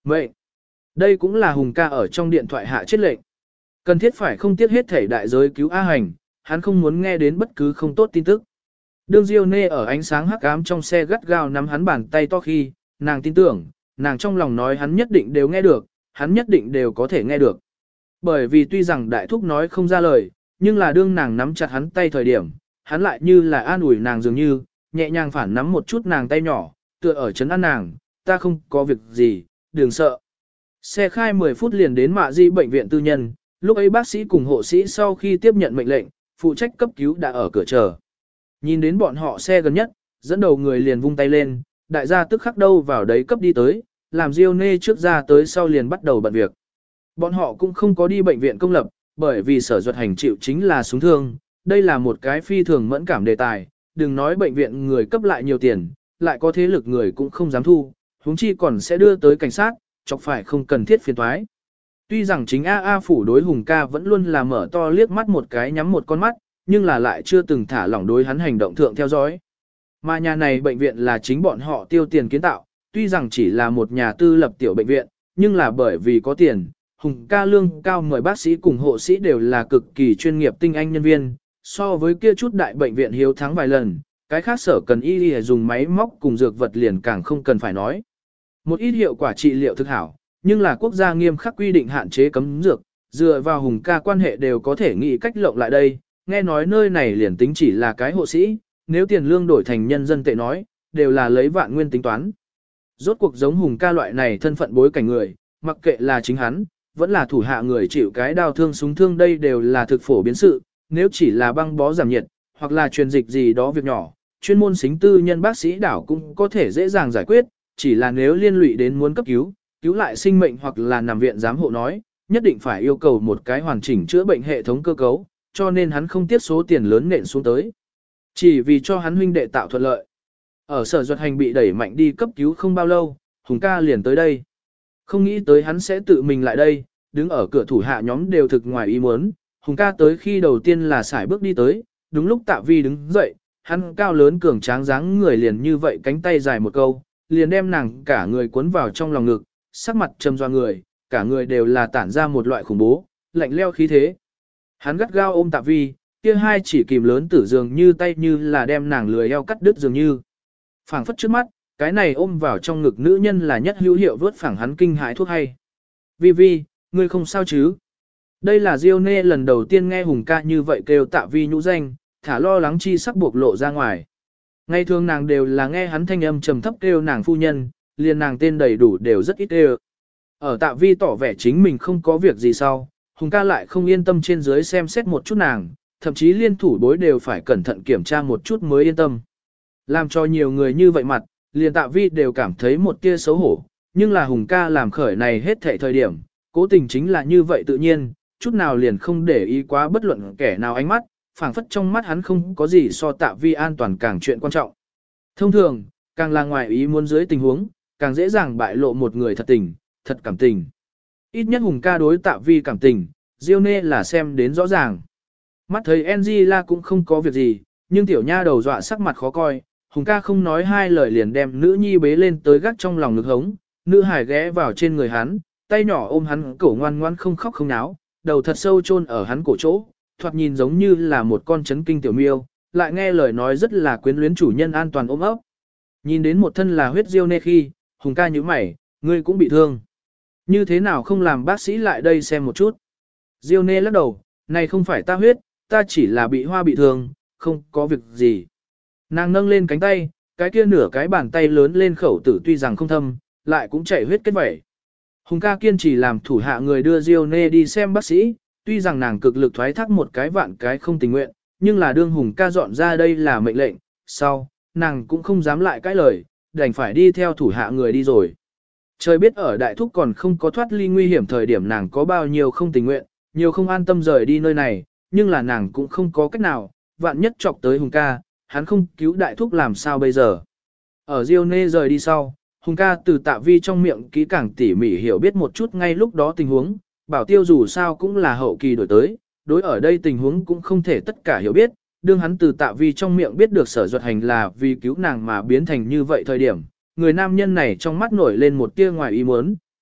Vậy, đây cũng là Hùng ca ở trong điện thoại hạ chết lệnh. Cần thiết phải không tiếc hết thể đại giới cứu A Hành, hắn không muốn nghe đến bất cứ không tốt tin tức. Đương Diêu Nê ở ánh sáng hắc ám trong xe gắt gao nắm hắn bàn tay to khi, nàng tin tưởng, nàng trong lòng nói hắn nhất định đều nghe được, hắn nhất định đều có thể nghe được. Bởi vì tuy rằng đại thúc nói không ra lời, nhưng là đương nàng nắm chặt hắn tay thời điểm, hắn lại như là an ủi nàng dường như, nhẹ nhàng phản nắm một chút nàng tay nhỏ, tựa ở chấn an nàng, ta không có việc gì, đừng sợ. Xe khai 10 phút liền đến Mạ Di bệnh viện tư nhân, lúc ấy bác sĩ cùng hộ sĩ sau khi tiếp nhận mệnh lệnh, phụ trách cấp cứu đã ở cửa chờ. Nhìn đến bọn họ xe gần nhất, dẫn đầu người liền vung tay lên, đại gia tức khắc đâu vào đấy cấp đi tới, làm Diêu Nê trước ra tới sau liền bắt đầu bận việc. Bọn họ cũng không có đi bệnh viện công lập, bởi vì Sở Duật Hành chịu chính là súng thương, đây là một cái phi thường mẫn cảm đề tài, đừng nói bệnh viện người cấp lại nhiều tiền, lại có thế lực người cũng không dám thu, huống chi còn sẽ đưa tới cảnh sát, chọc phải không cần thiết phiền toái. Tuy rằng chính A phủ đối Hùng ca vẫn luôn là mở to liếc mắt một cái nhắm một con mắt, nhưng là lại chưa từng thả lỏng đối hắn hành động thượng theo dõi. Mà nhà này bệnh viện là chính bọn họ tiêu tiền kiến tạo, tuy rằng chỉ là một nhà tư lập tiểu bệnh viện, nhưng là bởi vì có tiền, Hùng ca lương cao mời bác sĩ cùng hộ sĩ đều là cực kỳ chuyên nghiệp tinh anh nhân viên, so với kia chút đại bệnh viện hiếu thắng vài lần, cái khác sở cần y dùng máy móc cùng dược vật liền càng không cần phải nói. Một ít hiệu quả trị liệu thực hảo, nhưng là quốc gia nghiêm khắc quy định hạn chế cấm dược, dựa vào Hùng ca quan hệ đều có thể nghĩ cách lộng lại đây, nghe nói nơi này liền tính chỉ là cái hộ sĩ, nếu tiền lương đổi thành nhân dân tệ nói, đều là lấy vạn nguyên tính toán. Rốt cuộc giống Hùng ca loại này thân phận bối cảnh người, mặc kệ là chính hắn, vẫn là thủ hạ người chịu cái đau thương súng thương đây đều là thực phổ biến sự, nếu chỉ là băng bó giảm nhiệt, hoặc là truyền dịch gì đó việc nhỏ, chuyên môn xính tư nhân bác sĩ đảo cũng có thể dễ dàng giải quyết, chỉ là nếu liên lụy đến muốn cấp cứu, cứu lại sinh mệnh hoặc là nằm viện giám hộ nói, nhất định phải yêu cầu một cái hoàn chỉnh chữa bệnh hệ thống cơ cấu, cho nên hắn không tiếc số tiền lớn nện xuống tới. Chỉ vì cho hắn huynh đệ tạo thuận lợi. Ở Sở Duật Hành bị đẩy mạnh đi cấp cứu không bao lâu, Hùng ca liền tới đây. Không nghĩ tới hắn sẽ tự mình lại đây, đứng ở cửa thủ hạ nhóm đều thực ngoài ý muốn. Hùng ca tới khi đầu tiên là sải bước đi tới, đúng lúc Tạ Vi đứng dậy, hắn cao lớn cường tráng dáng người liền như vậy cánh tay dài một câu, liền đem nàng cả người cuốn vào trong lòng ngực, sắc mặt trầm doa người, cả người đều là tản ra một loại khủng bố, lạnh leo khí thế. Hắn gắt gao ôm Tạ Vi, kia hai chỉ kìm lớn tử dường như tay như là đem nàng lười eo cắt đứt dường như. Phảng phất trước mắt, cái này ôm vào trong ngực nữ nhân là nhất hữu hiệu vớt phẳng hắn kinh hãi thuốc hay. Vi Vi, ngươi không sao chứ? Đây là Diêu Nê lần đầu tiên nghe Hùng ca như vậy kêu Tạ Vi nhũ danh, thả lo lắng chi sắc buộc lộ ra ngoài. Ngày thường nàng đều là nghe hắn thanh âm trầm thấp kêu nàng phu nhân, liền nàng tên đầy đủ đều rất ít kêu. Ở Tạ Vi tỏ vẻ chính mình không có việc gì sau, Hùng ca lại không yên tâm trên dưới xem xét một chút nàng, thậm chí liên thủ bối đều phải cẩn thận kiểm tra một chút mới yên tâm. Làm cho nhiều người như vậy mặt, liền Tạ Vi đều cảm thấy một tia xấu hổ, nhưng là Hùng ca làm khởi này hết thảy thời điểm, cố tình chính là như vậy tự nhiên, chút nào liền không để ý quá bất luận kẻ nào ánh mắt, phảng phất trong mắt hắn không có gì so Tạ Vi an toàn càng chuyện quan trọng. Thông thường, càng là ngoài ý muốn dưới tình huống, càng dễ dàng bại lộ một người thật tình, thật cảm tình. Ít nhất Hùng ca đối Tạ Vi cảm tình, Diêu Nê là xem đến rõ ràng. Mắt thấy Angela cũng không có việc gì, nhưng tiểu nha đầu dọa sắc mặt khó coi, Hùng ca không nói hai lời liền đem nữ nhi bế lên tới gác trong lòng ngực hống, nữ hải ghé vào trên người hắn, tay nhỏ ôm hắn cổ ngoan ngoan không khóc không náo, đầu thật sâu chôn ở hắn cổ chỗ, thoạt nhìn giống như là một con chấn kinh tiểu miêu, lại nghe lời nói rất là quyến luyến chủ nhân an toàn ôm ấp. Nhìn đến một thân là huyết Diêu Nê khi, Hùng ca nhíu mày, ngươi cũng bị thương. Như thế nào không làm bác sĩ lại đây xem một chút. Diêu Nê lắc đầu, này không phải ta huyết, ta chỉ là bị hoa bị thương, không có việc gì. Nàng nâng lên cánh tay, cái kia nửa cái bàn tay lớn lên khẩu tử tuy rằng không thâm, lại cũng chảy huyết kết vẩy. Hùng ca kiên trì làm thủ hạ người đưa Diêu Nê đi xem bác sĩ, tuy rằng nàng cực lực thoái thác một cái vạn cái không tình nguyện, nhưng là đương Hùng ca dọn ra đây là mệnh lệnh, sau, nàng cũng không dám lại cãi lời, đành phải đi theo thủ hạ người đi rồi. Trời biết ở đại thúc còn không có thoát ly nguy hiểm thời điểm nàng có bao nhiêu không tình nguyện, nhiều không an tâm rời đi nơi này, nhưng là nàng cũng không có cách nào, vạn nhất chọc tới Hùng ca, hắn không cứu đại thúc làm sao bây giờ. Ở Diêu Nê rời đi sau, Hùng ca từ Tạ Vi trong miệng kỹ càng tỉ mỉ hiểu biết một chút ngay lúc đó tình huống, bảo tiêu dù sao cũng là hậu kỳ đổi tới, đối ở đây tình huống cũng không thể tất cả hiểu biết, đương hắn từ Tạ Vi trong miệng biết được Sở Duật Hành là vì cứu nàng mà biến thành như vậy thời điểm, người nam nhân này trong mắt nổi lên một tia ngoài ý muốn,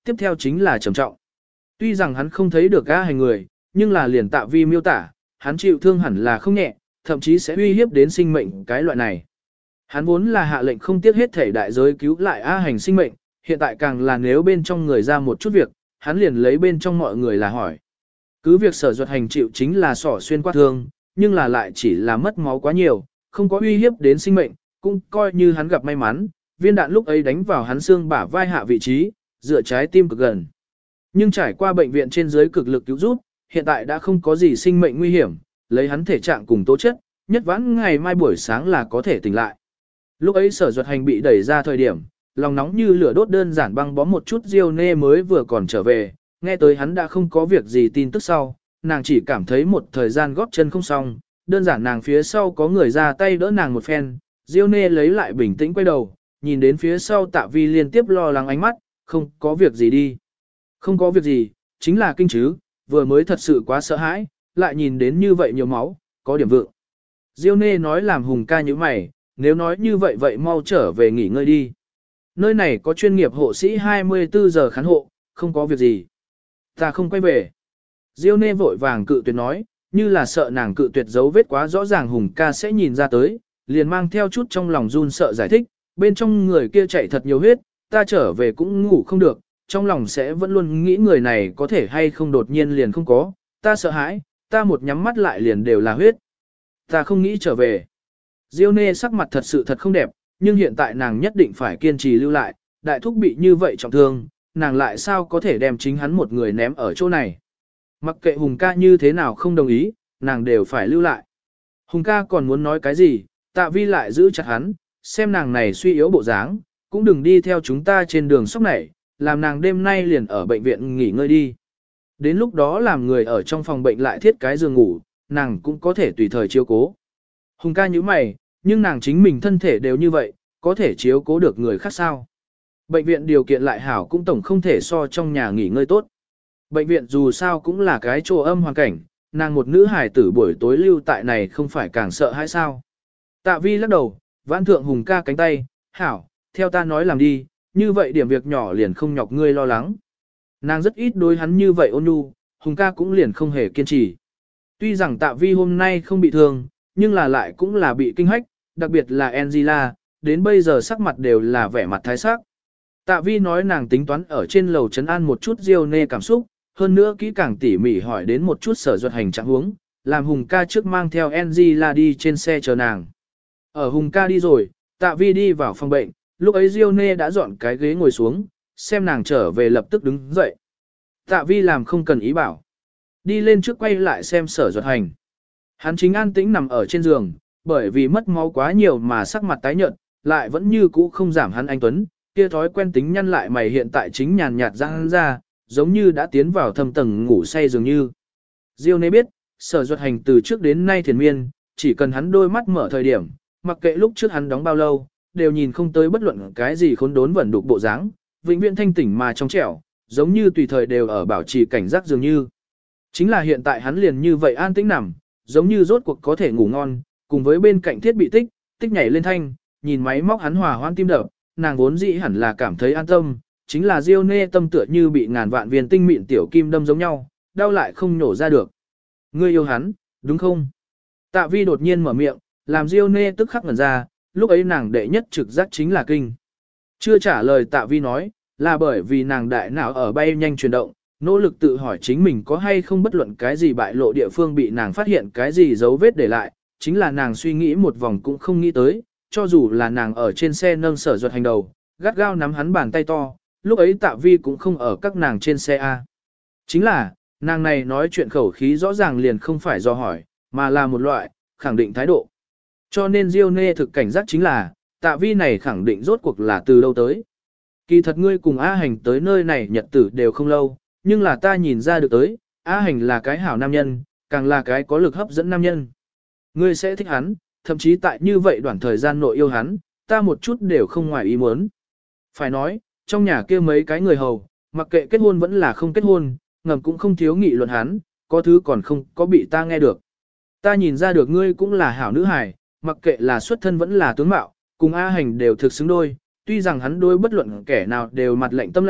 tiếp theo chính là trầm trọng. Tuy rằng hắn không thấy được A Hành người, nhưng là liền Tạ Vi miêu tả, hắn chịu thương hẳn là không nhẹ, thậm chí sẽ uy hiếp đến sinh mệnh cái loại này. Hắn vốn là hạ lệnh không tiếc hết thể đại giới cứu lại A Hành sinh mệnh, hiện tại càng là nếu bên trong người ra một chút việc, hắn liền lấy bên trong mọi người là hỏi. Cứ việc Sở Duật Hành chịu chính là sỏ xuyên qua thương, nhưng là lại chỉ là mất máu quá nhiều, không có uy hiếp đến sinh mệnh, cũng coi như hắn gặp may mắn, viên đạn lúc ấy đánh vào hắn xương bả vai hạ vị trí, dựa trái tim cực gần. Nhưng trải qua bệnh viện trên dưới cực lực cứu giúp, hiện tại đã không có gì sinh mệnh nguy hiểm, lấy hắn thể trạng cùng tố chất, nhất vãn ngày mai buổi sáng là có thể tỉnh lại. Lúc ấy Sở Duật Hành bị đẩy ra thời điểm, lòng nóng như lửa đốt đơn giản băng bó một chút Diêu Nê mới vừa còn trở về, nghe tới hắn đã không có việc gì tin tức sau, nàng chỉ cảm thấy một thời gian góp chân không xong, đơn giản nàng phía sau có người ra tay đỡ nàng một phen, Diêu Nê lấy lại bình tĩnh quay đầu, nhìn đến phía sau Tạ Vi liên tiếp lo lắng ánh mắt, không có việc gì đi. Không có việc gì, chính là kinh chứ, vừa mới thật sự quá sợ hãi, lại nhìn đến như vậy nhiều máu, có điểm vượng. Diêu Nê nói làm Hùng ca như mày, nếu nói như vậy vậy mau trở về nghỉ ngơi đi. Nơi này có chuyên nghiệp hộ sĩ 24 giờ khán hộ, không có việc gì. Ta không quay về. Diêu Nê vội vàng cự tuyệt nói, như là sợ nàng cự tuyệt dấu vết quá rõ ràng Hùng ca sẽ nhìn ra tới, liền mang theo chút trong lòng run sợ giải thích, bên trong người kia chạy thật nhiều huyết, ta trở về cũng ngủ không được, trong lòng sẽ vẫn luôn nghĩ người này có thể hay không đột nhiên liền không có, ta sợ hãi, ta một nhắm mắt lại liền đều là huyết. Ta không nghĩ trở về. Diêu Nê sắc mặt thật sự thật không đẹp, nhưng hiện tại nàng nhất định phải kiên trì lưu lại, đại thúc bị như vậy trọng thương, nàng lại sao có thể đem chính hắn một người ném ở chỗ này. Mặc kệ Hùng ca như thế nào không đồng ý, nàng đều phải lưu lại. Hùng ca còn muốn nói cái gì, Tạ Vi lại giữ chặt hắn, xem nàng này suy yếu bộ dáng, cũng đừng đi theo chúng ta trên đường sóc này, làm nàng đêm nay liền ở bệnh viện nghỉ ngơi đi. Đến lúc đó làm người ở trong phòng bệnh lại thiết cái giường ngủ, nàng cũng có thể tùy thời chiếu cố. Hùng ca như mày, nhưng nàng chính mình thân thể đều như vậy, có thể chiếu cố được người khác sao. Bệnh viện điều kiện lại hảo cũng tổng không thể so trong nhà nghỉ ngơi tốt. Bệnh viện dù sao cũng là cái chỗ âm hoàn cảnh, nàng một nữ hài tử buổi tối lưu tại này không phải càng sợ hay sao. Tạ Vi lắc đầu, vãn thượng Hùng ca cánh tay, hảo, theo ta nói làm đi, như vậy điểm việc nhỏ liền không nhọc ngươi lo lắng. Nàng rất ít đối hắn như vậy ôn nhu, Hùng ca cũng liền không hề kiên trì. Tuy rằng Tạ Vi hôm nay không bị thương, nhưng là lại cũng là bị kinh hách, đặc biệt là Angela, đến bây giờ sắc mặt đều là vẻ mặt thái sắc. Tạ Vi nói nàng tính toán ở trên lầu trấn an một chút Diêu Nê cảm xúc, hơn nữa kỹ càng tỉ mỉ hỏi đến một chút Sở Duật Hành trạng huống, làm Hùng ca trước mang theo Angela đi trên xe chờ nàng. Ở Hùng ca đi rồi, Tạ Vi đi vào phòng bệnh, lúc ấy Diêu Nê đã dọn cái ghế ngồi xuống, xem nàng trở về lập tức đứng dậy. Tạ Vi làm không cần ý bảo. Đi lên trước quay lại xem Sở Duật Hành. Hắn chính an tĩnh nằm ở trên giường, bởi vì mất máu quá nhiều mà sắc mặt tái nhợt, lại vẫn như cũ không giảm hắn anh tuấn, kia thói quen tính nhăn lại mày hiện tại chính nhàn nhạt răng ra, giống như đã tiến vào thâm tầng ngủ say dường như. Diêu Nê biết, Sở Duật Hành từ trước đến nay thiền miên, chỉ cần hắn đôi mắt mở thời điểm, mặc kệ lúc trước hắn đóng bao lâu, đều nhìn không tới bất luận cái gì khốn đốn vẩn đục bộ dáng, vĩnh viễn thanh tỉnh mà trong trẻo, giống như tùy thời đều ở bảo trì cảnh giác dường như. Chính là hiện tại hắn liền như vậy an tĩnh nằm, giống như rốt cuộc có thể ngủ ngon, cùng với bên cạnh thiết bị tích nhảy lên thanh, nhìn máy móc hắn hòa hoan tim đập, nàng vốn dĩ hẳn là cảm thấy an tâm, chính là Diêu Nê tâm tựa như bị ngàn vạn viên tinh mịn tiểu kim đâm giống nhau, đau lại không nhổ ra được. Ngươi yêu hắn, đúng không? Tạ Vi đột nhiên mở miệng, làm Diêu Nê tức khắc ngẩn ra, lúc ấy nàng đệ nhất trực giác chính là kinh. Chưa trả lời Tạ Vi nói, là bởi vì nàng đại não ở bay nhanh chuyển động, nỗ lực tự hỏi chính mình có hay không bất luận cái gì bại lộ địa phương bị nàng phát hiện cái gì dấu vết để lại, chính là nàng suy nghĩ một vòng cũng không nghĩ tới, cho dù là nàng ở trên xe nâng Sở Duật Hành đầu, gắt gao nắm hắn bàn tay to, lúc ấy Tạ Vi cũng không ở các nàng trên xe A. Chính là, nàng này nói chuyện khẩu khí rõ ràng liền không phải do hỏi, mà là một loại, khẳng định thái độ. Cho nên Diêu Nê thực cảnh giác chính là, Tạ Vi này khẳng định rốt cuộc là từ đâu tới. Kỳ thật ngươi cùng A Hành tới nơi này nhật tử đều không lâu, nhưng là ta nhìn ra được tới, A Hành là cái hảo nam nhân, càng là cái có lực hấp dẫn nam nhân. Ngươi sẽ thích hắn, thậm chí tại như vậy đoạn thời gian nội yêu hắn, ta một chút đều không ngoài ý muốn. Phải nói, trong nhà kia mấy cái người hầu, mặc kệ kết hôn vẫn là không kết hôn, ngầm cũng không thiếu nghị luận hắn, có thứ còn không có bị ta nghe được. Ta nhìn ra được ngươi cũng là hảo nữ hài, mặc kệ là xuất thân vẫn là tướng mạo, cùng A Hành đều thực xứng đôi, tuy rằng hắn đối bất luận kẻ nào đều mặt lạnh tâm lạnh,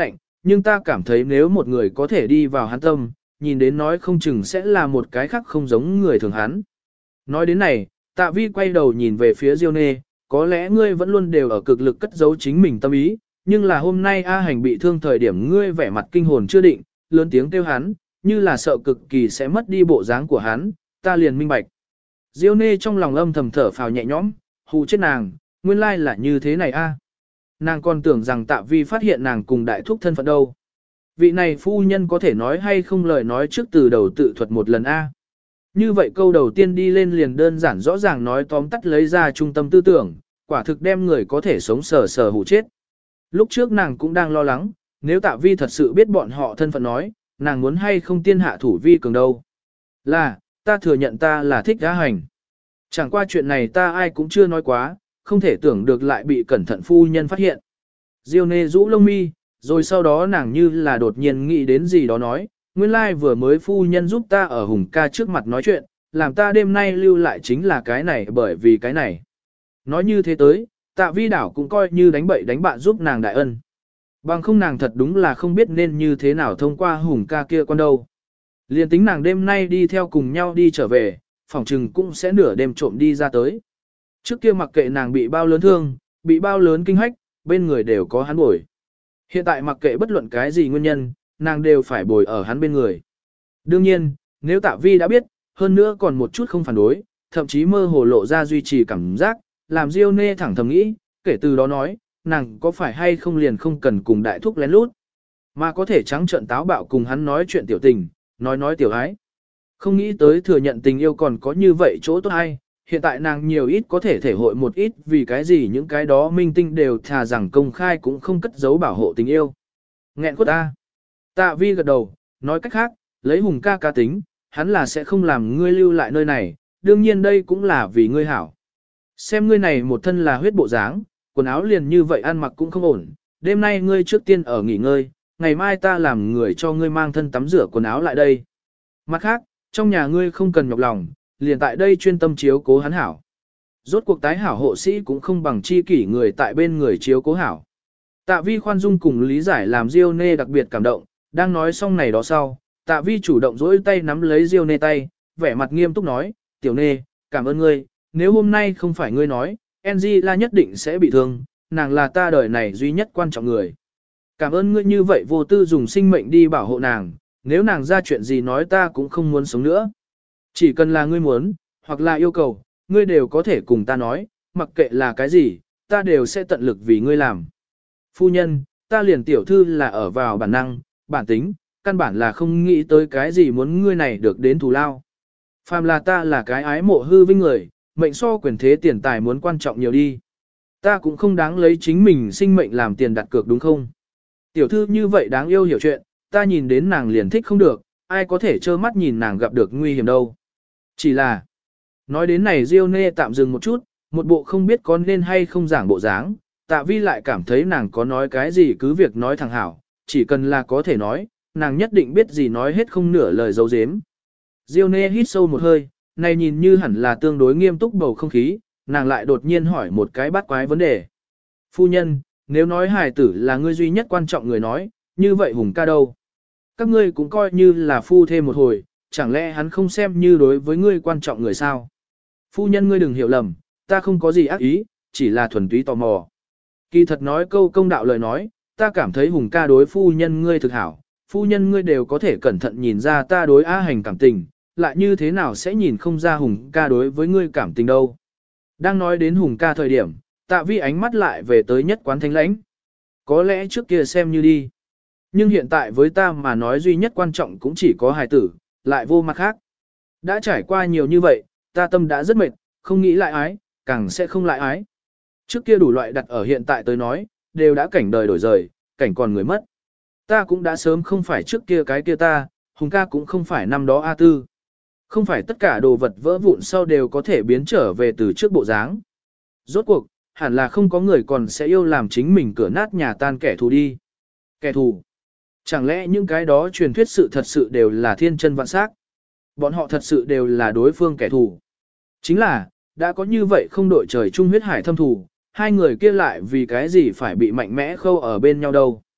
nhưng ta cảm thấy nếu một người có thể đi vào hắn tâm, nhìn đến nói không chừng sẽ là một cái khác không giống người thường hắn. Nói đến này, Tạ Vi quay đầu nhìn về phía Diêu Nê, có lẽ ngươi vẫn luôn đều ở cực lực cất giấu chính mình tâm ý, nhưng là hôm nay A Hành bị thương thời điểm ngươi vẻ mặt kinh hồn chưa định, lớn tiếng kêu hắn, như là sợ cực kỳ sẽ mất đi bộ dáng của hắn, ta liền minh bạch. Diêu Nê trong lòng âm thầm thở phào nhẹ nhõm, hù chết nàng, nguyên lai là như thế này a. Nàng còn tưởng rằng Tạ Vi phát hiện nàng cùng đại thúc thân phận đâu. Vị này phu nhân có thể nói hay không lời nói trước từ đầu tự thuật một lần a. Như vậy câu đầu tiên đi lên liền đơn giản rõ ràng nói tóm tắt lấy ra trung tâm tư tưởng, quả thực đem người có thể sống sờ sờ hù chết. Lúc trước nàng cũng đang lo lắng, nếu Tạ Vi thật sự biết bọn họ thân phận nói, nàng muốn hay không tiên hạ thủ vi cường đâu. Là, ta thừa nhận ta là thích A Hành. Chẳng qua chuyện này ta ai cũng chưa nói quá, không thể tưởng được lại bị cẩn thận phu nhân phát hiện. Diêu Nê rũ lông mi, rồi sau đó nàng như là đột nhiên nghĩ đến gì đó nói, nguyên lai vừa mới phu nhân giúp ta ở Hùng ca trước mặt nói chuyện, làm ta đêm nay lưu lại chính là cái này bởi vì cái này. Nói như thế tới, Tạ Vi đảo cũng coi như đánh bậy đánh bạn giúp nàng đại ân. Bằng không nàng thật đúng là không biết nên như thế nào thông qua Hùng ca kia con đâu. Liên tính nàng đêm nay đi theo cùng nhau đi trở về, phòng trừng cũng sẽ nửa đêm trộm đi ra tới. Trước kia mặc kệ nàng bị bao lớn thương, bị bao lớn kinh hách, bên người đều có hắn bồi. Hiện tại mặc kệ bất luận cái gì nguyên nhân, nàng đều phải bồi ở hắn bên người. Đương nhiên, nếu Tạ Vi đã biết, hơn nữa còn một chút không phản đối, thậm chí mơ hồ lộ ra duy trì cảm giác, làm Diêu Nê thẳng thầm nghĩ, kể từ đó nói, nàng có phải hay không liền không cần cùng đại thúc lén lút, mà có thể trắng trợn táo bạo cùng hắn nói chuyện tiểu tình, nói tiểu ái. Không nghĩ tới thừa nhận tình yêu còn có như vậy chỗ tốt hay, hiện tại nàng nhiều ít có thể thể hội một ít vì cái gì những cái đó minh tinh đều thà rằng công khai cũng không cất giấu bảo hộ tình yêu. Nghẹn quất ta. Tạ Vi gật đầu, nói cách khác, lấy Hùng ca cá tính, hắn là sẽ không làm ngươi lưu lại nơi này, đương nhiên đây cũng là vì ngươi hảo. Xem ngươi này một thân là huyết bộ dáng, quần áo liền như vậy ăn mặc cũng không ổn, đêm nay ngươi trước tiên ở nghỉ ngơi, ngày mai ta làm người cho ngươi mang thân tắm rửa quần áo lại đây. Mặt khác, trong nhà ngươi không cần nhọc lòng, liền tại đây chuyên tâm chiếu cố hắn hảo. Rốt cuộc tái hảo hộ sĩ cũng không bằng chi kỷ người tại bên người chiếu cố hảo. Tạ Vi khoan dung cùng lý giải làm Diêu Nê đặc biệt cảm động, đang nói xong này đó sau, Tạ Vi chủ động dỗi tay nắm lấy Diêu Nê tay, vẻ mặt nghiêm túc nói, tiểu Nê, cảm ơn ngươi, nếu hôm nay không phải ngươi nói, Angela nhất định sẽ bị thương, nàng là ta đời này duy nhất quan trọng người. Cảm ơn ngươi như vậy vô tư dùng sinh mệnh đi bảo hộ nàng, nếu nàng ra chuyện gì nói ta cũng không muốn sống nữa. Chỉ cần là ngươi muốn, hoặc là yêu cầu, ngươi đều có thể cùng ta nói, mặc kệ là cái gì, ta đều sẽ tận lực vì ngươi làm. Phu nhân, ta liền tiểu thư là ở vào bản năng, bản tính, căn bản là không nghĩ tới cái gì muốn ngươi này được đến thù lao. Phàm là ta là cái ái mộ hư vinh người, mệnh so quyền thế tiền tài muốn quan trọng nhiều đi. Ta cũng không đáng lấy chính mình sinh mệnh làm tiền đặt cược đúng không? Tiểu thư như vậy đáng yêu hiểu chuyện, ta nhìn đến nàng liền thích không được, ai có thể trơ mắt nhìn nàng gặp được nguy hiểm đâu. Chỉ là, nói đến này Diêu Nê tạm dừng một chút, một bộ không biết có nên hay không giảng bộ dáng, Tạ Vi lại cảm thấy nàng có nói cái gì cứ việc nói thẳng hảo, chỉ cần là có thể nói, nàng nhất định biết gì nói hết không nửa lời dấu dếm. Diêu Nê hít sâu một hơi, này nhìn như hẳn là tương đối nghiêm túc bầu không khí, nàng lại đột nhiên hỏi một cái bắt quái vấn đề. Phu nhân, nếu nói hài tử là ngươi duy nhất quan trọng người nói, như vậy Hùng ca đâu? Các ngươi cũng coi như là phu thêm một hồi, chẳng lẽ hắn không xem như đối với ngươi quan trọng người sao? Phu nhân ngươi đừng hiểu lầm, ta không có gì ác ý, chỉ là thuần túy tò mò. Kỳ thật nói câu công đạo lời nói, ta cảm thấy Hùng ca đối phu nhân ngươi thực hảo, phu nhân ngươi đều có thể cẩn thận nhìn ra ta đối A Hành cảm tình, lại như thế nào sẽ nhìn không ra Hùng ca đối với ngươi cảm tình đâu. Đang nói đến Hùng ca thời điểm, Tạ Vi ánh mắt lại về tới nhất quán thanh lãnh. Có lẽ trước kia xem như đi. Nhưng hiện tại với ta mà nói duy nhất quan trọng cũng chỉ có hài tử, lại vô mặt khác. Đã trải qua nhiều như vậy, ta tâm đã rất mệt, không nghĩ lại ái, càng sẽ không lại ái. Trước kia đủ loại đặt ở hiện tại tới nói, đều đã cảnh đời đổi rời, cảnh còn người mất. Ta cũng đã sớm không phải trước kia cái kia ta, Hùng ca cũng không phải năm đó A Tư. Không phải tất cả đồ vật vỡ vụn sau đều có thể biến trở về từ trước bộ dáng. Rốt cuộc, hẳn là không có người còn sẽ yêu làm chính mình cửa nát nhà tan kẻ thù đi. Kẻ thù. Chẳng lẽ những cái đó truyền thuyết sự thật sự đều là thiên chân vạn sắc? Bọn họ thật sự đều là đối phương kẻ thù. Chính là, đã có như vậy không đội trời chung huyết hải thâm thù, hai người kia lại vì cái gì phải bị mạnh mẽ khâu ở bên nhau đâu.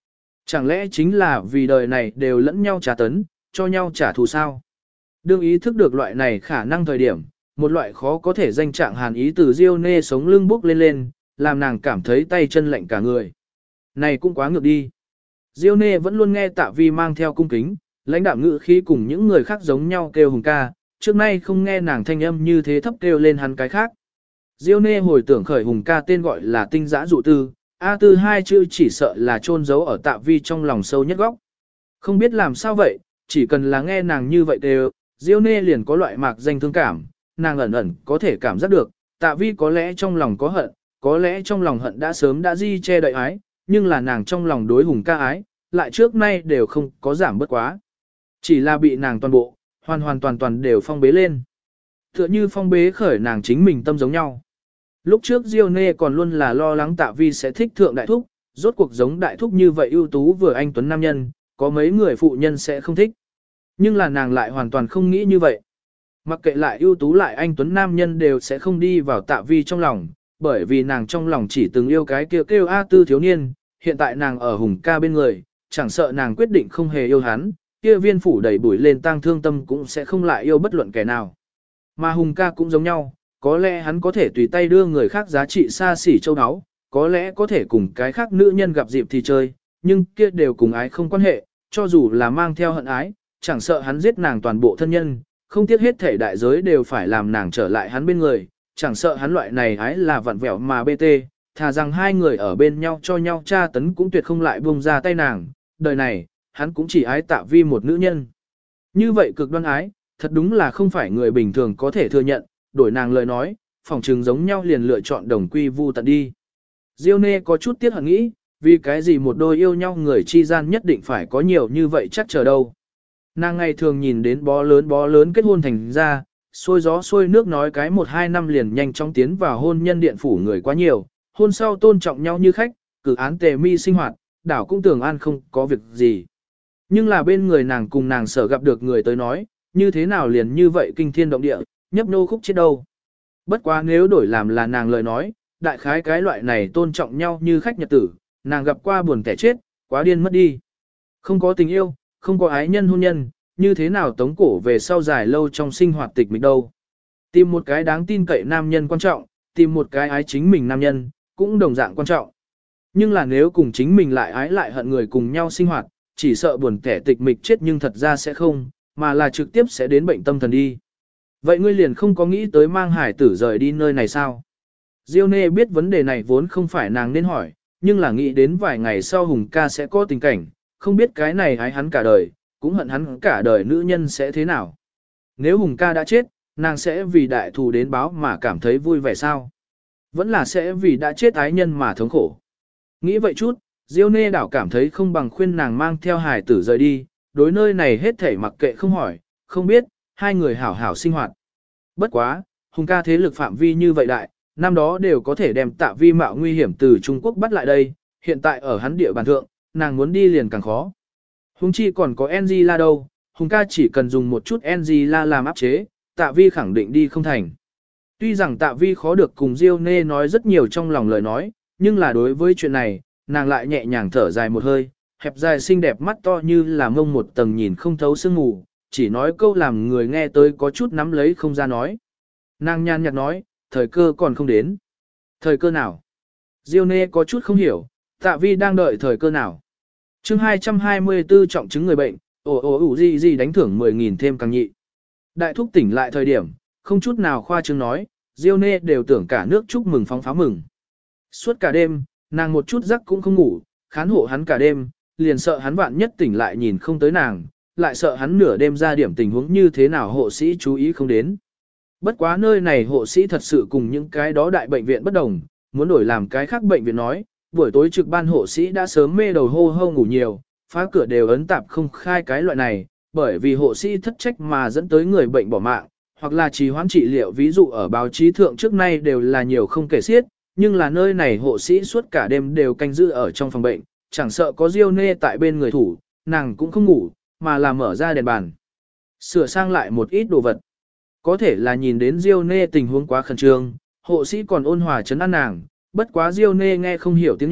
Chẳng lẽ chính là vì đời này đều lẫn nhau trả tấn, cho nhau trả thù sao? Đương ý thức được loại này khả năng thời điểm, một loại khó có thể danh trạng hàn ý từ Diêu Nê sống lưng bốc lên lên, làm nàng cảm thấy tay chân lạnh cả người. Này cũng quá ngược đi. Diêu Nê vẫn luôn nghe Tạ Vi mang theo cung kính, lãnh đạm ngữ khí cùng những người khác giống nhau kêu Hùng ca, trước nay không nghe nàng thanh âm như thế thấp kêu lên hắn cái khác. Diêu Nê hồi tưởng khởi Hùng ca tên gọi là tinh giã dụ tư, A tư hai chữ chỉ sợ là chôn giấu ở Tạ Vi trong lòng sâu nhất góc. Không biết làm sao vậy, chỉ cần là nghe nàng như vậy đều, Diêu Nê liền có loại mạc danh thương cảm, nàng ẩn ẩn có thể cảm giác được, Tạ Vi có lẽ trong lòng có hận, có lẽ trong lòng hận đã sớm đã di che đậy ái, nhưng là nàng trong lòng đối Hùng ca ái, lại trước nay đều không có giảm bớt quá. Chỉ là bị nàng toàn bộ, hoàn toàn đều phong bế lên. Tựa như phong bế khởi nàng chính mình tâm giống nhau. Lúc trước Diêu Nê còn luôn là lo lắng Tạ Vi sẽ thích thượng đại thúc, rốt cuộc giống đại thúc như vậy ưu tú vừa anh tuấn nam nhân, có mấy người phụ nhân sẽ không thích. Nhưng là nàng lại hoàn toàn không nghĩ như vậy. Mặc kệ lại ưu tú lại anh tuấn nam nhân đều sẽ không đi vào Tạ Vi trong lòng, bởi vì nàng trong lòng chỉ từng yêu cái kêu A tư thiếu niên, hiện tại nàng ở Hùng ca bên người, chẳng sợ nàng quyết định không hề yêu hắn, kia viên phủ đầy bụi lên tang thương tâm cũng sẽ không lại yêu bất luận kẻ nào. Mà Hùng ca cũng giống nhau, có lẽ hắn có thể tùy tay đưa người khác giá trị xa xỉ châu áo, có lẽ có thể cùng cái khác nữ nhân gặp dịp thì chơi, nhưng kia đều cùng ái không quan hệ, cho dù là mang theo hận ái, chẳng sợ hắn giết nàng toàn bộ thân nhân, không tiếc hết thể đại giới đều phải làm nàng trở lại hắn bên người, chẳng sợ hắn loại này ái là vặn vẹo mà bê tê, thà rằng hai người ở bên nhau cho nhau tra tấn cũng tuyệt không lại buông ra tay nàng, đời này, hắn cũng chỉ ái Tạ Vi một nữ nhân. Như vậy cực đoan ái, thật đúng là không phải người bình thường có thể thừa nhận, đổi nàng lời nói, phòng trừng giống nhau liền lựa chọn đồng quy vu tận đi. Diêu Nê có chút tiếc hận nghĩ, vì cái gì một đôi yêu nhau người chi gian nhất định phải có nhiều như vậy chắc chờ đâu. Nàng ngày thường nhìn đến bó lớn kết hôn thành ra, xôi gió xôi nước nói cái 1-2 năm liền nhanh chóng tiến vào hôn nhân điện phủ người quá nhiều, hôn sau tôn trọng nhau như khách, cử án tề mi sinh hoạt, đảo cũng tưởng an không có việc gì. Nhưng là bên người nàng cùng nàng sở gặp được người tới nói, như thế nào liền như vậy kinh thiên động địa, nhấp nô khúc chết đâu. Bất quá nếu đổi làm là nàng lời nói, đại khái cái loại này tôn trọng nhau như khách nhật tử, nàng gặp qua buồn kẻ chết, quá điên mất đi. Không có tình yêu, không có ái nhân hôn nhân, như thế nào tống cổ về sau dài lâu trong sinh hoạt tịch mịch đâu. Tìm một cái đáng tin cậy nam nhân quan trọng, tìm một cái ái chính mình nam nhân, cũng đồng dạng quan trọng. Nhưng là nếu cùng chính mình lại ái lại hận người cùng nhau sinh hoạt, chỉ sợ buồn kẻ tịch mịch chết nhưng thật ra sẽ không, mà là trực tiếp sẽ đến bệnh tâm thần đi. Vậy ngươi liền không có nghĩ tới mang hải tử rời đi nơi này sao? Diêu Nê biết vấn đề này vốn không phải nàng nên hỏi, nhưng là nghĩ đến vài ngày sau Hùng ca sẽ có tình cảnh, không biết cái này ái hắn cả đời, cũng hận hắn cả đời nữ nhân sẽ thế nào. Nếu Hùng ca đã chết, nàng sẽ vì đại thù đến báo mà cảm thấy vui vẻ sao? Vẫn là sẽ vì đã chết ái nhân mà thống khổ. Nghĩ vậy chút, Diêu Nê đảo cảm thấy không bằng khuyên nàng mang theo hài tử rời đi, đối nơi này hết thảy mặc kệ không hỏi, không biết, hai người hảo hảo sinh hoạt. Bất quá, Hùng ca thế lực phạm vi như vậy đại, năm đó đều có thể đem Tạ Vi mạo nguy hiểm từ Trung Quốc bắt lại đây, hiện tại ở hắn địa bàn thượng, nàng muốn đi liền càng khó. Hùng chi còn có Angela đâu, Hùng ca chỉ cần dùng một chút Angela làm áp chế, Tạ Vi khẳng định đi không thành. Tuy rằng Tạ Vi khó được cùng Diêu Nê nói rất nhiều trong lòng lời nói, nhưng là đối với chuyện này, nàng lại nhẹ nhàng thở dài một hơi, hẹp dài xinh đẹp mắt to như là mông một tầng nhìn không thấu sương mù, chỉ nói câu làm người nghe tới có chút nắm lấy không ra nói. Nàng nhàn nhạt nói, thời cơ còn không đến. Thời cơ nào? Diêu Nê có chút không hiểu, Tạ Vi đang đợi thời cơ nào? Chương 224 trọng chứng người bệnh, gì đánh thưởng 10.000 thêm càng nhị. Đại thúc tỉnh lại thời điểm, không chút nào khoa trương nói, Diêu Nê đều tưởng cả nước chúc mừng phóng pháo mừng. Suốt cả đêm, nàng một chút giấc cũng không ngủ, khán hộ hắn cả đêm, liền sợ hắn vạn nhất tỉnh lại nhìn không tới nàng, lại sợ hắn nửa đêm ra điểm tình huống như thế nào hộ sĩ chú ý không đến. Bất quá nơi này hộ sĩ thật sự cùng những cái đó đại bệnh viện bất đồng, muốn đổi làm cái khác bệnh viện nói, buổi tối trực ban hộ sĩ đã sớm mê đầu hô hô ngủ nhiều, phá cửa đều ấn tạp không khai cái loại này, bởi vì hộ sĩ thất trách mà dẫn tới người bệnh bỏ mạng, hoặc là trì hoãn trị liệu, ví dụ ở báo chí thượng trước nay đều là nhiều không kể xiết, nhưng là nơi này hộ sĩ suốt cả đêm đều canh giữ ở trong phòng bệnh, chẳng sợ có Diêu Nê tại bên người thủ, nàng cũng không ngủ, mà là mở ra đèn bàn, sửa sang lại một ít đồ vật. Có thể là nhìn đến Diêu Nê tình huống quá khẩn trương, hộ sĩ còn ôn hòa trấn an nàng, bất quá Diêu Nê nghe không hiểu tiếng Nhật,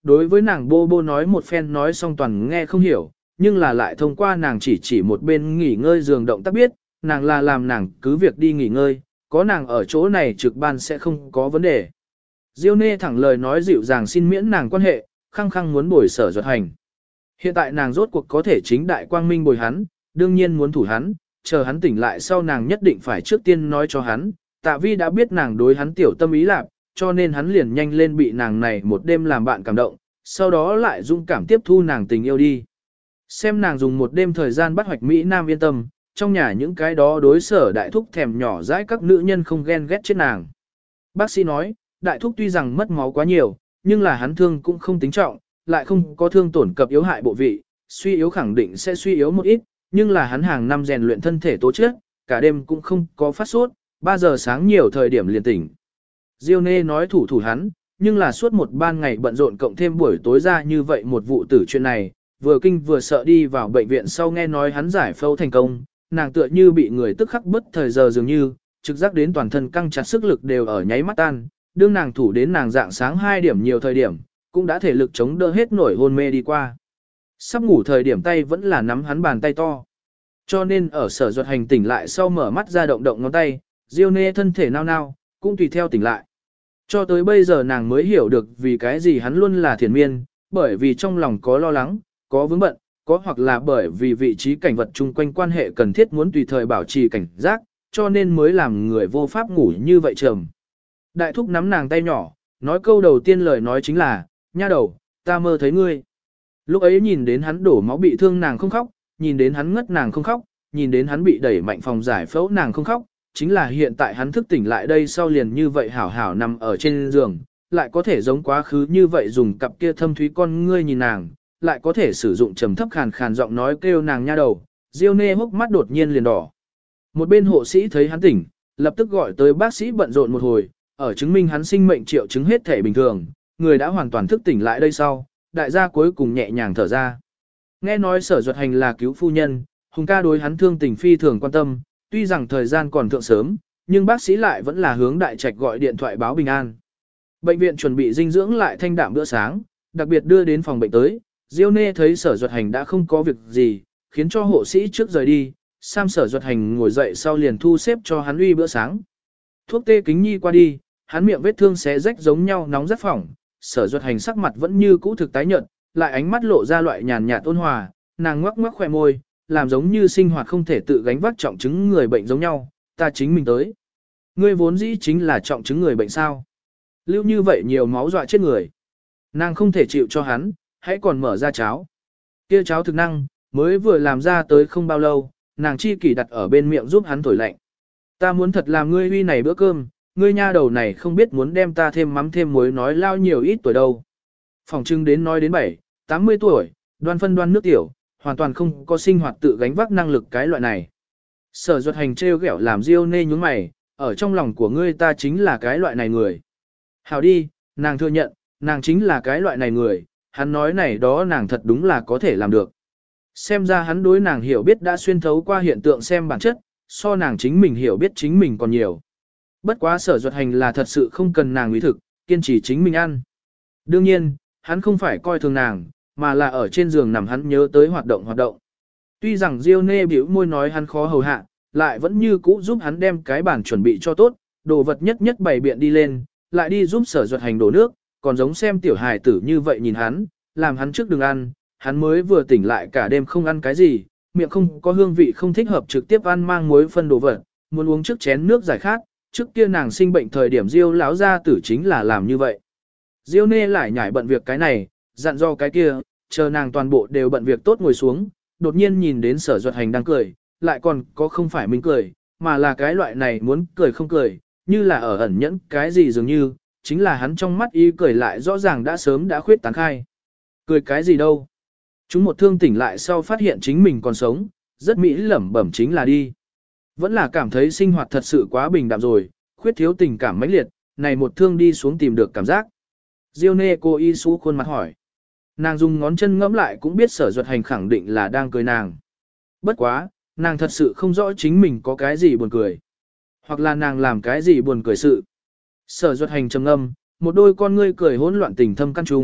đối với nàng bô bô nói một phen nói xong toàn nghe không hiểu, nhưng là lại thông qua nàng chỉ một bên nghỉ ngơi giường động tác biết, nàng là làm nàng cứ việc đi nghỉ ngơi, có nàng ở chỗ này trực ban sẽ không có vấn đề. Diêu Nê thẳng lời nói dịu dàng xin miễn nàng quan hệ, khăng khăng muốn bồi Sở Duật Hành. Hiện tại nàng rốt cuộc có thể chính đại quang minh bồi hắn, đương nhiên muốn thủ hắn, chờ hắn tỉnh lại sau nàng nhất định phải trước tiên nói cho hắn, Tạ Vi đã biết nàng đối hắn tiểu tâm ý lạc, cho nên hắn liền nhanh lên bị nàng này một đêm làm bạn cảm động, sau đó lại dung cảm tiếp thu nàng tình yêu đi. Xem nàng dùng một đêm thời gian bắt hoạch Mỹ Nam yên tâm, trong nhà những cái đó đối Sở đại thúc thèm nhỏ dãi các nữ nhân không ghen ghét chết nàng. Bác sĩ nói, đại thúc tuy rằng mất máu quá nhiều, nhưng là hắn thương cũng không tính trọng, lại không có thương tổn cập yếu hại bộ vị, suy yếu khẳng định sẽ suy yếu một ít, nhưng là hắn hàng năm rèn luyện thân thể tố chất, cả đêm cũng không có phát sốt, 3 giờ sáng nhiều thời điểm liền tỉnh. Diêu Nê nói thủ hắn, nhưng là suốt một ban ngày bận rộn cộng thêm buổi tối ra như vậy một vụ tử chuyện này, vừa kinh vừa sợ đi vào bệnh viện sau nghe nói hắn giải phẫu thành công, nàng tựa như bị người tức khắc bứt thời giờ dường như, trực giác đến toàn thân căng chặt sức lực đều ở nháy mắt tan, đương nàng thủ đến nàng dạng sáng 2 điểm nhiều thời điểm, cũng đã thể lực chống đỡ hết nổi hôn mê đi qua. Sắp ngủ thời điểm tay vẫn là nắm hắn bàn tay to. Cho nên ở Sở Duật Hành tỉnh lại sau mở mắt ra động động ngón tay, Diêu Nê thân thể nao nao, cũng tùy theo tỉnh lại. Cho tới bây giờ nàng mới hiểu được vì cái gì hắn luôn là thiền miên, bởi vì trong lòng có lo lắng, có vướng bận, có hoặc là bởi vì vị trí cảnh vật chung quanh quan hệ cần thiết muốn tùy thời bảo trì cảnh giác, cho nên mới làm người vô pháp ngủ như vậy trầm. Đại thúc nắm nàng tay nhỏ, nói câu đầu tiên lời nói chính là, nha đầu, ta mơ thấy ngươi. Lúc ấy nhìn đến hắn đổ máu bị thương nàng không khóc, nhìn đến hắn ngất nàng không khóc, nhìn đến hắn bị đẩy mạnh phòng giải phẫu nàng không khóc, chính là hiện tại hắn thức tỉnh lại đây sau liền như vậy hảo hảo nằm ở trên giường, lại có thể giống quá khứ như vậy dùng cặp kia thâm thúy con ngươi nhìn nàng, lại có thể sử dụng trầm thấp khàn khàn giọng nói kêu nàng nha đầu, Diêu Nê hốc mắt đột nhiên liền đỏ. Một bên hộ sĩ thấy hắn tỉnh, lập tức gọi tới bác sĩ bận rộn một hồi, ở chứng minh hắn sinh mệnh triệu chứng hết thể bình thường, người đã hoàn toàn thức tỉnh lại đây sau, đại gia cuối cùng nhẹ nhàng thở ra. Nghe nói Sở Duật Hành là cứu phu nhân, Hùng ca đối hắn thương tình phi thường quan tâm, tuy rằng thời gian còn thượng sớm, nhưng bác sĩ lại vẫn là hướng đại trạch gọi điện thoại báo bình an. Bệnh viện chuẩn bị dinh dưỡng lại thanh đạm bữa sáng, đặc biệt đưa đến phòng bệnh tới, Diêu Nê thấy Sở Duật Hành đã không có việc gì, khiến cho hộ sĩ trước rời đi, Sam Sở Duật Hành ngồi dậy sau liền thu xếp cho hắn uy bữa sáng. Thuốc tê kính nhi qua đi, hắn miệng vết thương xé rách giống nhau nóng rất phỏng, Sở Duật Hành sắc mặt vẫn như cũ thực tái nhợt, lại ánh mắt lộ ra loại nhàn nhạt ôn hòa, nàng ngoắc ngoắc khóe môi, làm giống như sinh hoạt không thể tự gánh vác trọng chứng người bệnh giống nhau, ta chính mình tới. Ngươi vốn dĩ chính là trọng chứng người bệnh sao? Lưu như vậy nhiều máu dọa chết người. Nàng không thể chịu cho hắn, hãy còn mở ra cháo. Kia cháo thực năng, mới vừa làm ra tới không bao lâu, nàng chi kỷ đặt ở bên miệng giúp hắn thổi lạnh. Ta muốn thật làm ngươi uy này bữa cơm, ngươi nha đầu này không biết muốn đem ta thêm mắm thêm muối nói lao nhiều ít tuổi đâu. Phòng trưng đến nói đến 80 tuổi, đoan phân đoan nước tiểu, hoàn toàn không có sinh hoạt tự gánh vác năng lực cái loại này. Sở Duật Hành trêu ghẹo làm Diêu Nê nhướng mày, ở trong lòng của ngươi ta chính là cái loại này người. Hảo đi, nàng thừa nhận, nàng chính là cái loại này người, hắn nói này đó nàng thật đúng là có thể làm được. Xem ra hắn đối nàng hiểu biết đã xuyên thấu qua hiện tượng xem bản chất, so nàng chính mình hiểu biết chính mình còn nhiều. Bất quá Sở Duật Hành là thật sự không cần nàng ý thực, kiên trì chính mình ăn. Đương nhiên, hắn không phải coi thường nàng, mà là ở trên giường nằm hắn nhớ tới hoạt động. Tuy rằng Diêu Nê bĩu môi nói hắn khó hầu hạ, lại vẫn như cũ giúp hắn đem cái bàn chuẩn bị cho tốt, đồ vật nhất nhất bày biện đi lên, lại đi giúp Sở Duật Hành đổ nước, còn giống xem tiểu hài tử như vậy nhìn hắn, làm hắn trước đừng ăn, hắn mới vừa tỉnh lại cả đêm không ăn cái gì, miệng không có hương vị không thích hợp trực tiếp ăn mang muối phân đồ vật, muốn uống trước chén nước giải khát, trước kia nàng sinh bệnh thời điểm Diêu lão gia tử chính là làm như vậy. Diêu Nê lại nhảy bận việc cái này, dặn do cái kia, chờ nàng toàn bộ đều bận việc tốt ngồi xuống, đột nhiên nhìn đến Sở Duật Hành đang cười, lại còn có không phải mình cười, mà là cái loại này muốn cười không cười, như là ở ẩn nhẫn cái gì dường như, chính là hắn trong mắt ý cười lại rõ ràng đã sớm đã khuyết tán khai. Cười cái gì đâu? Chúng một thương tỉnh lại sau phát hiện chính mình còn sống, rất mỹ lẩm bẩm chính là đi. Vẫn là cảm thấy sinh hoạt thật sự quá bình đạm rồi, khuyết thiếu tình cảm mãnh liệt, này một thương đi xuống tìm được cảm giác. Diêu Nê cô y xú khuôn mặt hỏi. Nàng dùng ngón chân ngẫm lại cũng biết Sở Duật Hành khẳng định là đang cười nàng. Bất quá, nàng thật sự không rõ chính mình có cái gì buồn cười. Hoặc là nàng làm cái gì buồn cười sự. Sở Duật Hành trầm ngâm, một đôi con ngươi cười hỗn loạn tình thâm căn trung,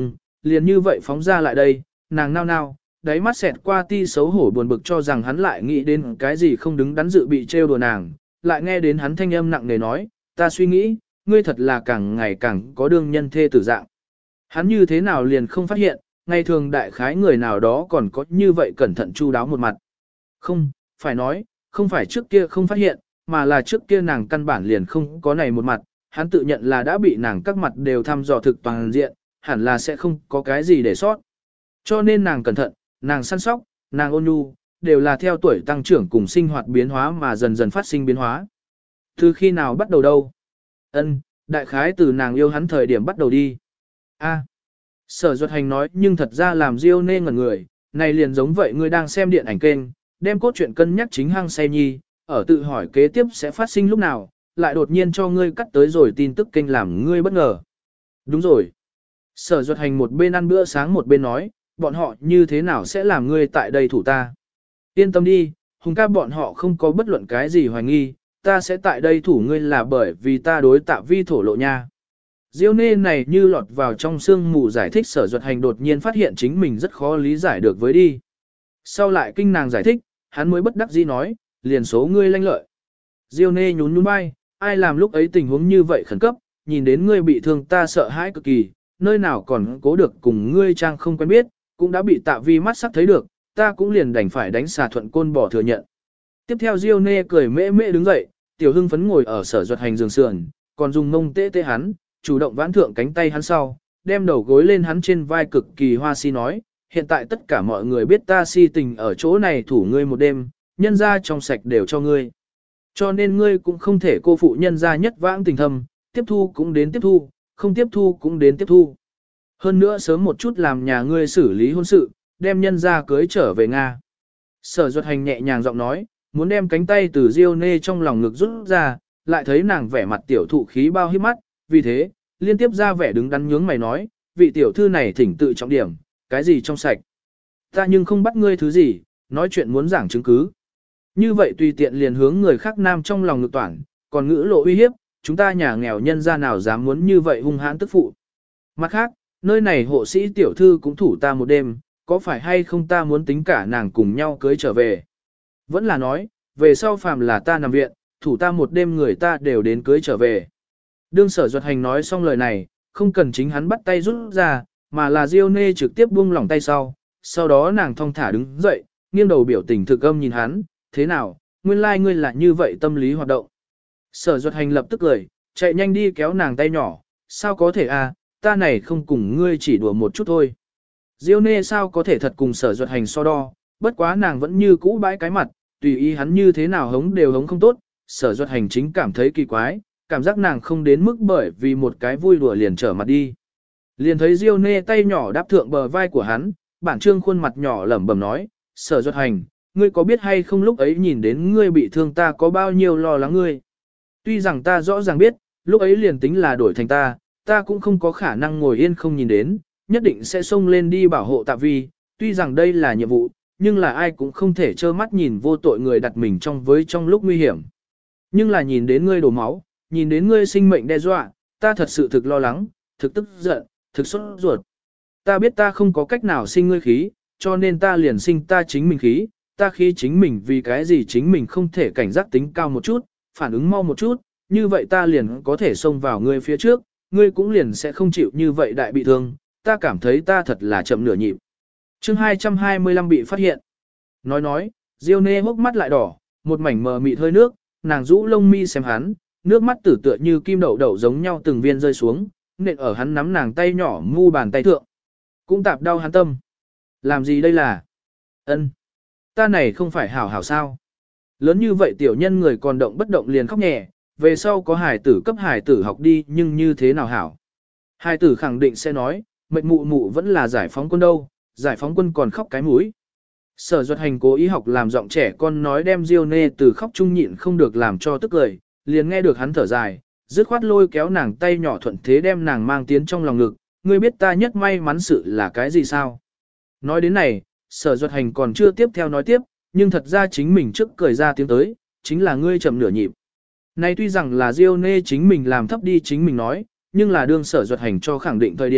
liền như vậy phóng ra lại đây, nàng nao nao, đáy mắt xẹt qua ti xấu hổ buồn bực cho rằng hắn lại nghĩ đến cái gì không đứng đắn dự bị trêu đùa nàng, lại nghe đến hắn thanh âm nặng nề nói, ta suy nghĩ, ngươi thật là càng ngày càng có đương nhân thê tử dạng. Hắn như thế nào liền không phát hiện, ngày thường đại khái người nào đó còn có như vậy cẩn thận chu đáo một mặt. Không, phải nói, không phải trước kia không phát hiện, mà là trước kia nàng căn bản liền không có này một mặt, hắn tự nhận là đã bị nàng các mặt đều thăm dò thực toàn diện, hẳn là sẽ không có cái gì để sót. Cho nên nàng cẩn thận, nàng săn sóc, nàng ôn nhu, đều là theo tuổi tăng trưởng cùng sinh hoạt biến hóa mà dần dần phát sinh biến hóa. Từ khi nào bắt đầu đâu? Ân, đại khái từ nàng yêu hắn thời điểm bắt đầu đi. A. Sở Duật Hành nói nhưng thật ra làm Diêu Nê ngẩn người, này liền giống vậy ngươi đang xem điện ảnh kênh, đem cốt truyện cân nhắc chính hăng say nhi, ở tự hỏi kế tiếp sẽ phát sinh lúc nào, lại đột nhiên cho ngươi cắt tới rồi tin tức kênh làm ngươi bất ngờ. Đúng rồi. Sở Duật Hành một bên ăn bữa sáng một bên nói, bọn họ như thế nào sẽ làm ngươi tại đây thủ ta. Yên tâm đi, Hùng ca bọn họ không có bất luận cái gì hoài nghi, ta sẽ tại đây thủ ngươi là bởi vì ta đối Tạ Vi thổ lộ nha. Diêu Nê này như lọt vào trong sương mù giải thích Sở Duật Hành đột nhiên phát hiện chính mình rất khó lý giải được với đi. Sau lại kinh nàng giải thích, hắn mới bất đắc dĩ nói, liền số ngươi lanh lợi. Diêu Nê nhún nhún vai, ai làm lúc ấy tình huống như vậy khẩn cấp, nhìn đến ngươi bị thương ta sợ hãi cực kỳ, nơi nào còn cố được cùng ngươi trang không quen biết, cũng đã bị Tạ Vi mắt sắc thấy được, ta cũng liền đành phải đánh xà thuận côn bỏ thừa nhận. Tiếp theo Diêu Nê cười mễ mễ đứng dậy, tiểu hưng phấn ngồi ở Sở Duật Hành giường sườn, còn dùng mông tê tê hắn, chủ động vãn thượng cánh tay hắn sau, đem đầu gối lên hắn trên vai cực kỳ hoa si nói, hiện tại tất cả mọi người biết ta si tình ở chỗ này thủ ngươi một đêm, nhân ra trong sạch đều cho ngươi. Cho nên ngươi cũng không thể cô phụ nhân ra nhất vãng tình thâm, tiếp thu cũng đến tiếp thu, không tiếp thu cũng đến tiếp thu. Hơn nữa sớm một chút làm nhà ngươi xử lý hôn sự, đem nhân ra cưới trở về Nga. Sở Duật Hành nhẹ nhàng giọng nói, muốn đem cánh tay từ Diêu Nê trong lòng ngực rút ra, lại thấy nàng vẻ mặt tiểu thụ khí bao hiếp mắt, vì thế, liên tiếp ra vẻ đứng đắn nhướng mày nói, vị tiểu thư này thỉnh tự trọng điểm, cái gì trong sạch. Ta nhưng không bắt ngươi thứ gì, nói chuyện muốn giảng chứng cứ. Như vậy tùy tiện liền hướng người khác nam trong lòng ngực toản, còn ngữ lộ uy hiếp, chúng ta nhà nghèo nhân ra nào dám muốn như vậy hung hãn tức phụ. Mặt khác, nơi này hộ sĩ tiểu thư cũng thủ ta một đêm, có phải hay không ta muốn tính cả nàng cùng nhau cưới trở về. Vẫn là nói, về sau phàm là ta nằm viện, thủ ta một đêm người ta đều đến cưới trở về. Đương Sở Duật Hành nói xong lời này, không cần chính hắn bắt tay rút ra, mà là Diêu Nê trực tiếp buông lỏng tay sau đó nàng thong thả đứng dậy, nghiêng đầu biểu tình thực âm nhìn hắn, thế nào, nguyên lai ngươi là như vậy tâm lý hoạt động. Sở Duật Hành lập tức cười, chạy nhanh đi kéo nàng tay nhỏ, sao có thể à, ta này không cùng ngươi chỉ đùa một chút thôi. Diêu Nê sao có thể thật cùng Sở Duật Hành so đo, bất quá nàng vẫn như cũ bãi cái mặt, tùy ý hắn như thế nào hống đều hống không tốt, Sở Duật Hành chính cảm thấy kỳ quái, cảm giác nàng không đến mức bởi vì một cái vui đùa liền trở mặt đi. Liền thấy Diêu Nê tay nhỏ đáp thượng bờ vai của hắn, bản trương khuôn mặt nhỏ lẩm bẩm nói, Sở Duật Hành, ngươi có biết hay không lúc ấy nhìn đến ngươi bị thương ta có bao nhiêu lo lắng ngươi. Tuy rằng ta rõ ràng biết, lúc ấy liền tính là đổi thành ta cũng không có khả năng ngồi yên không nhìn đến, nhất định sẽ xông lên đi bảo hộ Tạ Vi, tuy rằng đây là nhiệm vụ, nhưng là ai cũng không thể trơ mắt nhìn vô tội người đặt mình trong lúc nguy hiểm. Nhưng là nhìn đến ngươi đổ máu, nhìn đến ngươi sinh mệnh đe dọa, ta thật sự thực lo lắng, thực tức giận, thực sốt ruột. Ta biết ta không có cách nào sinh ngươi khí, cho nên ta liền sinh ta chính mình khí, ta khí chính mình vì cái gì chính mình không thể cảnh giác tính cao một chút, phản ứng mau một chút, như vậy ta liền có thể xông vào ngươi phía trước, ngươi cũng liền sẽ không chịu như vậy đại bị thương, ta cảm thấy ta thật là chậm nửa nhịp. Chương 225 bị phát hiện. Nói, Diêu Nê hốc mắt lại đỏ, một mảnh mờ mịt hơi nước, nàng rũ lông mi xem hắn, nước mắt tử tựa như kim đậu đậu giống nhau từng viên rơi xuống, nện ở hắn nắm nàng tay nhỏ mu bàn tay thượng. Cũng tạp đau hắn tâm. Làm gì đây là? Ân, ta này không phải hảo hảo sao? Lớn như vậy tiểu nhân người còn động bất động liền khóc nhẹ, về sau có hài tử cấp hài tử học đi nhưng như thế nào hảo? Hài tử khẳng định sẽ nói, mệnh mụ mụ vẫn là giải phóng quân đâu, giải phóng quân còn khóc cái mũi. Sở Duật Hành cố ý học làm giọng trẻ con nói đem Diêu Nê từ khóc chung nhịn không được làm cho tức cười, liền nghe được hắn thở dài, dứt khoát lôi kéo nàng tay nhỏ thuận thế đem nàng mang tiến trong lòng ngực, ngươi biết ta nhất may mắn sự là cái gì sao? Nói đến này, Sở Duật Hành còn chưa tiếp theo nói tiếp, nhưng thật ra chính mình trước cười ra tiếng tới, chính là ngươi chậm nửa nhịp. Này tuy rằng là Diêu Nê chính mình làm thấp đi chính mình nói, nhưng là đương Sở Duật Hành cho khẳng định thời điểm,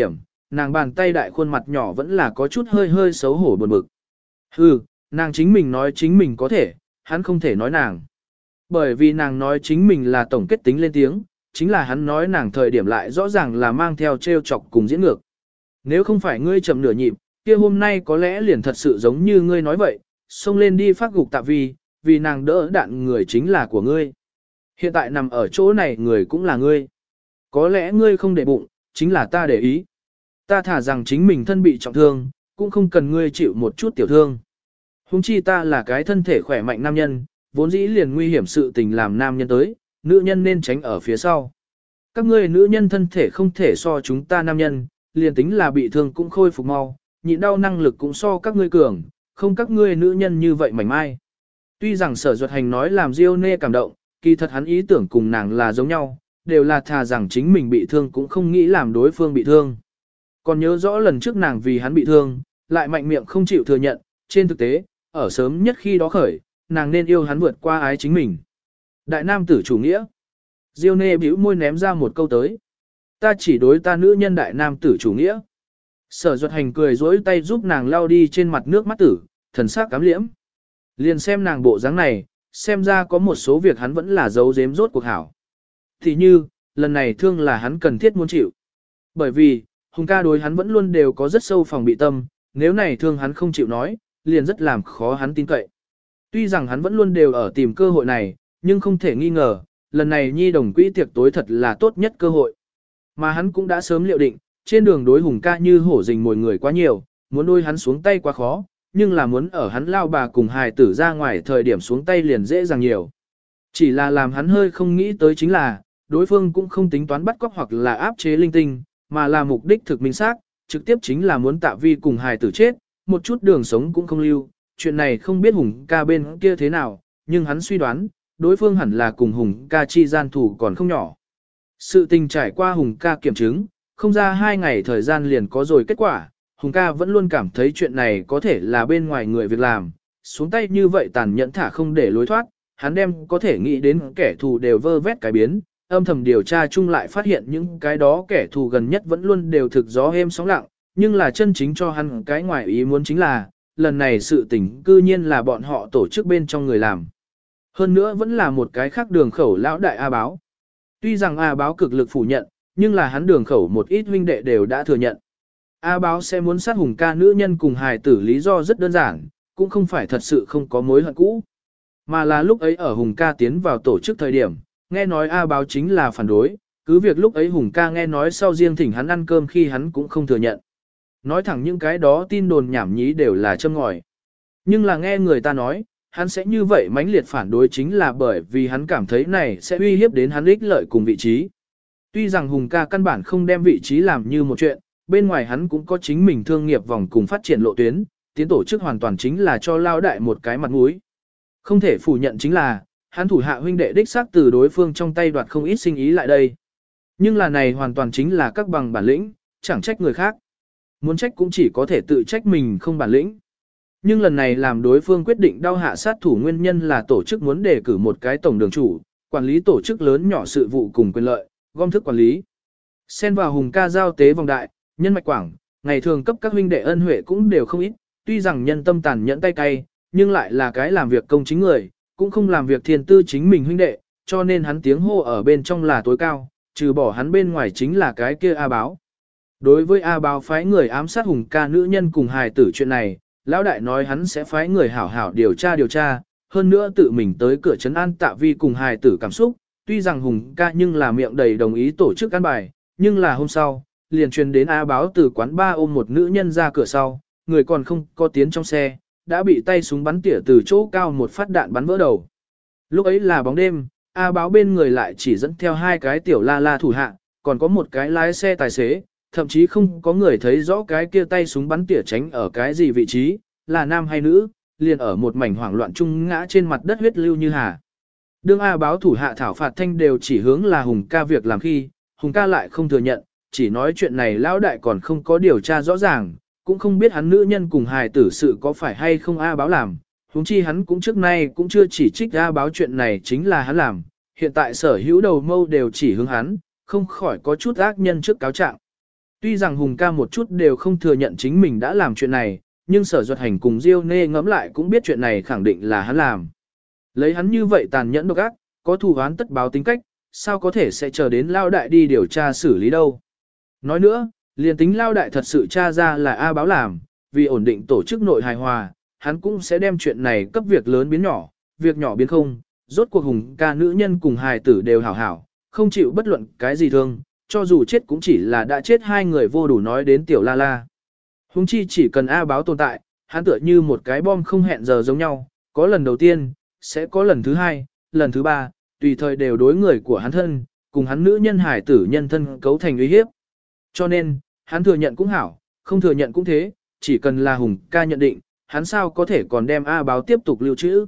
nàng bàn tay đại khuôn mặt nhỏ vẫn là có chút hơi hơi xấu hổ buồn bực. Hừ, nàng chính mình nói chính mình có thể, hắn không thể nói nàng. Bởi vì nàng nói chính mình là tổng kết tính lên tiếng, chính là hắn nói nàng thời điểm lại rõ ràng là mang theo trêu chọc cùng diễn ngược. Nếu không phải ngươi chậm nửa nhịp, kia hôm nay có lẽ liền thật sự giống như ngươi nói vậy, xông lên đi phát gục Tạ Vi, vì nàng đỡ đạn người chính là của ngươi. Hiện tại nằm ở chỗ này người cũng là ngươi. Có lẽ ngươi không để bụng, chính là ta để ý. Ta thả rằng chính mình thân bị trọng thương, cũng không cần ngươi chịu một chút tiểu thương. Huống chi ta là cái thân thể khỏe mạnh nam nhân, vốn dĩ liền nguy hiểm sự tình làm nam nhân tới, nữ nhân nên tránh ở phía sau. Các ngươi nữ nhân thân thể không thể so chúng ta nam nhân, liền tính là bị thương cũng khôi phục mau, nhịn đau năng lực cũng so các ngươi cường, không các ngươi nữ nhân như vậy mảnh mai. Tuy rằng Sở Duật Hành nói làm Diêu Nê cảm động, kỳ thật hắn ý tưởng cùng nàng là giống nhau, đều là thà rằng chính mình bị thương cũng không nghĩ làm đối phương bị thương. Còn nhớ rõ lần trước nàng vì hắn bị thương, lại mạnh miệng không chịu thừa nhận, trên thực tế, ở sớm nhất khi đó khởi, nàng nên yêu hắn vượt qua ái chính mình. Đại nam tử chủ nghĩa. Diêu Nê bĩu môi ném ra một câu tới. Ta chỉ đối ta nữ nhân đại nam tử chủ nghĩa. Sở Duật Hành cười dỗi tay giúp nàng lau đi trên mặt nước mắt tử, thần sắc cám liễm. Liền xem nàng bộ dáng này, xem ra có một số việc hắn vẫn là giấu giếm rốt cuộc hảo. Thì như, lần này thương là hắn cần thiết muốn chịu. Bởi vì, Hùng ca đối hắn vẫn luôn đều có rất sâu phòng bị tâm, nếu này thương hắn không chịu nói, liền rất làm khó hắn tin cậy. Tuy rằng hắn vẫn luôn đều ở tìm cơ hội này, nhưng không thể nghi ngờ, lần này nhi đồng quỹ tiệc tối thật là tốt nhất cơ hội. Mà hắn cũng đã sớm liệu định, trên đường đối Hùng ca như hổ rình mồi người quá nhiều, muốn đôi hắn xuống tay quá khó, nhưng là muốn ở hắn lao bà cùng hài tử ra ngoài thời điểm xuống tay liền dễ dàng nhiều. Chỉ là làm hắn hơi không nghĩ tới chính là, đối phương cũng không tính toán bắt cóc hoặc là áp chế linh tinh, mà là mục đích thực minh xác, trực tiếp chính là muốn Tạ Vi cùng hài tử chết, một chút đường sống cũng không lưu. Chuyện này không biết Hùng ca bên kia thế nào, nhưng hắn suy đoán, đối phương hẳn là cùng Hùng ca chi gian thủ còn không nhỏ. Sự tình trải qua Hùng ca kiểm chứng, không ra 2 ngày thời gian liền có rồi kết quả, Hùng ca vẫn luôn cảm thấy chuyện này có thể là bên ngoài người việc làm, xuống tay như vậy tàn nhẫn thả không để lối thoát, hắn đem có thể nghĩ đến kẻ thù đều vơ vét cái biến, âm thầm điều tra chung lại phát hiện những cái đó kẻ thù gần nhất vẫn luôn đều thực gió êm sóng lặng, nhưng là chân chính cho hắn cái ngoài ý muốn chính là, lần này sự tình cư nhiên là bọn họ tổ chức bên trong người làm. Hơn nữa vẫn là một cái khác đường khẩu lão đại A Báo. Tuy rằng A Báo cực lực phủ nhận, nhưng là hắn đường khẩu một ít huynh đệ đều đã thừa nhận. A Báo sẽ muốn sát Hùng ca nữ nhân cùng hài tử lý do rất đơn giản, cũng không phải thật sự không có mối hận cũ. Mà là lúc ấy ở Hùng ca tiến vào tổ chức thời điểm, nghe nói A Báo chính là phản đối, cứ việc lúc ấy Hùng ca nghe nói sau riêng thỉnh hắn ăn cơm khi hắn cũng không thừa nhận. Nói thẳng những cái đó tin đồn nhảm nhí đều là châm ngòi. Nhưng là nghe người ta nói, hắn sẽ như vậy mãnh liệt phản đối chính là bởi vì hắn cảm thấy này sẽ uy hiếp đến hắn ích lợi cùng vị trí. Tuy rằng Hùng ca căn bản không đem vị trí làm như một chuyện, bên ngoài hắn cũng có chính mình thương nghiệp vòng cùng phát triển lộ tuyến, tiến tổ chức hoàn toàn chính là cho lao đại một cái mặt mũi. Không thể phủ nhận chính là, hắn thủ hạ huynh đệ đích xác từ đối phương trong tay đoạt không ít sinh ý lại đây. Nhưng là này hoàn toàn chính là các bằng bản lĩnh, chẳng trách người khác. Muốn trách cũng chỉ có thể tự trách mình không bản lĩnh. Nhưng lần này làm đối phương quyết định đau hạ sát thủ nguyên nhân là tổ chức muốn đề cử một cái tổng đường chủ, quản lý tổ chức lớn nhỏ sự vụ cùng quyền lợi, gom thức quản lý. Xen vào Hùng ca giao tế vòng đại, nhân mạch quảng, ngày thường cấp các huynh đệ ân huệ cũng đều không ít, tuy rằng nhân tâm tàn nhẫn tay cay, nhưng lại là cái làm việc công chính người, cũng không làm việc thiên tư chính mình huynh đệ, cho nên hắn tiếng hô ở bên trong là tối cao, trừ bỏ hắn bên ngoài chính là cái kia A Báo. Đối với A Báo phái người ám sát Hùng ca nữ nhân cùng hài tử chuyện này, lão đại nói hắn sẽ phái người hảo hảo điều tra, hơn nữa tự mình tới cửa trấn an Tạ Vi cùng hài tử cảm xúc, tuy rằng Hùng ca nhưng là miệng đầy đồng ý tổ chức ăn bài, nhưng là hôm sau, liền truyền đến A Báo từ quán ba ôm một nữ nhân ra cửa sau, người còn không có tiến trong xe, đã bị tay súng bắn tỉa từ chỗ cao một phát đạn bắn vỡ đầu. Lúc ấy là bóng đêm, A Báo bên người lại chỉ dẫn theo 2 cái tiểu la la thủ hạ, còn có một cái lái xe tài xế, thậm chí không có người thấy rõ cái kia tay súng bắn tỉa tránh ở cái gì vị trí, là nam hay nữ, liền ở một mảnh hoảng loạn chung ngã trên mặt đất huyết lưu như hà. Đương A Báo thủ hạ thảo phạt thanh đều chỉ hướng là Hùng ca việc làm khi, Hùng ca lại không thừa nhận, chỉ nói chuyện này lão đại còn không có điều tra rõ ràng, cũng không biết hắn nữ nhân cùng hài tử sự có phải hay không A Báo làm, huống chi hắn cũng trước nay cũng chưa chỉ trích A Báo chuyện này chính là hắn làm, hiện tại sở hữu đầu mâu đều chỉ hướng hắn, không khỏi có chút ác nhân trước cáo trạng. Tuy rằng Hùng ca một chút đều không thừa nhận chính mình đã làm chuyện này, nhưng Sở Duật Hành cùng Diêu Nê ngẫm lại cũng biết chuyện này khẳng định là hắn làm. Lấy hắn như vậy tàn nhẫn độc ác, có thù oán tất báo tính cách, sao có thể sẽ chờ đến Lao Đại đi điều tra xử lý đâu. Nói nữa, liền tính Lao Đại thật sự tra ra là A Báo làm, vì ổn định tổ chức nội hài hòa, hắn cũng sẽ đem chuyện này cấp việc lớn biến nhỏ, việc nhỏ biến không, rốt cuộc Hùng ca nữ nhân cùng hài tử đều hảo hảo, không chịu bất luận cái gì thương, cho dù chết cũng chỉ là đã chết hai người vô đủ nói đến tiểu la la. Hùng chi chỉ cần A Báo tồn tại, hắn tựa như một cái bom không hẹn giờ giống nhau, có lần đầu tiên, sẽ có lần thứ hai, lần thứ ba, tùy thời đều đối người của hắn thân, cùng hắn nữ nhân hải tử nhân thân cấu thành uy hiếp. Cho nên, hắn thừa nhận cũng hảo, không thừa nhận cũng thế, chỉ cần là Hùng ca nhận định, hắn sao có thể còn đem A Báo tiếp tục lưu trữ.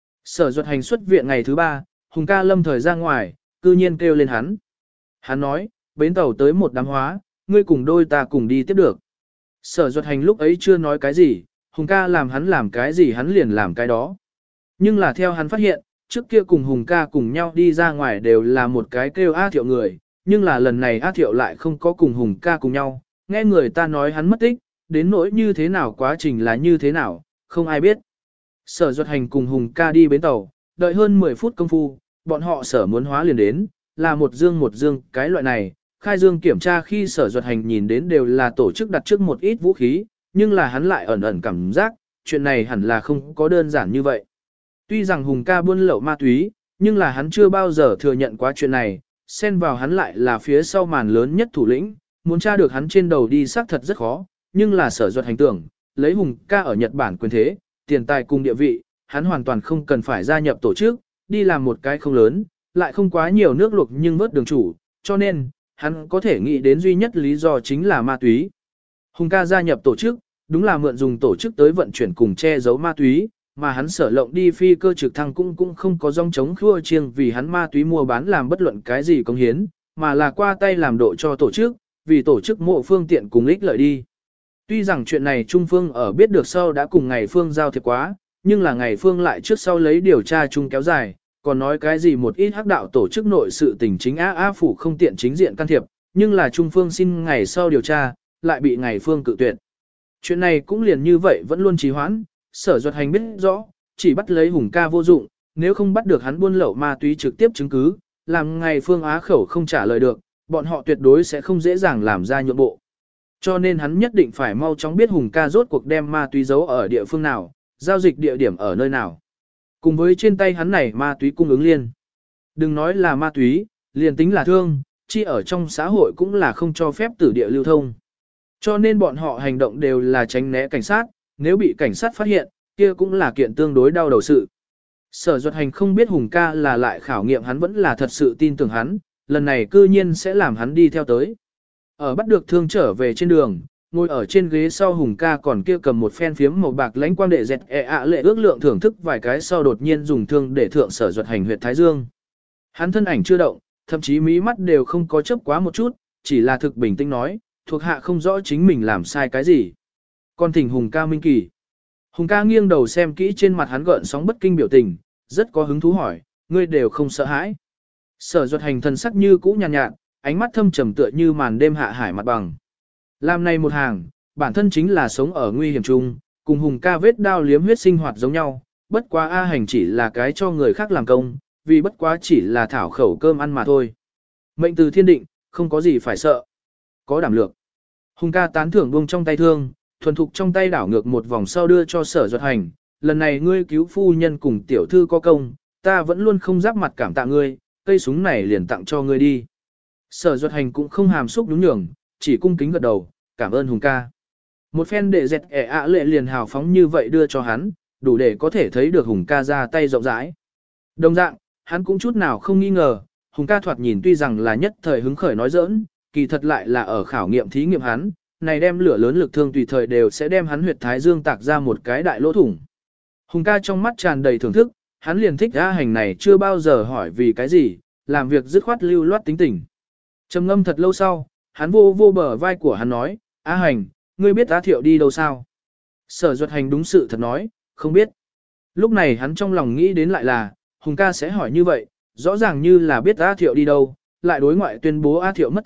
Sở Duật Hành xuất viện ngày thứ ba, Hùng ca lâm thời ra ngoài, cư nhiên kêu lên hắn. Hắn nói, bến tàu tới một đám hóa, ngươi cùng đôi ta cùng đi tiếp được. Sở Duật Hành lúc ấy chưa nói cái gì, Hùng ca làm hắn làm cái gì hắn liền làm cái đó. Nhưng là theo hắn phát hiện, trước kia cùng Hùng ca cùng nhau đi ra ngoài đều là một cái kêu A Thiệu người, nhưng là lần này A Thiệu lại không có cùng Hùng ca cùng nhau, nghe người ta nói hắn mất tích, đến nỗi như thế nào quá trình là như thế nào, không ai biết. Sở Duật Hành cùng Hùng ca đi bến tàu, đợi hơn 10 phút công phu, bọn họ sở muốn hóa liền đến, là một dương cái loại này, khai dương kiểm tra khi Sở Duật Hành nhìn đến đều là tổ chức đặt trước một ít vũ khí, nhưng là hắn lại ẩn ẩn cảm giác, chuyện này hẳn là không có đơn giản như vậy. Tuy rằng Hùng ca buôn lậu ma túy, nhưng là hắn chưa bao giờ thừa nhận quá chuyện này, xen vào hắn lại là phía sau màn lớn nhất thủ lĩnh, muốn tra được hắn trên đầu đi xác thật rất khó, nhưng là Sở Duật Hành tưởng, lấy Hùng ca ở Nhật Bản quyền thế, tiền tài cùng địa vị, hắn hoàn toàn không cần phải gia nhập tổ chức, đi làm một cái không lớn, lại không quá nhiều nước luộc nhưng vớt đường chủ, cho nên, hắn có thể nghĩ đến duy nhất lý do chính là ma túy. Hùng ca gia nhập tổ chức, đúng là mượn dùng tổ chức tới vận chuyển cùng che giấu ma túy, mà hắn Sở Lộng đi phi cơ trực thăng cũng không có dòng chống khua chiêng vì hắn ma túy mua bán làm bất luận cái gì công hiến, mà là qua tay làm độ cho tổ chức, vì tổ chức mộ phương tiện cùng ích lợi đi. Tuy rằng chuyện này Trung Phương ở biết được sau đã cùng Ngày Phương giao thiệp quá, nhưng là Ngày Phương lại trước sau lấy điều tra chung kéo dài, còn nói cái gì một ít hắc đạo tổ chức nội sự tình chính A phủ không tiện chính diện can thiệp, nhưng là Trung Phương xin ngày sau điều tra, lại bị Ngày Phương cự tuyệt. Chuyện này cũng liền như vậy vẫn luôn trì hoãn, Sở Duật Hành biết rõ, chỉ bắt lấy Hùng ca vô dụng, nếu không bắt được hắn buôn lậu ma túy trực tiếp chứng cứ, làm Ngày Phương á khẩu không trả lời được, bọn họ tuyệt đối sẽ không dễ dàng làm ra nhượng bộ. Cho nên hắn nhất định phải mau chóng biết Hùng ca rốt cuộc đem ma túy giấu ở địa phương nào, giao dịch địa điểm ở nơi nào. Cùng với trên tay hắn này ma túy cung ứng liên. Đừng nói là ma túy, liền tính là thương, chi ở trong xã hội cũng là không cho phép tử địa lưu thông. Cho nên bọn họ hành động đều là tránh né cảnh sát, nếu bị cảnh sát phát hiện, kia cũng là kiện tương đối đau đầu sự. Sở Duật Hành không biết Hùng ca là lại khảo nghiệm hắn vẫn là thật sự tin tưởng hắn, lần này cư nhiên sẽ làm hắn đi theo tới. Ở bắt được thương trở về trên đường, ngồi ở trên ghế sau Hùng ca còn kia cầm một phen phiếm màu bạc lãnh quang đệ dẹt lệ ước lượng thưởng thức vài cái sau đột nhiên dùng thương để thượng Sở Duật Hành huyệt thái dương. Hắn thân ảnh chưa động, thậm chí mí mắt đều không có chớp quá một chút, chỉ là thực bình tĩnh nói, thuộc hạ không rõ chính mình làm sai cái gì. Còn thỉnh Hùng ca minh kỳ. Hùng ca nghiêng đầu xem kỹ trên mặt hắn gợn sóng bất kinh biểu tình, rất có hứng thú hỏi, ngươi đều không sợ hãi. Sở Duật Hành thần sắc như cũ nhàn nhạt, ánh mắt thâm trầm tựa như màn đêm hạ hải mặt bằng. Làm này một hàng, bản thân chính là sống ở nguy hiểm chung, cùng Hùng ca vết đao liếm huyết sinh hoạt giống nhau, bất quá A Hành chỉ là cái cho người khác làm công, vì bất quá chỉ là thảo khẩu cơm ăn mà thôi. Mệnh từ thiên định, không có gì phải sợ. Có đảm lược. Hùng ca tán thưởng buông trong tay thương, thuần thục trong tay đảo ngược một vòng sau đưa cho Sở Duật Hành, lần này ngươi cứu phu nhân cùng tiểu thư có công, ta vẫn luôn không giáp mặt cảm tạ ngươi, cây súng này liền tặng cho ngươi đi. Sở Duật Hành cũng không hàm xúc đúng nhường, chỉ cung kính gật đầu, cảm ơn Hùng ca. Một phen đệ dẹt lệ liền hào phóng như vậy đưa cho hắn, đủ để có thể thấy được Hùng ca ra tay rộng rãi. Đồng dạng, hắn cũng chút nào không nghi ngờ, Hùng ca thoạt nhìn tuy rằng là nhất thời hứng khởi nói giỡn, kỳ thật lại là ở khảo nghiệm thí nghiệm hắn, này đem lửa lớn lực thương tùy thời đều sẽ đem hắn huyệt thái dương tạc ra một cái đại lỗ thủng. Hùng ca trong mắt tràn đầy thưởng thức, hắn liền thích A Hành này chưa bao giờ hỏi vì cái gì, làm việc dứt khoát lưu loát tính tình. Trầm ngâm thật lâu sau, hắn vô bờ vai của hắn nói, A Hành, ngươi biết A Thiệu đi đâu sao? Sở Duật Hành đúng sự thật nói, không biết. Lúc này hắn trong lòng nghĩ đến lại là, Hùng ca sẽ hỏi như vậy, rõ ràng như là biết A Thiệu đi đâu, lại đối ngoại tuyên bố A Thiệu mất tích,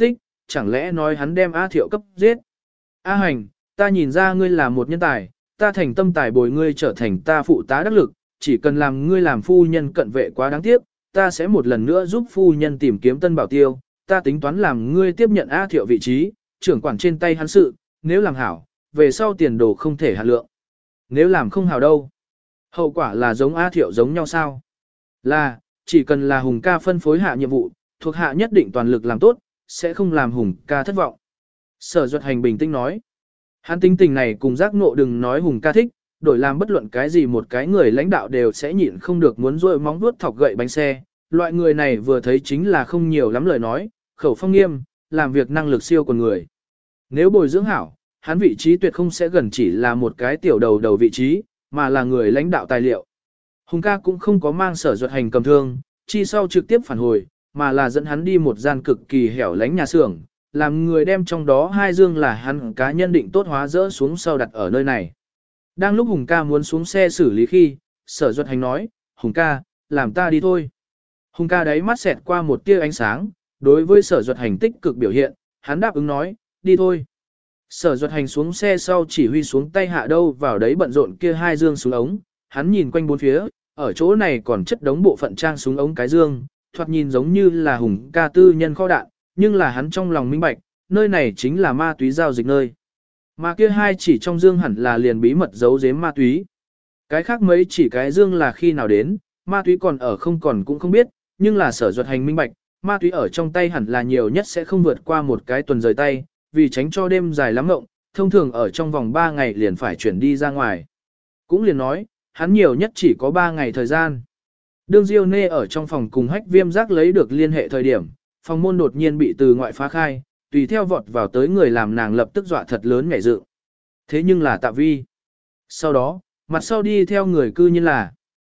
chẳng lẽ nói hắn đem A Thiệu cấp giết. A Hành, ta nhìn ra ngươi là một nhân tài, ta thành tâm tài bồi ngươi trở thành ta phụ tá đắc lực, chỉ cần làm ngươi làm phu nhân cận vệ quá đáng tiếc, ta sẽ một lần nữa giúp phu nhân tìm kiếm tân bảo tiêu, ta tính toán làm ngươi tiếp nhận A Thiệu vị trí, trưởng quản trên tay hắn sự, nếu làm hảo, về sau tiền đồ không thể hạt lượng. Nếu làm không hảo đâu, hậu quả là giống A Thiệu giống nhau sao? Là, chỉ cần là Hùng ca phân phối hạ nhiệm vụ, thuộc hạ nhất định toàn lực làm tốt, sẽ không làm Hùng ca thất vọng. Sở Duật Hành bình tĩnh nói. Hắn tính tình này cùng giác ngộ đừng nói Hùng ca thích, đổi làm bất luận cái gì một cái người lãnh đạo đều sẽ nhịn không được muốn rôi móng vuốt thọc gậy bánh xe. Loại người này vừa thấy chính là không nhiều lắm lời nói, khẩu phong nghiêm, làm việc năng lực siêu con người. Nếu bồi dưỡng hảo, hắn vị trí tuyệt không sẽ gần chỉ là một cái tiểu đầu vị trí, mà là người lãnh đạo tài liệu. Hùng ca cũng không có mang Sở Duật Hành cầm thương, chi sau trực tiếp phản hồi, mà là dẫn hắn đi một gian cực kỳ hẻo lánh nhà xưởng, làm người đem trong đó 2 dương là hắn cá nhân định tốt hóa dỡ xuống sau đặt ở nơi này. Đang lúc Hùng ca muốn xuống xe xử lý khi, Sở Duật Hành nói, Hùng ca, làm ta đi thôi. Hùng ca đáy mắt xẹt qua một tia ánh sáng, đối với Sở Duật Hành tích cực biểu hiện, hắn đáp ứng nói, đi thôi. Sở Duật Hành xuống xe sau chỉ huy xuống tay hạ đâu vào đấy bận rộn kia 2 dương súng ống, hắn nhìn quanh bốn phía, ở chỗ này còn chất đống bộ phận trang súng ống cái dương, thoạt nhìn giống như là Hùng ca tư nhân kho đạn, nhưng là hắn trong lòng minh bạch, nơi này chính là ma túy giao dịch nơi. Mà kia 2 chỉ trong dương hẳn là liền bí mật giấu giếm ma túy. Cái khác mấy chỉ cái dương là khi nào đến, ma túy còn ở không còn cũng không biết, nhưng là Sở Duật Hành minh bạch, ma túy ở trong tay hẳn là nhiều nhất sẽ không vượt qua một cái tuần rời tay, vì tránh cho đêm dài lắm ngộng, thông thường ở trong vòng 3 ngày liền phải chuyển đi ra ngoài. Cũng liền nói, hắn nhiều nhất chỉ có 3 ngày thời gian. Đương Diêu Nê ở trong phòng cùng Hách Viêm Giác lấy được liên hệ thời điểm, phòng môn đột nhiên bị từ ngoại phá khai, tùy theo vọt vào tới người làm nàng lập tức dọa thật lớn nhảy dựng. Thế nhưng là Tạ Vi. Sau đó, mặt sau đi theo người cư nhiên là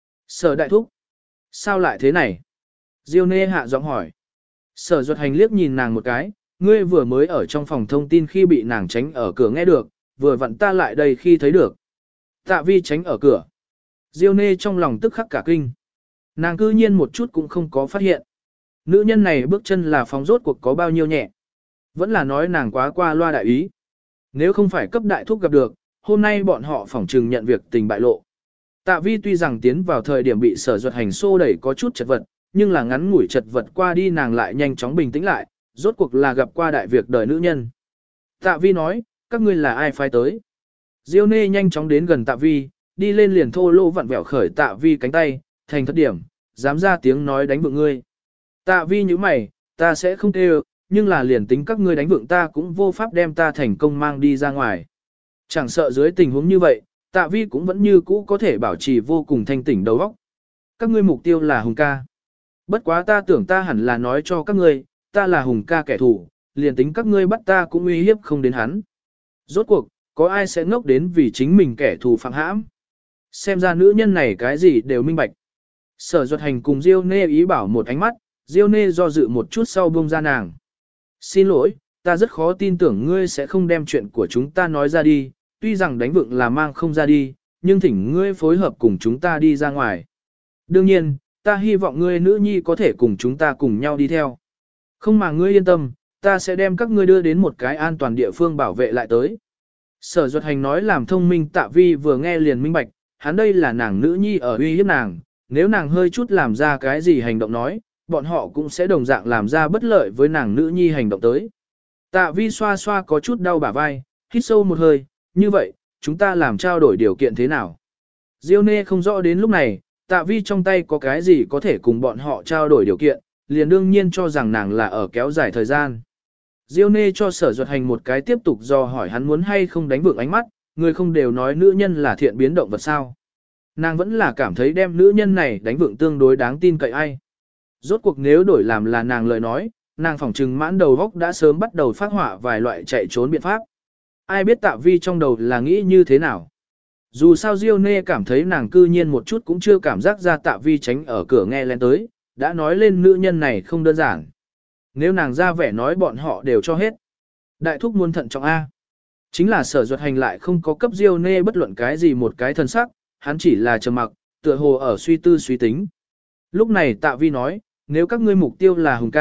Sở Đại Thúc. Sao lại thế này? Diêu Nê hạ giọng hỏi. Sở Duật Hành liếc nhìn nàng một cái, ngươi vừa mới ở trong phòng thông tin khi bị nàng tránh ở cửa nghe được, vừa vặn ta lại đây khi thấy được. Tạ Vi tránh ở cửa. Diêu Nê trong lòng tức khắc cả kinh. Nàng cư nhiên một chút cũng không có phát hiện. Nữ nhân này bước chân là phóng rốt cuộc có bao nhiêu nhẹ. Vẫn là nói nàng quá qua loa đại ý. Nếu không phải cấp đại thúc gặp được, hôm nay bọn họ phỏng trừng nhận việc tình bại lộ. Tạ Vi tuy rằng tiến vào thời điểm bị Sở Duật Hành xô đẩy có chút chật vật, nhưng là ngắn ngủi chật vật qua đi nàng lại nhanh chóng bình tĩnh lại, rốt cuộc là gặp qua đại việc đời nữ nhân. Tạ Vi nói, các ngươi là ai phái tới? Diêu Nê nhanh chóng đến gần Tạ Vi, đi lên liền thô lô vặn vẹo khởi Tạ Vi cánh tay, thành thất điểm, dám ra tiếng nói đánh vượng ngươi. Tạ Vi như mày, ta sẽ không kêu, nhưng là liền tính các ngươi đánh vượng ta cũng vô pháp đem ta thành công mang đi ra ngoài. Chẳng sợ dưới tình huống như vậy, Tạ Vi cũng vẫn như cũ có thể bảo trì vô cùng thanh tỉnh đầu óc. Các ngươi mục tiêu là Hùng ca. Bất quá ta tưởng ta hẳn là nói cho các ngươi, ta là Hùng ca kẻ thù, liền tính các ngươi bắt ta cũng uy hiếp không đến hắn. Rốt cuộc, có ai sẽ ngốc đến vì chính mình kẻ thù phạm hãm. Xem ra nữ nhân này cái gì đều minh bạch. Sở Duật Hành cùng Diêu Nê ý bảo một ánh mắt, Diêu Nê do dự một chút sau buông ra nàng. Xin lỗi, ta rất khó tin tưởng ngươi sẽ không đem chuyện của chúng ta nói ra đi, tuy rằng đánh vượng là mang không ra đi, nhưng thỉnh ngươi phối hợp cùng chúng ta đi ra ngoài. Đương nhiên, ta hy vọng ngươi nữ nhi có thể cùng chúng ta cùng nhau đi theo. Không mà ngươi yên tâm, ta sẽ đem các ngươi đưa đến một cái an toàn địa phương bảo vệ lại tới. Sở Duật Hành nói làm thông minh Tạ Vi vừa nghe liền minh bạch, hắn đây là nàng nữ nhi ở uy hiếp nàng, nếu nàng hơi chút làm ra cái gì hành động nói, bọn họ cũng sẽ đồng dạng làm ra bất lợi với nàng nữ nhi hành động tới. Tạ Vi xoa xoa có chút đau bả vai, hít sâu một hơi, như vậy, chúng ta làm trao đổi điều kiện thế nào? Diêu Nê không rõ đến lúc này, Tạ Vi trong tay có cái gì có thể cùng bọn họ trao đổi điều kiện, liền đương nhiên cho rằng nàng là ở kéo dài thời gian. Diêu Nê cho Sở Duật Hành một cái tiếp tục do hỏi hắn muốn hay không đánh vượng ánh mắt, người không đều nói nữ nhân là thiện biến động vật sao. Nàng vẫn là cảm thấy đem nữ nhân này đánh vượng tương đối đáng tin cậy ai. Rốt cuộc nếu đổi làm là nàng lời nói, nàng phỏng trừng mãn đầu góc đã sớm bắt đầu phát họa vài loại chạy trốn biện pháp. Ai biết Tạ Vi trong đầu là nghĩ như thế nào. Dù sao Diêu Nê cảm thấy nàng cư nhiên một chút cũng chưa cảm giác ra Tạ Vi tránh ở cửa nghe lên tới, đã nói lên nữ nhân này không đơn giản. Nếu nàng ra vẻ nói bọn họ đều cho hết. Đại thúc muốn thận trọng A. Chính là Sở Duật Hành lại không có cấp Diêu Nê bất luận cái gì một cái thân sắc, hắn chỉ là trầm mặc, tựa hồ ở suy tư suy tính. Lúc này Tạ Vi nói, nếu các ngươi mục tiêu là Hùng ca,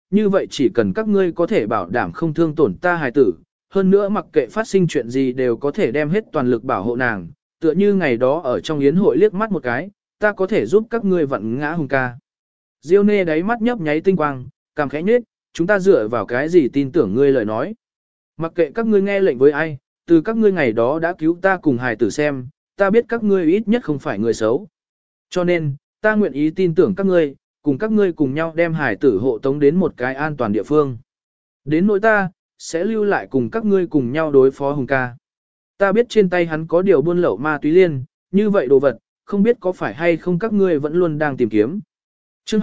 như vậy chỉ cần các ngươi có thể bảo đảm không thương tổn ta hài tử, hơn nữa mặc kệ phát sinh chuyện gì đều có thể đem hết toàn lực bảo hộ nàng, tựa như ngày đó ở trong yến hội liếc mắt một cái, ta có thể giúp các ngươi vặn ngã Hùng ca. Diêu Nê đáy mắt nhấp nháy tinh quang, cảm khẽ nhếch, chúng ta dựa vào cái gì tin tưởng ngươi lời nói. Mặc kệ các ngươi nghe lệnh với ai, từ các ngươi ngày đó đã cứu ta cùng hài tử xem, ta biết các ngươi ít nhất không phải người xấu. Cho nên, ta nguyện ý tin tưởng các ngươi, cùng các ngươi cùng nhau đem hài tử hộ tống đến một cái an toàn địa phương. Đến nỗi ta, sẽ lưu lại cùng các ngươi cùng nhau đối phó Hùng ca. Ta biết trên tay hắn có điều buôn lậu ma túy liên, như vậy đồ vật, không biết có phải hay không các ngươi vẫn luôn đang tìm kiếm. Chương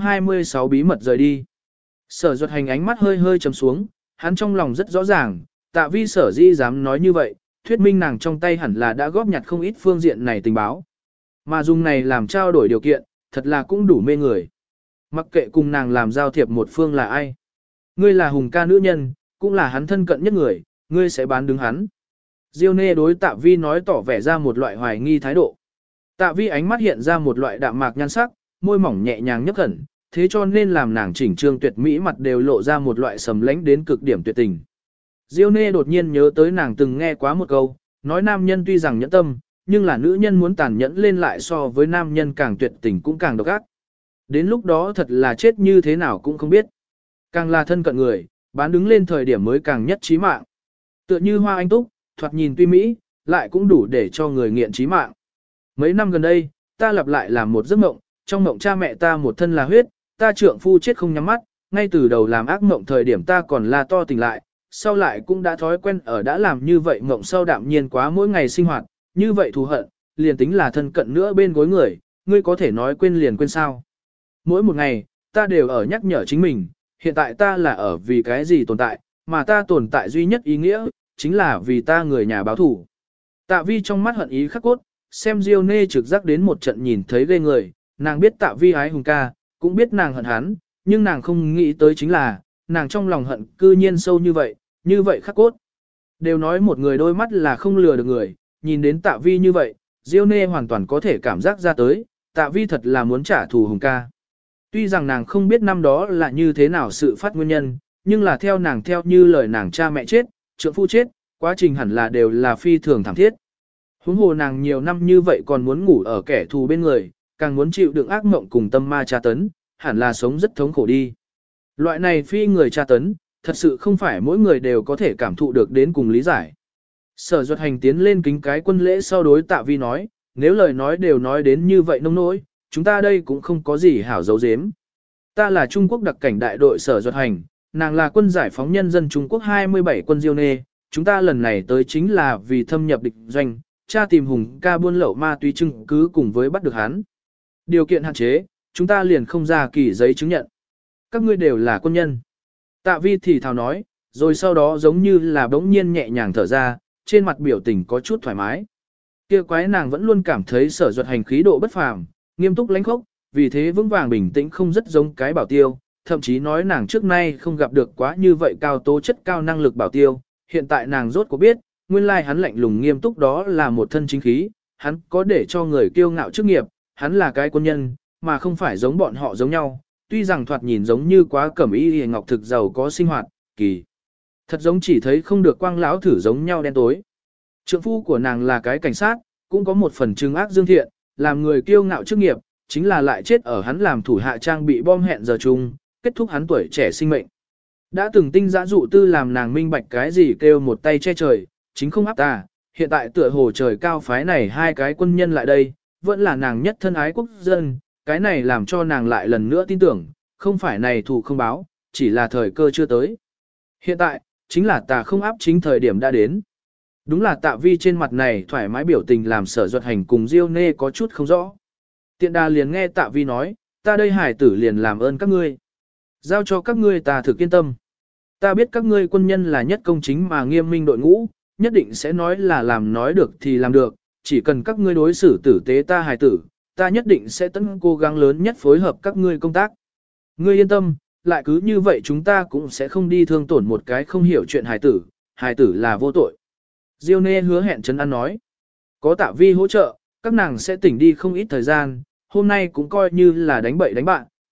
226 bí mật rời đi. Sở Duật Hành ánh mắt hơi hơi trầm xuống, hắn trong lòng rất rõ ràng, Tạ Vi sở dĩ dám nói như vậy, thuyết minh nàng trong tay hẳn là đã góp nhặt không ít phương diện này tình báo. Mà dùng này làm trao đổi điều kiện, thật là cũng đủ mê người. Mặc kệ cùng nàng làm giao thiệp một phương là ai. Ngươi là Hùng ca nữ nhân, cũng là hắn thân cận nhất người, ngươi sẽ bán đứng hắn. Diêu Nê đối Tạ Vi nói tỏ vẻ ra một loại hoài nghi thái độ. Tạ Vi ánh mắt hiện ra một loại đạm mạc nhan sắc, môi mỏng nhẹ nhàng nhấp khẩn, thế cho nên làm nàng chỉnh trương tuyệt mỹ mặt đều lộ ra một loại sầm lãnh đến cực điểm tuyệt tình. Diêu Nê đột nhiên nhớ tới nàng từng nghe quá một câu, nói nam nhân tuy rằng nhẫn tâm, nhưng là nữ nhân muốn tàn nhẫn lên lại so với nam nhân càng tuyệt tình cũng càng độc ác. Đến lúc đó thật là chết như thế nào cũng không biết. Càng là thân cận người, bán đứng lên thời điểm mới càng nhất chí mạng. Tựa như Hoa Anh Túc, thoạt nhìn tuy mỹ, lại cũng đủ để cho người nghiện chí mạng. Mấy năm gần đây, ta lặp lại làm một giấc mộng, trong mộng cha mẹ ta một thân là huyết, ta trượng phu chết không nhắm mắt, ngay từ đầu làm ác mộng thời điểm ta còn la to tỉnh lại, sau lại cũng đã thói quen ở đã làm như vậy mộng sau đạm nhiên quá mỗi ngày sinh hoạt, như vậy thù hận, liền tính là thân cận nữa bên gối người, ngươi có thể nói quên liền quên sao. Mỗi một ngày, ta đều ở nhắc nhở chính mình, hiện tại ta là ở vì cái gì tồn tại, mà ta tồn tại duy nhất ý nghĩa, chính là vì ta người nhà báo thủ. Tạ Vi trong mắt hận ý khắc cốt, xem Diêu Nê trực giác đến một trận nhìn thấy ghê người, nàng biết Tạ Vi ái Hùng ca, cũng biết nàng hận hắn, nhưng nàng không nghĩ tới chính là, nàng trong lòng hận cư nhiên sâu như vậy khắc cốt. Đều nói một người đôi mắt là không lừa được người, nhìn đến Tạ Vi như vậy, Diêu Nê hoàn toàn có thể cảm giác ra tới, Tạ Vi thật là muốn trả thù Hùng ca. Tuy rằng nàng không biết năm đó là như thế nào sự phát nguyên nhân, nhưng là theo nàng theo như lời nàng cha mẹ chết, trượng phu chết, quá trình hẳn là đều là phi thường thảm thiết. Huống hồ nàng nhiều năm như vậy còn muốn ngủ ở kẻ thù bên người, càng muốn chịu đựng ác mộng cùng tâm ma tra tấn, hẳn là sống rất thống khổ đi. Loại này phi người tra tấn, thật sự không phải mỗi người đều có thể cảm thụ được đến cùng lý giải. Sở Duật Hành tiến lên kính cái quân lễ sau đối Tạ Vi nói, nếu lời nói đều nói đến như vậy nông nỗi, chúng ta đây cũng không có gì hảo giấu giếm. Ta là Trung Quốc đặc cảnh đại đội Sở Duật Hành, nàng là quân giải phóng nhân dân Trung Quốc 27 quân Diêu Nê, chúng ta lần này tới chính là vì thâm nhập địch doanh, tra tìm Hùng ca buôn lậu ma túy chứng cứ cùng với bắt được hắn. Điều kiện hạn chế, chúng ta liền không ra kỳ giấy chứng nhận. Các ngươi đều là quân nhân. Tạ Vi thì thào nói, rồi sau đó giống như là bỗng nhiên nhẹ nhàng thở ra, trên mặt biểu tình có chút thoải mái. Kia quái nàng vẫn luôn cảm thấy Sở Duật Hành khí độ bất phàm, nghiêm túc lãnh khốc, vì thế vững vàng bình tĩnh không rất giống cái bảo tiêu, thậm chí nói nàng trước nay không gặp được quá như vậy cao tố chất cao năng lực bảo tiêu, hiện tại nàng rốt có biết, nguyên lai hắn lạnh lùng nghiêm túc đó là một thân chính khí, hắn có để cho người kiêu ngạo chức nghiệp, hắn là cái quân nhân, mà không phải giống bọn họ giống nhau, tuy rằng thoạt nhìn giống như quá cẩm y hề ngọc thực giàu có sinh hoạt, kỳ. Thật giống chỉ thấy không được quang lão thử giống nhau đen tối. Trượng phu của nàng là cái cảnh sát, cũng có một phần trừng ác dương thiện, làm người kiêu ngạo chức nghiệp, chính là lại chết ở hắn làm thủ hạ trang bị bom hẹn giờ chung, kết thúc hắn tuổi trẻ sinh mệnh. Đã từng tinh dã dụ tư làm nàng minh bạch cái gì kêu một tay che trời, chính không áp ta, hiện tại tựa hồ trời cao phái này hai cái quân nhân lại đây, vẫn là nàng nhất thân ái quốc dân, cái này làm cho nàng lại lần nữa tin tưởng, không phải này thù không báo, chỉ là thời cơ chưa tới. Hiện tại, chính là ta không áp chính thời điểm đã đến. Đúng là Tạ Vi trên mặt này thoải mái biểu tình làm Sở Duật Hành cùng Diêu Nê có chút không rõ. Tiện đà liền nghe Tạ Vi nói, ta đây hải tử liền làm ơn các ngươi. Giao cho các ngươi ta thực yên tâm. Ta biết các ngươi quân nhân là nhất công chính mà nghiêm minh đội ngũ, nhất định sẽ nói là làm nói được thì làm được, chỉ cần các ngươi đối xử tử tế ta hài tử, ta nhất định sẽ tận cố gắng lớn nhất phối hợp các ngươi công tác. Ngươi yên tâm, lại cứ như vậy chúng ta cũng sẽ không đi thương tổn một cái không hiểu chuyện hài tử là vô tội. Diêu Nê hứa hẹn trấn an nói, có Tạ Vi hỗ trợ, các nàng sẽ tỉnh đi không ít thời gian, hôm nay cũng coi như là đánh bậy đánh bạn,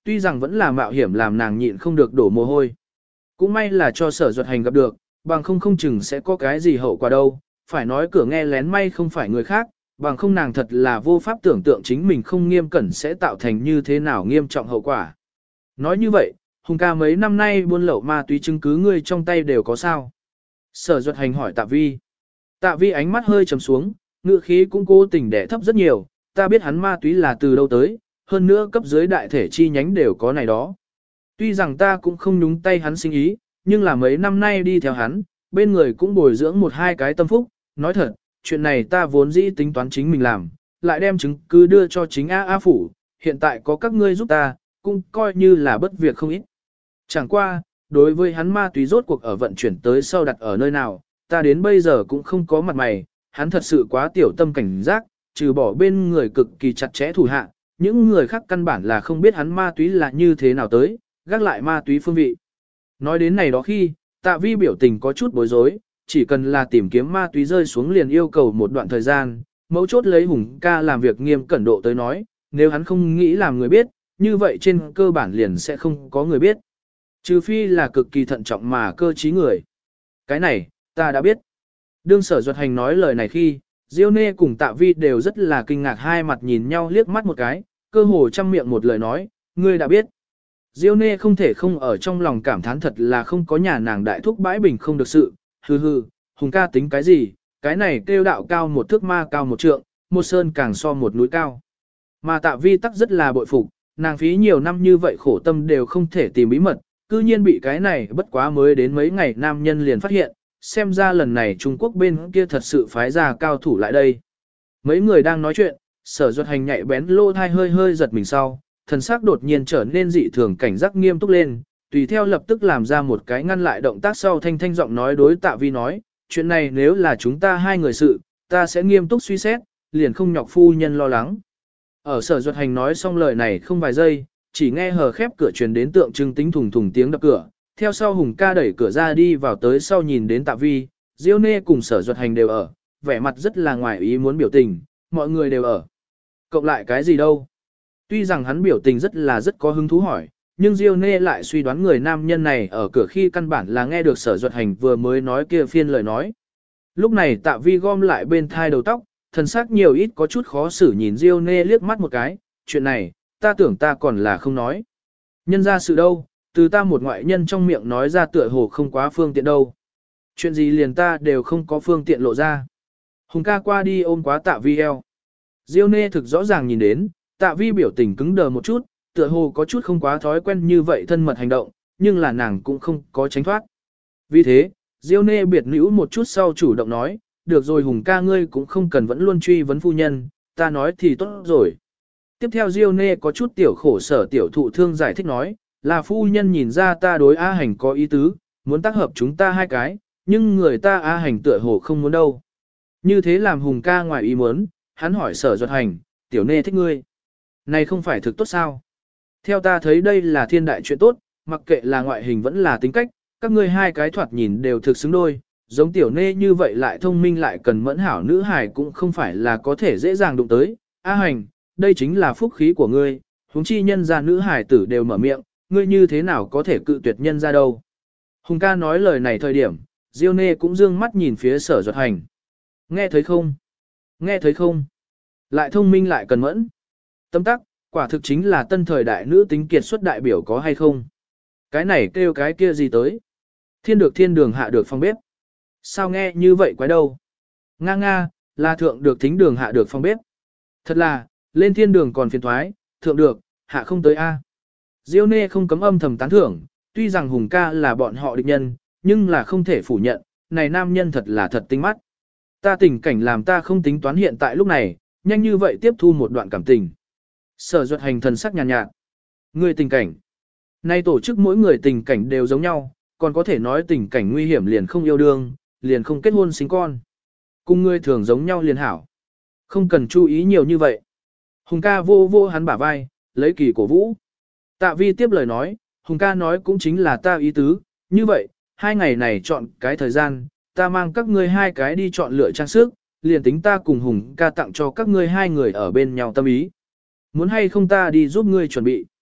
tuy rằng vẫn là mạo hiểm làm nàng nhịn không được đổ mồ hôi. Cũng may là cho Sở Duật Hành gặp được, bằng không chừng sẽ có cái gì hậu quả đâu, phải nói cửa nghe lén may không phải người khác, bằng không nàng thật là vô pháp tưởng tượng chính mình không nghiêm cẩn sẽ tạo thành như thế nào nghiêm trọng hậu quả. Nói như vậy, Hùng ca mấy năm nay buôn lậu ma túy chứng cứ ngươi trong tay đều có sao? Sở Duật Hành hỏi Tạ Vi. Tạ Vi ánh mắt hơi trầm xuống, ngữ khí cũng cố tình đẻ thấp rất nhiều, ta biết hắn ma túy là từ đâu tới, hơn nữa cấp dưới đại thể chi nhánh đều có này đó. Tuy rằng ta cũng không nhúng tay hắn sinh ý, nhưng là mấy năm nay đi theo hắn, bên người cũng bồi dưỡng một hai cái tâm phúc, nói thật, chuyện này ta vốn dĩ tính toán chính mình làm, lại đem chứng cứ đưa cho chính A phủ, hiện tại có các ngươi giúp ta, cũng coi như là bất việc không ít. Chẳng qua, đối với hắn ma túy rốt cuộc ở vận chuyển tới sau đặt ở nơi nào, ta đến bây giờ cũng không có mặt mày, hắn thật sự quá tiểu tâm cảnh giác, trừ bỏ bên người cực kỳ chặt chẽ thủ hạ, những người khác căn bản là không biết hắn ma túy là như thế nào tới, gác lại ma túy phương vị. Nói đến này đó khi, Tạ Vi biểu tình có chút bối rối, chỉ cần là tìm kiếm ma túy rơi xuống liền yêu cầu một đoạn thời gian, mấu chốt lấy Hùng ca làm việc nghiêm cẩn độ tới nói, nếu hắn không nghĩ làm người biết, như vậy trên cơ bản liền sẽ không có người biết. Trừ phi là cực kỳ thận trọng mà cơ trí người. Cái này, ta đã biết. Đương Sở Duật Hành nói lời này khi, Diêu Nê cùng Tạ Vi đều rất là kinh ngạc, hai mặt nhìn nhau liếc mắt một cái, cơ hồ trăm miệng một lời nói, ngươi đã biết. Diêu Nê không thể không ở trong lòng cảm thán thật là không có nhà nàng đại thúc bãi bình không được sự, hừ hừ, Hùng ca tính cái gì, cái này kêu đạo cao một thước ma cao một trượng, một sơn càng so một núi cao. Mà Tạ Vi tắc rất là bội phục, nàng phí nhiều năm như vậy khổ tâm đều không thể tìm bí mật, cư nhiên bị cái này bất quá mới đến mấy ngày nam nhân liền phát hiện, xem ra lần này Trung Quốc bên kia thật sự phái ra cao thủ lại đây. Mấy người đang nói chuyện, Sở Duật Hành nhạy bén lô thai hơi hơi giật mình sau, thần sắc đột nhiên trở nên dị thường cảnh giác nghiêm túc lên, tùy theo lập tức làm ra một cái ngăn lại động tác sau thanh thanh giọng nói đối Tạ Vi nói, chuyện này nếu là chúng ta hai người sự, ta sẽ nghiêm túc suy xét, liền không nhọc phu nhân lo lắng. Ở Sở Duật Hành nói xong lời này không vài giây, chỉ nghe hờ khép cửa truyền đến tượng trưng tính thùng thùng tiếng đập cửa, theo sau Hùng ca đẩy cửa ra đi vào tới sau nhìn đến Tạ Vi, Diêu Nê cùng Sở Duật Hành đều ở, vẻ mặt rất là ngoài ý muốn biểu tình, mọi người đều ở. Cộng lại cái gì đâu? Tuy rằng hắn biểu tình rất có hứng thú hỏi, nhưng Diêu Nê lại suy đoán người nam nhân này ở cửa khi căn bản là nghe được Sở Duật Hành vừa mới nói kia phiên lời nói. Lúc này Tạ Vi gom lại bên thai đầu tóc, thần sắc nhiều ít có chút khó xử nhìn Diêu Nê liếc mắt một cái, chuyện này, ta tưởng ta còn là không nói. Nhân ra sự đâu, từ ta một ngoại nhân trong miệng nói ra tựa hồ không quá phương tiện đâu. Chuyện gì liền ta đều không có phương tiện lộ ra. Hùng ca qua đi ôm quá Tạ Vi eo. Diêu Nê thực rõ ràng nhìn đến, Tạ Vi biểu tình cứng đờ một chút, tựa hồ có chút không quá thói quen như vậy thân mật hành động, nhưng là nàng cũng không có tránh thoát. Vì thế, Diêu Nê biệt nữ một chút sau chủ động nói, được rồi Hùng ca ngươi cũng không cần vẫn luôn truy vấn phu nhân, ta nói thì tốt rồi. Tiếp theo Diêu Nê có chút tiểu khổ sở tiểu thụ thương giải thích nói, là phu nhân nhìn ra ta đối A Hành có ý tứ, muốn tác hợp chúng ta hai cái, nhưng người ta A Hành tựa hồ không muốn đâu. Như thế làm Hùng ca ngoài ý muốn, hắn hỏi Sở Duật Hành, tiểu Nê thích ngươi. Này không phải thực tốt sao? Theo ta thấy đây là thiên đại chuyện tốt, mặc kệ là ngoại hình vẫn là tính cách, các ngươi hai cái thoạt nhìn đều thực xứng đôi, giống tiểu Nê như vậy lại thông minh lại cần mẫn hảo nữ hài cũng không phải là có thể dễ dàng đụng tới. A Hành, đây chính là phúc khí của ngươi, huống chi nhân gia nữ hài tử đều mở miệng, ngươi như thế nào có thể cự tuyệt nhân ra đâu. Hùng ca nói lời này thời điểm, Diêu Nê cũng dương mắt nhìn phía Sở Duật Hành. Nghe thấy không? Nghe thấy không? Lại thông minh lại cần mẫn. Tấm tắc, quả thực chính là tân thời đại nữ tính kiệt xuất đại biểu có hay không? Cái này kêu cái kia gì tới? Thiên được thiên đường hạ được phòng bếp. Sao nghe như vậy quái đâu? Nga nga, là thượng được thính đường hạ được phòng bếp. Thật là, lên thiên đường còn phiền thoái, thượng được, hạ không tới A. Diêu Nê không cấm âm thầm tán thưởng, tuy rằng Hùng ca là bọn họ địch nhân, nhưng là không thể phủ nhận, này nam nhân thật là thật tinh mắt. Ta tình cảnh làm ta không tính toán hiện tại lúc này, nhanh như vậy tiếp thu một đoạn cảm tình. Sở Duật Hành thần sắc nhàn nhạt. Người tình cảnh. Nay tổ chức mỗi người tình cảnh đều giống nhau, còn có thể nói tình cảnh nguy hiểm liền không yêu đương, liền không kết hôn sinh con. Cùng người thường giống nhau liền hảo. Không cần chú ý nhiều như vậy. Hùng ca vô vô hắn bả vai, lấy kỳ cổ vũ. Tạ Vi tiếp lời nói, Hùng ca nói cũng chính là ta ý tứ, như vậy, 2 ngày này chọn cái thời gian, ta mang các ngươi 2 cái đi chọn lựa trang sức, liền tính ta cùng Hùng ca tặng cho các ngươi 2 người ở bên nhau tâm ý. Muốn hay không ta đi giúp ngươi chuẩn bị.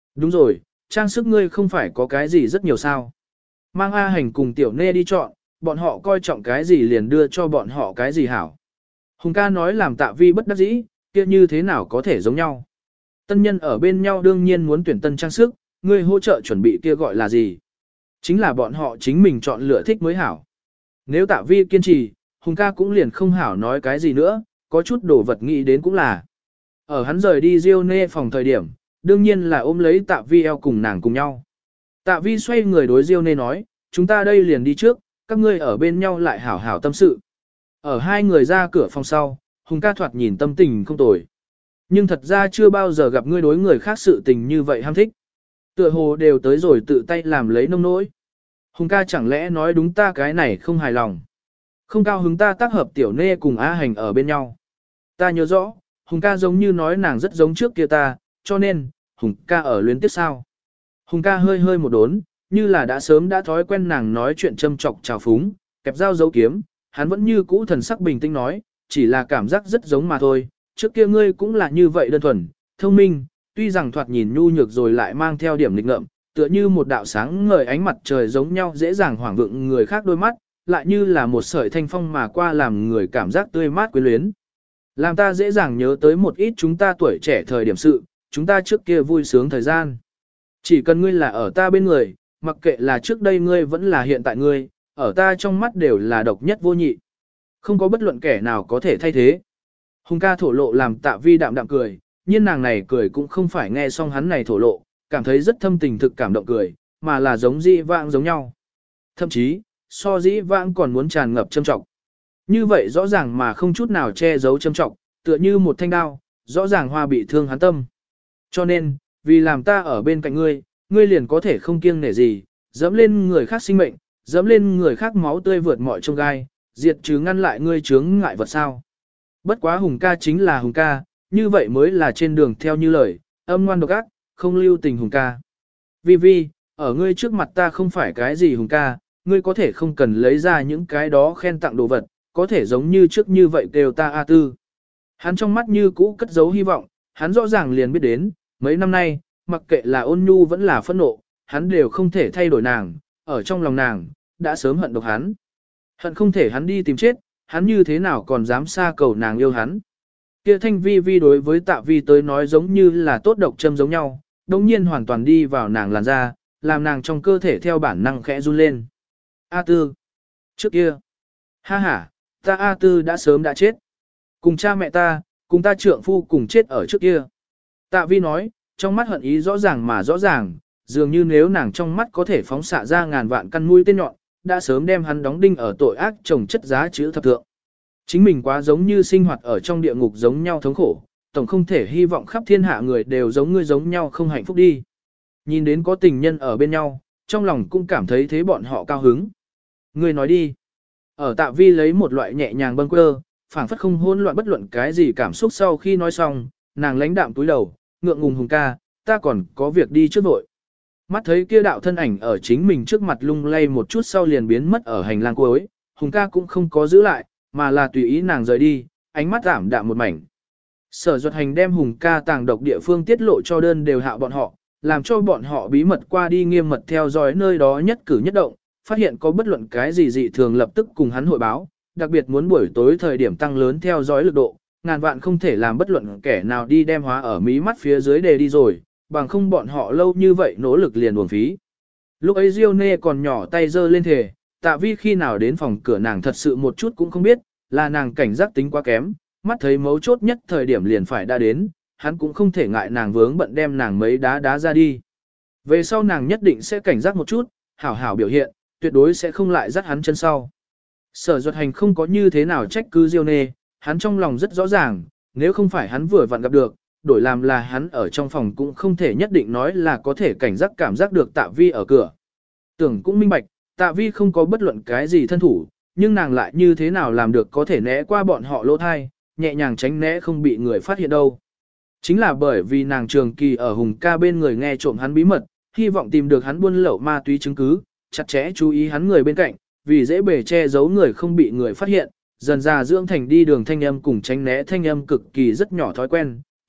Đúng rồi, trang sức ngươi không phải có cái gì rất nhiều sao. Mang A Hành cùng Tiểu Nê đi chọn, bọn họ coi trọng cái gì liền đưa cho bọn họ cái gì hảo. Hùng ca nói làm Tạ Vi bất đắc dĩ, kia như thế nào có thể giống nhau. Tân nhân ở bên nhau đương nhiên muốn tuyển tân trang sức, ngươi hỗ trợ chuẩn bị kia gọi là gì. Chính là bọn họ chính mình chọn lựa thích mới hảo. Nếu Tạ Vi kiên trì, Hùng ca cũng liền không hảo nói cái gì nữa, có chút đồ vật nghĩ đến cũng là. Ở hắn rời đi Diêu Nê phòng thời điểm, đương nhiên là ôm lấy Tạ Vi eo cùng nàng cùng nhau. Tạ Vi xoay người đối Diêu Nê nói, chúng ta đây liền đi trước, các ngươi ở bên nhau lại hảo hảo tâm sự. Ở hai người ra cửa phòng sau, Hùng ca thoạt nhìn tâm tình không tồi. Nhưng thật ra chưa bao giờ gặp ngươi đối người khác sự tình như vậy ham thích. Tựa hồ đều tới rồi tự tay làm lấy nông nỗi. Hùng ca chẳng lẽ nói đúng ta cái này không hài lòng. Không cao hứng ta tác hợp Tiểu Nê cùng Á Hành ở bên nhau. Ta nhớ rõ, Hùng ca giống như nói nàng rất giống trước kia ta, cho nên, Hùng ca ở luyến tiếp sao. Hùng ca hơi hơi một đốn, như là đã sớm đã thói quen nàng nói chuyện châm chọc trào phúng, kẹp dao dấu kiếm, hắn vẫn như cũ thần sắc bình tĩnh nói, chỉ là cảm giác rất giống mà thôi, trước kia ngươi cũng là như vậy đơn thuần, thông minh, tuy rằng thoạt nhìn nhu nhược rồi lại mang theo điểm lịch ngợm, tựa như một đạo sáng ngời ánh mặt trời giống nhau dễ dàng hoảng vượng người khác đôi mắt, lại như là một sợi thanh phong mà qua làm người cảm giác tươi mát quyến luyến. Làm ta dễ dàng nhớ tới một ít chúng ta tuổi trẻ thời điểm sự, chúng ta trước kia vui sướng thời gian. Chỉ cần ngươi là ở ta bên người, mặc kệ là trước đây ngươi vẫn là hiện tại ngươi, ở ta trong mắt đều là độc nhất vô nhị. Không có bất luận kẻ nào có thể thay thế. Hùng ca thổ lộ làm Tạ Vi đạm đạm cười, nhưng nàng này cười cũng không phải nghe xong hắn này thổ lộ, cảm thấy rất thâm tình thực cảm động cười, mà là giống dĩ vãng giống nhau. Thậm chí, so dĩ vãng còn muốn tràn ngập châm trọng. Như vậy rõ ràng mà không chút nào che giấu châm trọng, tựa như một thanh đao, rõ ràng hoa bị thương hắn tâm. Cho nên, vì làm ta ở bên cạnh ngươi, ngươi liền có thể không kiêng nể gì, dẫm lên người khác sinh mệnh, dẫm lên người khác máu tươi vượt mọi chông gai, diệt trừ ngăn lại ngươi chướng ngại vật sao. Bất quá Hùng ca chính là Hùng ca, như vậy mới là trên đường theo như lời, âm ngoan độc ác, không lưu tình Hùng ca. Vi Vi, ở ngươi trước mặt ta không phải cái gì Hùng ca, ngươi có thể không cần lấy ra những cái đó khen tặng đồ vật, có thể giống như trước như vậy kêu ta A Tư. Hắn trong mắt như cũ cất giấu hy vọng, hắn rõ ràng liền biết đến, mấy năm nay, mặc kệ là ôn nhu vẫn là phẫn nộ, hắn đều không thể thay đổi nàng, ở trong lòng nàng, đã sớm hận độc hắn. Hận không thể hắn đi tìm chết, hắn như thế nào còn dám xa cầu nàng yêu hắn. Kia Thanh Vi Vi đối với Tạ Vi tới nói giống như là tốt độc châm giống nhau, đồng nhiên hoàn toàn đi vào nàng làn da, làm nàng trong cơ thể theo bản năng khẽ run lên. A Tư. Trước kia. Ha ha, ta A Tư đã sớm đã chết. Cùng cha mẹ ta, cùng ta trượng phu cùng chết ở trước kia. Tạ Vi nói, trong mắt hận ý rõ ràng mà rõ ràng, dường như nếu nàng trong mắt có thể phóng xạ ra ngàn vạn căn mũi tên nhọn, đã sớm đem hắn đóng đinh ở tội ác trồng chất giá chữ thập thượng. Chính mình quá giống như sinh hoạt ở trong địa ngục giống nhau thống khổ, tổng không thể hy vọng khắp thiên hạ người đều giống ngươi giống nhau không hạnh phúc đi. Nhìn đến có tình nhân ở bên nhau, trong lòng cũng cảm thấy thế bọn họ cao hứng. Ngươi nói đi. Ở Tạ Vi lấy một loại nhẹ nhàng bâng quơ, phảng phất không hỗn loạn bất luận cái gì cảm xúc sau khi nói xong, nàng lãnh đạm túi đầu, ngượng ngùng Hùng ca, ta còn có việc đi trước vội. Mắt thấy kia đạo thân ảnh ở chính mình trước mặt lung lay một chút sau liền biến mất ở hành lang cuối, Hùng ca cũng không có giữ lại, mà là tùy ý nàng rời đi, ánh mắt ảm đạm một mảnh. Sở Duật Hành đem Hùng ca tàng độc địa phương tiết lộ cho đơn đều hạ bọn họ, làm cho bọn họ bí mật qua đi nghiêm mật theo dõi nơi đó nhất cử nhất động, phát hiện có bất luận cái gì dị thường lập tức cùng hắn hội báo, đặc biệt muốn buổi tối thời điểm tăng lớn theo dõi lực độ, ngàn vạn không thể làm bất luận kẻ nào đi đem hóa ở mí mắt phía dưới đề đi rồi, bằng không bọn họ lâu như vậy nỗ lực liền uổng phí. Lúc ấy Diêu Nê còn nhỏ tay giơ lên thề, Tạ Vi khi nào đến phòng cửa nàng thật sự một chút cũng không biết, là nàng cảnh giác tính quá kém, mắt thấy mấu chốt nhất thời điểm liền phải đã đến, hắn cũng không thể ngại nàng vướng bận đem nàng mấy đá ra đi. Về sau nàng nhất định sẽ cảnh giác một chút, hảo hảo biểu hiện, tuyệt đối sẽ không lại dắt hắn chân sau. Sở Duật Hành không có như thế nào trách cứ Diêu Nê, hắn trong lòng rất rõ ràng, nếu không phải hắn vừa vặn gặp được, đổi làm là hắn ở trong phòng cũng không thể nhất định nói là có thể cảnh giác cảm giác được Tạ Vi ở cửa. Tưởng cũng minh bạch, Tạ Vi không có bất luận cái gì thân thủ, nhưng nàng lại như thế nào làm được có thể né qua bọn họ lỗ thai, nhẹ nhàng tránh né không bị người phát hiện đâu. Chính là bởi vì nàng trường kỳ ở Hùng ca bên người nghe trộm hắn bí mật, hy vọng tìm được hắn buôn lậu ma túy chứng cứ, chặt chẽ chú ý hắn người bên cạnh, vì dễ bề che giấu người không bị người phát hiện, dần ra dưỡng thành đi đường thanh âm cùng tránh né thanh âm cực kỳ rất nhỏ thói quen,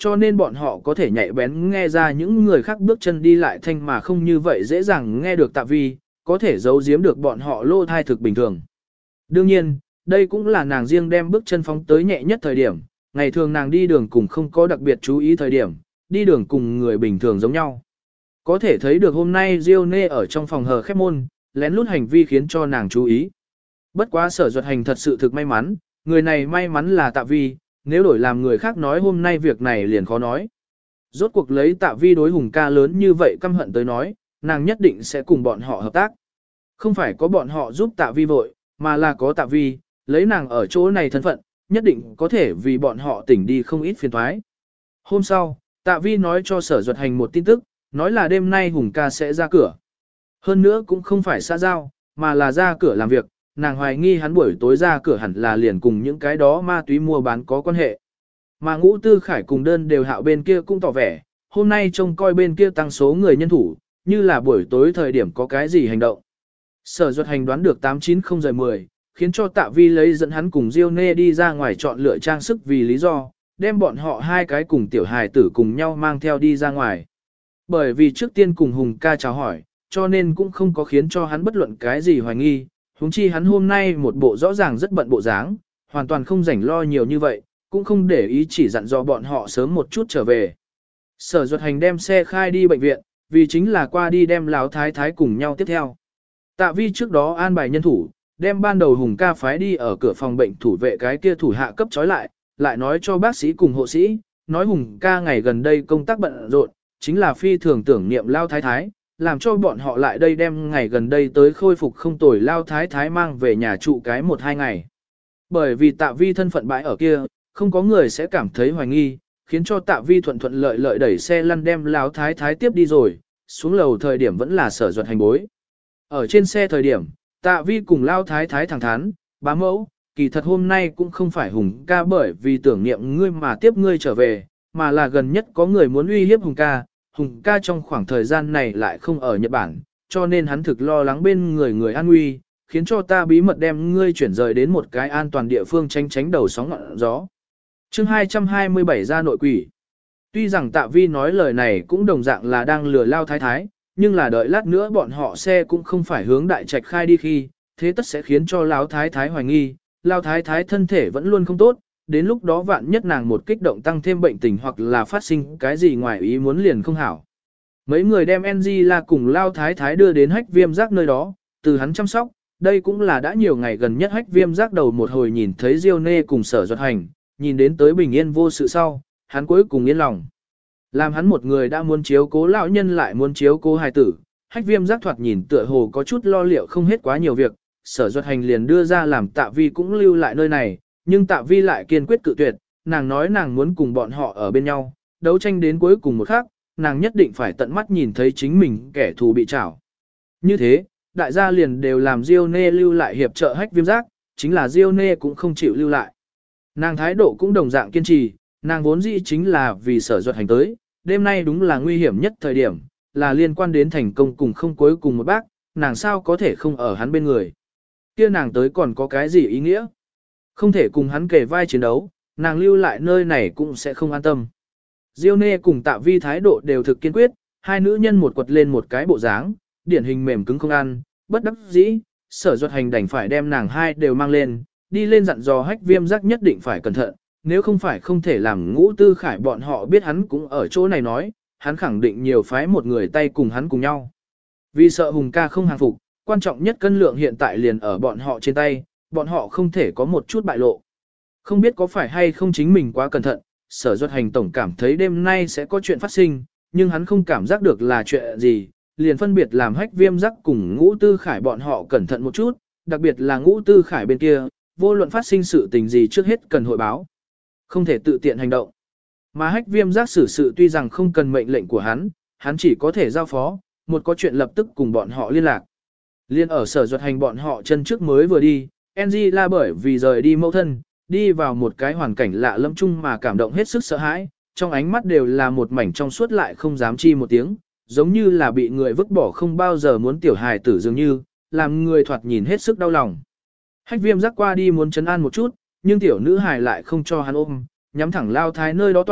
cho nên bọn họ có thể nhạy bén nghe ra những người khác bước chân đi lại thanh mà không như vậy dễ dàng nghe được Tạ Vi, có thể giấu giếm được bọn họ lô thai thực bình thường. Đương nhiên, đây cũng là nàng riêng đem bước chân phóng tới nhẹ nhất thời điểm, ngày thường nàng đi đường cùng không có đặc biệt chú ý thời điểm, đi đường cùng người bình thường giống nhau. Có thể thấy được hôm nay Diêu Nê ở trong phòng hờ khép môn, lén lút hành vi khiến cho nàng chú ý. Bất quá Sở Duật Hành thật sự thực may mắn, người này may mắn là Tạ Vi, nếu đổi làm người khác nói hôm nay việc này liền khó nói. Rốt cuộc lấy Tạ Vi đối Hùng ca lớn như vậy căm hận tới nói, nàng nhất định sẽ cùng bọn họ hợp tác. Không phải có bọn họ giúp Tạ Vi vội, mà là có Tạ Vi, lấy nàng ở chỗ này thân phận, nhất định có thể vì bọn họ tỉnh đi không ít phiền toái. Hôm sau, Tạ Vi nói cho Sở Duật Hành một tin tức, nói là đêm nay Hùng ca sẽ ra cửa. Hơn nữa cũng không phải xã giao, mà là ra cửa làm việc, nàng hoài nghi hắn buổi tối ra cửa hẳn là liền cùng những cái đó ma túy mua bán có quan hệ. Mà Ngũ Tư Khải cùng đơn đều hạo bên kia cũng tỏ vẻ, hôm nay trông coi bên kia tăng số người nhân thủ, như là buổi tối thời điểm có cái gì hành động. Sở Duật Hành đoán được 890-10, khiến cho Tạ Vi lấy dẫn hắn cùng Diêu Nê đi ra ngoài chọn lựa trang sức vì lý do, đem bọn họ hai cái cùng tiểu hài tử cùng nhau mang theo đi ra ngoài. Bởi vì trước tiên cùng Hùng ca chào hỏi, cho nên cũng không có khiến cho hắn bất luận cái gì hoài nghi, huống chi hắn hôm nay một bộ rõ ràng rất bận bộ dáng, hoàn toàn không rảnh lo nhiều như vậy, cũng không để ý chỉ dặn dò bọn họ sớm một chút trở về. Sở Duật Hành đem xe khai đi bệnh viện, vì chính là qua đi đem Lão Thái Thái cùng nhau tiếp theo. Tạ Vi trước đó an bài nhân thủ, đem ban đầu Hùng ca phái đi ở cửa phòng bệnh thủ vệ cái kia thủ hạ cấp trói lại nói cho bác sĩ cùng hộ sĩ, nói Hùng ca ngày gần đây công tác bận rộn, chính là phi thường tưởng niệm Lao Thái Thái, làm cho bọn họ lại đây đem ngày gần đây tới khôi phục không tồi Lao Thái Thái mang về nhà trụ cái 1-2 ngày. Bởi vì Tạ Vi thân phận bãi ở kia, không có người sẽ cảm thấy hoài nghi, khiến cho Tạ Vi thuận thuận lợi lợi đẩy xe lăn đem Lao Thái Thái tiếp đi rồi, xuống lầu thời điểm vẫn là Sở Duật Hành bối. Ở trên xe thời điểm, Tạ Vi cùng Lao Thái Thái thẳng thắn, bá mẫu, kỳ thật hôm nay cũng không phải Hùng ca bởi vì tưởng niệm ngươi mà tiếp ngươi trở về, mà là gần nhất có người muốn uy hiếp Hùng ca trong khoảng thời gian này lại không ở Nhật Bản, cho nên hắn thực lo lắng bên người an nguy, khiến cho ta bí mật đem ngươi chuyển rời đến một cái an toàn địa phương tránh đầu sóng ngọn gió. Chương 227 ra nội quỷ. Tuy rằng Tạ Vi nói lời này cũng đồng dạng là đang lừa Lao Thái Thái, nhưng là đợi lát nữa bọn họ xe cũng không phải hướng đại trạch khai đi khi, thế tất sẽ khiến cho Lão Thái Thái hoài nghi, Lao Thái Thái thân thể vẫn luôn không tốt, đến lúc đó vạn nhất nàng một kích động tăng thêm bệnh tình hoặc là phát sinh cái gì ngoài ý muốn liền không hảo. Mấy người đem Angela cùng Lao Thái Thái đưa đến Hách Viêm Giác nơi đó, từ hắn chăm sóc, đây cũng là đã nhiều ngày gần nhất Hách Viêm Giác đầu một hồi nhìn thấy Diêu Nê cùng Sở Duật Hành, nhìn đến tới bình yên vô sự sau, hắn cuối cùng yên lòng. Làm hắn một người đã muốn chiếu cố lão nhân lại muốn chiếu cố hài tử, Hách Viêm Giác thoạt nhìn tựa hồ có chút lo liệu không hết quá nhiều việc, Sở Duật Hành liền đưa ra làm Tạ Vi cũng lưu lại nơi này, nhưng Tạ Vi lại kiên quyết cự tuyệt, nàng nói nàng muốn cùng bọn họ ở bên nhau, đấu tranh đến cuối cùng một khắc, nàng nhất định phải tận mắt nhìn thấy chính mình kẻ thù bị trảo. Như thế, đại gia liền đều làm Diêu Nê lưu lại hiệp trợ Hách Viêm Giác, chính là Diêu Nê cũng không chịu lưu lại. Nàng thái độ cũng đồng dạng kiên trì, nàng vốn dĩ chính là vì Sở Duật Hành tới, đêm nay đúng là nguy hiểm nhất thời điểm, là liên quan đến thành công cùng không cuối cùng một bác, nàng sao có thể không ở hắn bên người. Kia nàng tới còn có cái gì ý nghĩa? Không thể cùng hắn kề vai chiến đấu, nàng lưu lại nơi này cũng sẽ không an tâm. Diêu Nê cùng Tạ Vi thái độ đều thực kiên quyết, hai nữ nhân một quật lên một cái bộ dáng, điển hình mềm cứng không ăn, bất đắc dĩ, Sở Duật Hành đành phải đem nàng hai đều mang lên, đi lên dặn dò Hách Viêm Giác nhất định phải cẩn thận, nếu không phải không thể làm Ngũ Tư Khải bọn họ biết hắn cũng ở chỗ này nói, hắn khẳng định nhiều phái một người tay cùng hắn cùng nhau. Vì sợ Hùng ca không hàng phục, quan trọng nhất cân lượng hiện tại liền ở bọn họ trên tay, bọn họ không thể có một chút bại lộ. Không biết có phải hay không chính mình quá cẩn thận, Sở Duật Hành tổng cảm thấy đêm nay sẽ có chuyện phát sinh, nhưng hắn không cảm giác được là chuyện gì, liền phân biệt làm Hách Viêm Giác cùng Ngũ Tư Khải bọn họ cẩn thận một chút, đặc biệt là Ngũ Tư Khải bên kia, vô luận phát sinh sự tình gì trước hết cần hội báo. Không thể tự tiện hành động. Mà Hách Viêm Giác xử sự tuy rằng không cần mệnh lệnh của hắn chỉ có thể giao phó, một có chuyện lập tức cùng bọn họ liên lạc. Liên ở Sở Duật Hành bọn họ chân trước mới vừa đi, Angela bởi vì rời đi mẫu thân, đi vào một cái hoàn cảnh lạ lẫm chung mà cảm động hết sức sợ hãi, trong ánh mắt đều là một mảnh trong suốt lại không dám chi một tiếng, giống như là bị người vứt bỏ không bao giờ muốn tiểu hài tử dường như, làm người thoạt nhìn hết sức đau lòng. Hách Viêm Giác qua đi muốn trấn an một chút, nhưng tiểu nữ hài lại không cho hắn ôm, nhắm thẳng Lao Thái nơi đó toản,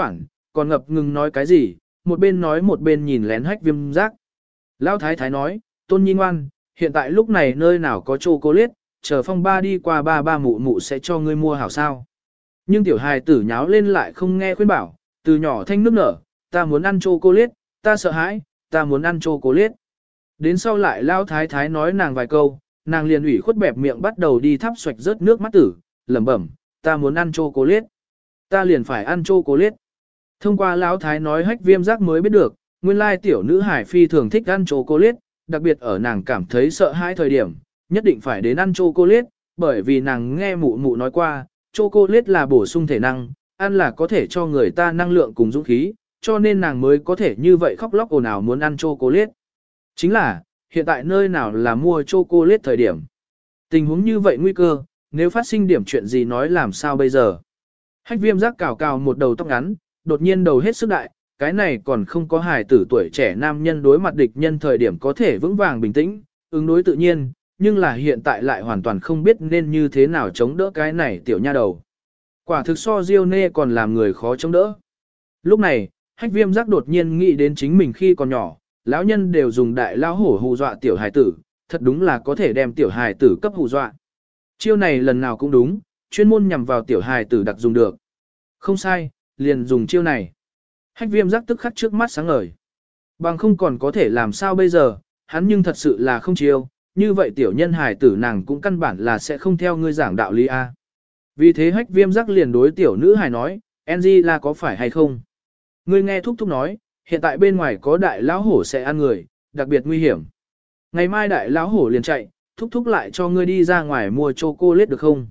còn ngập ngừng nói cái gì, một bên nói một bên nhìn lén Hách Viêm Giác. Lão thái thái nói, Tôn Nhi ngoan, hiện tại lúc này nơi nào có chocolate, chờ phong ba đi qua ba ba mụ mụ sẽ cho ngươi mua hảo sao. Nhưng tiểu hài tử nháo lên lại không nghe khuyên bảo, từ nhỏ thanh nước nở, ta muốn ăn chocolate, ta sợ hãi, ta muốn ăn chocolate. Đến sau lại Lão thái thái nói nàng vài câu, nàng liền ủy khuất bẹp miệng bắt đầu đi thắp xoạch rớt nước mắt tử, lẩm bẩm, ta muốn ăn chocolate, ta liền phải ăn chocolate. Thông qua Lão thái nói Hách Viêm Giác mới biết được, nguyên lai tiểu nữ hải phi thường thích ăn chocolate, đặc biệt ở nàng cảm thấy sợ hãi thời điểm, nhất định phải đến ăn chocolate, bởi vì nàng nghe mụ mụ nói qua, chocolate là bổ sung thể năng, ăn là có thể cho người ta năng lượng cùng dũng khí, cho nên nàng mới có thể như vậy khóc lóc ồn ào muốn ăn chocolate. Chính là, hiện tại nơi nào là mua chocolate thời điểm. Tình huống như vậy nguy cơ, nếu phát sinh điểm chuyện gì nói làm sao bây giờ. Hách Viêm Giác cào cào một đầu tóc ngắn, đột nhiên đầu hết sức đại, cái này còn không có hài tử tuổi trẻ nam nhân đối mặt địch nhân thời điểm có thể vững vàng bình tĩnh, ứng đối tự nhiên, nhưng là hiện tại lại hoàn toàn không biết nên như thế nào chống đỡ cái này tiểu nha đầu. Quả thực so Diêu Nê còn làm người khó chống đỡ. Lúc này, Hách Viêm Giác đột nhiên nghĩ đến chính mình khi còn nhỏ, lão nhân đều dùng đại lão hổ hù dọa tiểu hài tử, thật đúng là có thể đem tiểu hài tử cấp hù dọa. Chiêu này lần nào cũng đúng, chuyên môn nhằm vào tiểu hài tử đặc dùng được. Không sai, liền dùng chiêu này. Hách Viêm Giác tức khắc trước mắt sáng ngời. Bằng không còn có thể làm sao bây giờ, hắn nhưng thật sự là không chiêu, như vậy tiểu nhân hài tử nàng cũng căn bản là sẽ không theo ngươi giảng đạo lý A. Vì thế Hách Viêm Giác liền đối tiểu nữ hài nói, Angela có phải hay không? Ngươi nghe thúc thúc nói, hiện tại bên ngoài có đại lão hổ sẽ ăn người, đặc biệt nguy hiểm. Ngày mai đại lão hổ liền chạy, thúc thúc lại cho ngươi đi ra ngoài mua chocolate được không?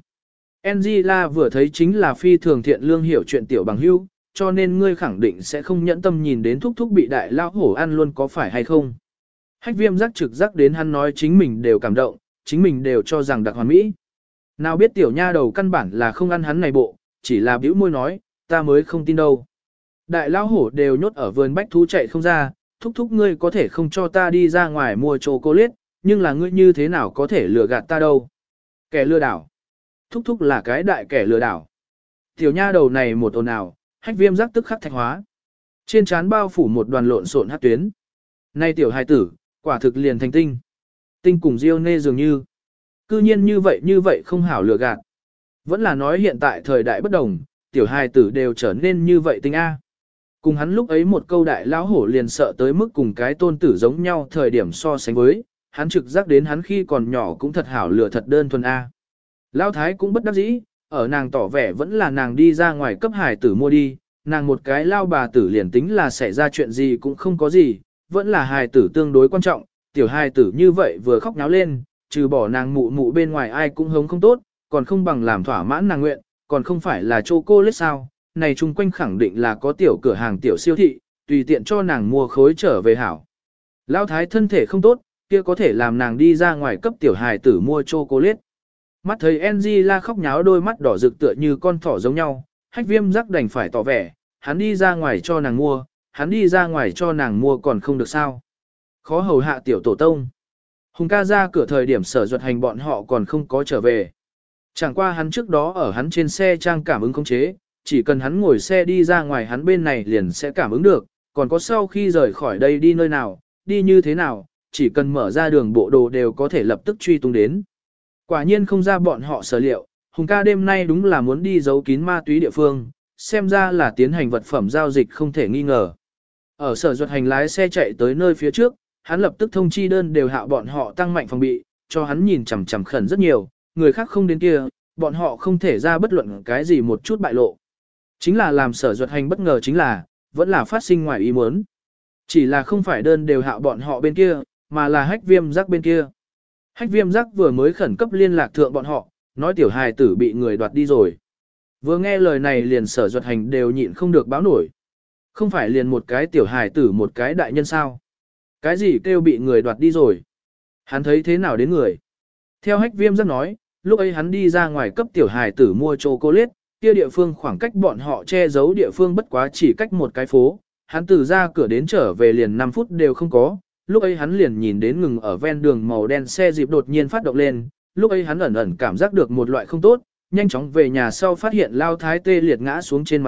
Angela vừa thấy chính là phi thường thiện lương hiểu chuyện tiểu bằng hữu, cho nên ngươi khẳng định sẽ không nhẫn tâm nhìn đến thúc thúc bị đại lão hổ ăn luôn có phải hay không. Hách Viêm Giác trực giác đến hắn nói chính mình đều cảm động, chính mình đều cho rằng đặc hoàn mỹ. Nào biết tiểu nha đầu căn bản là không ăn hắn này bộ, chỉ là bĩu môi nói, ta mới không tin đâu. Đại lão hổ đều nhốt ở vườn bách thú chạy không ra, thúc thúc ngươi có thể không cho ta đi ra ngoài mua chocolate, nhưng là ngươi như thế nào có thể lừa gạt ta đâu. Kẻ lừa đảo. Thúc thúc là cái đại kẻ lừa đảo. Tiểu nha đầu này một ồn ào, Hách Viêm Giác tức khắc thạch hóa. Trên trán bao phủ một đoàn lộn xộn hắc tuyến. Nay tiểu hài tử, quả thực liền thành tinh. Tinh cùng Diêu Nê dường như. Cư nhiên như vậy không hảo lừa gạt. Vẫn là nói hiện tại thời đại bất đồng, tiểu hài tử đều trở nên như vậy tinh A. Cùng hắn lúc ấy một câu đại lão hổ liền sợ tới mức cùng cái tôn tử giống nhau thời điểm so sánh với, hắn trực giác đến hắn khi còn nhỏ cũng thật hảo lừa thật đơn thuần A. Lão thái cũng bất đắc dĩ, ở nàng tỏ vẻ vẫn là nàng đi ra ngoài cấp hài tử mua đi, nàng một cái lao bà tử liền tính là xảy ra chuyện gì cũng không có gì, vẫn là hài tử tương đối quan trọng, tiểu hài tử như vậy vừa khóc náo lên, trừ bỏ nàng mụ mụ bên ngoài ai cũng hống không tốt, còn không bằng làm thỏa mãn nàng nguyện, còn không phải là chocolate sao, này chung quanh khẳng định là có tiểu cửa hàng tiểu siêu thị, tùy tiện cho nàng mua khối trở về hảo. Lão thái thân thể không tốt, kia có thể làm nàng đi ra ngoài cấp tiểu hài tử mua chocolate. Mắt thấy Angela khóc nháo đôi mắt đỏ rực tựa như con thỏ giống nhau, Hách Viêm Giác đành phải tỏ vẻ, hắn đi ra ngoài cho nàng mua, hắn đi ra ngoài cho nàng mua còn không được sao. Khó hầu hạ tiểu tổ tông. Hùng ca ra cửa thời điểm Sở Duật Hành bọn họ còn không có trở về. Chẳng qua hắn trước đó ở hắn trên xe trang cảm ứng khống chế, chỉ cần hắn ngồi xe đi ra ngoài hắn bên này liền sẽ cảm ứng được, còn có sau khi rời khỏi đây đi nơi nào, đi như thế nào, chỉ cần mở ra đường bộ đồ đều có thể lập tức truy tung đến. Quả nhiên không ra bọn họ sở liệu, Hùng ca đêm nay đúng là muốn đi giấu kín ma túy địa phương, xem ra là tiến hành vật phẩm giao dịch không thể nghi ngờ. Ở Sở Duật Hành lái xe chạy tới nơi phía trước, hắn lập tức thông chi đơn đều hạ bọn họ tăng mạnh phòng bị, cho hắn nhìn chằm chằm khẩn rất nhiều, người khác không đến kia, bọn họ không thể ra bất luận cái gì một chút bại lộ. Chính là làm Sở Duật Hành bất ngờ chính là, vẫn là phát sinh ngoài ý muốn. Chỉ là không phải đơn đều hạ bọn họ bên kia, mà là Hách Viêm Giác bên kia. Hách Viêm Giác vừa mới khẩn cấp liên lạc thượng bọn họ, nói tiểu hài tử bị người đoạt đi rồi. Vừa nghe lời này liền Sở Duật Hành đều nhịn không được báo nổi. Không phải liền một cái tiểu hài tử một cái đại nhân sao? Cái gì kêu bị người đoạt đi rồi? Hắn thấy thế nào đến người? Theo Hách Viêm Giác nói, lúc ấy hắn đi ra ngoài cấp tiểu hài tử mua chocolate, kia địa phương khoảng cách bọn họ che giấu địa phương bất quá chỉ cách một cái phố. Hắn từ ra cửa đến trở về liền 5 phút đều không có, lúc ấy hắn liền nhìn đến ngừng ở ven đường màu đen xe dịp đột nhiên phát động lên, lúc ấy hắn ẩn ẩn cảm giác được một loại không tốt, nhanh chóng về nhà sau phát hiện lao thái tê liệt ngã xuống trên mặt đất,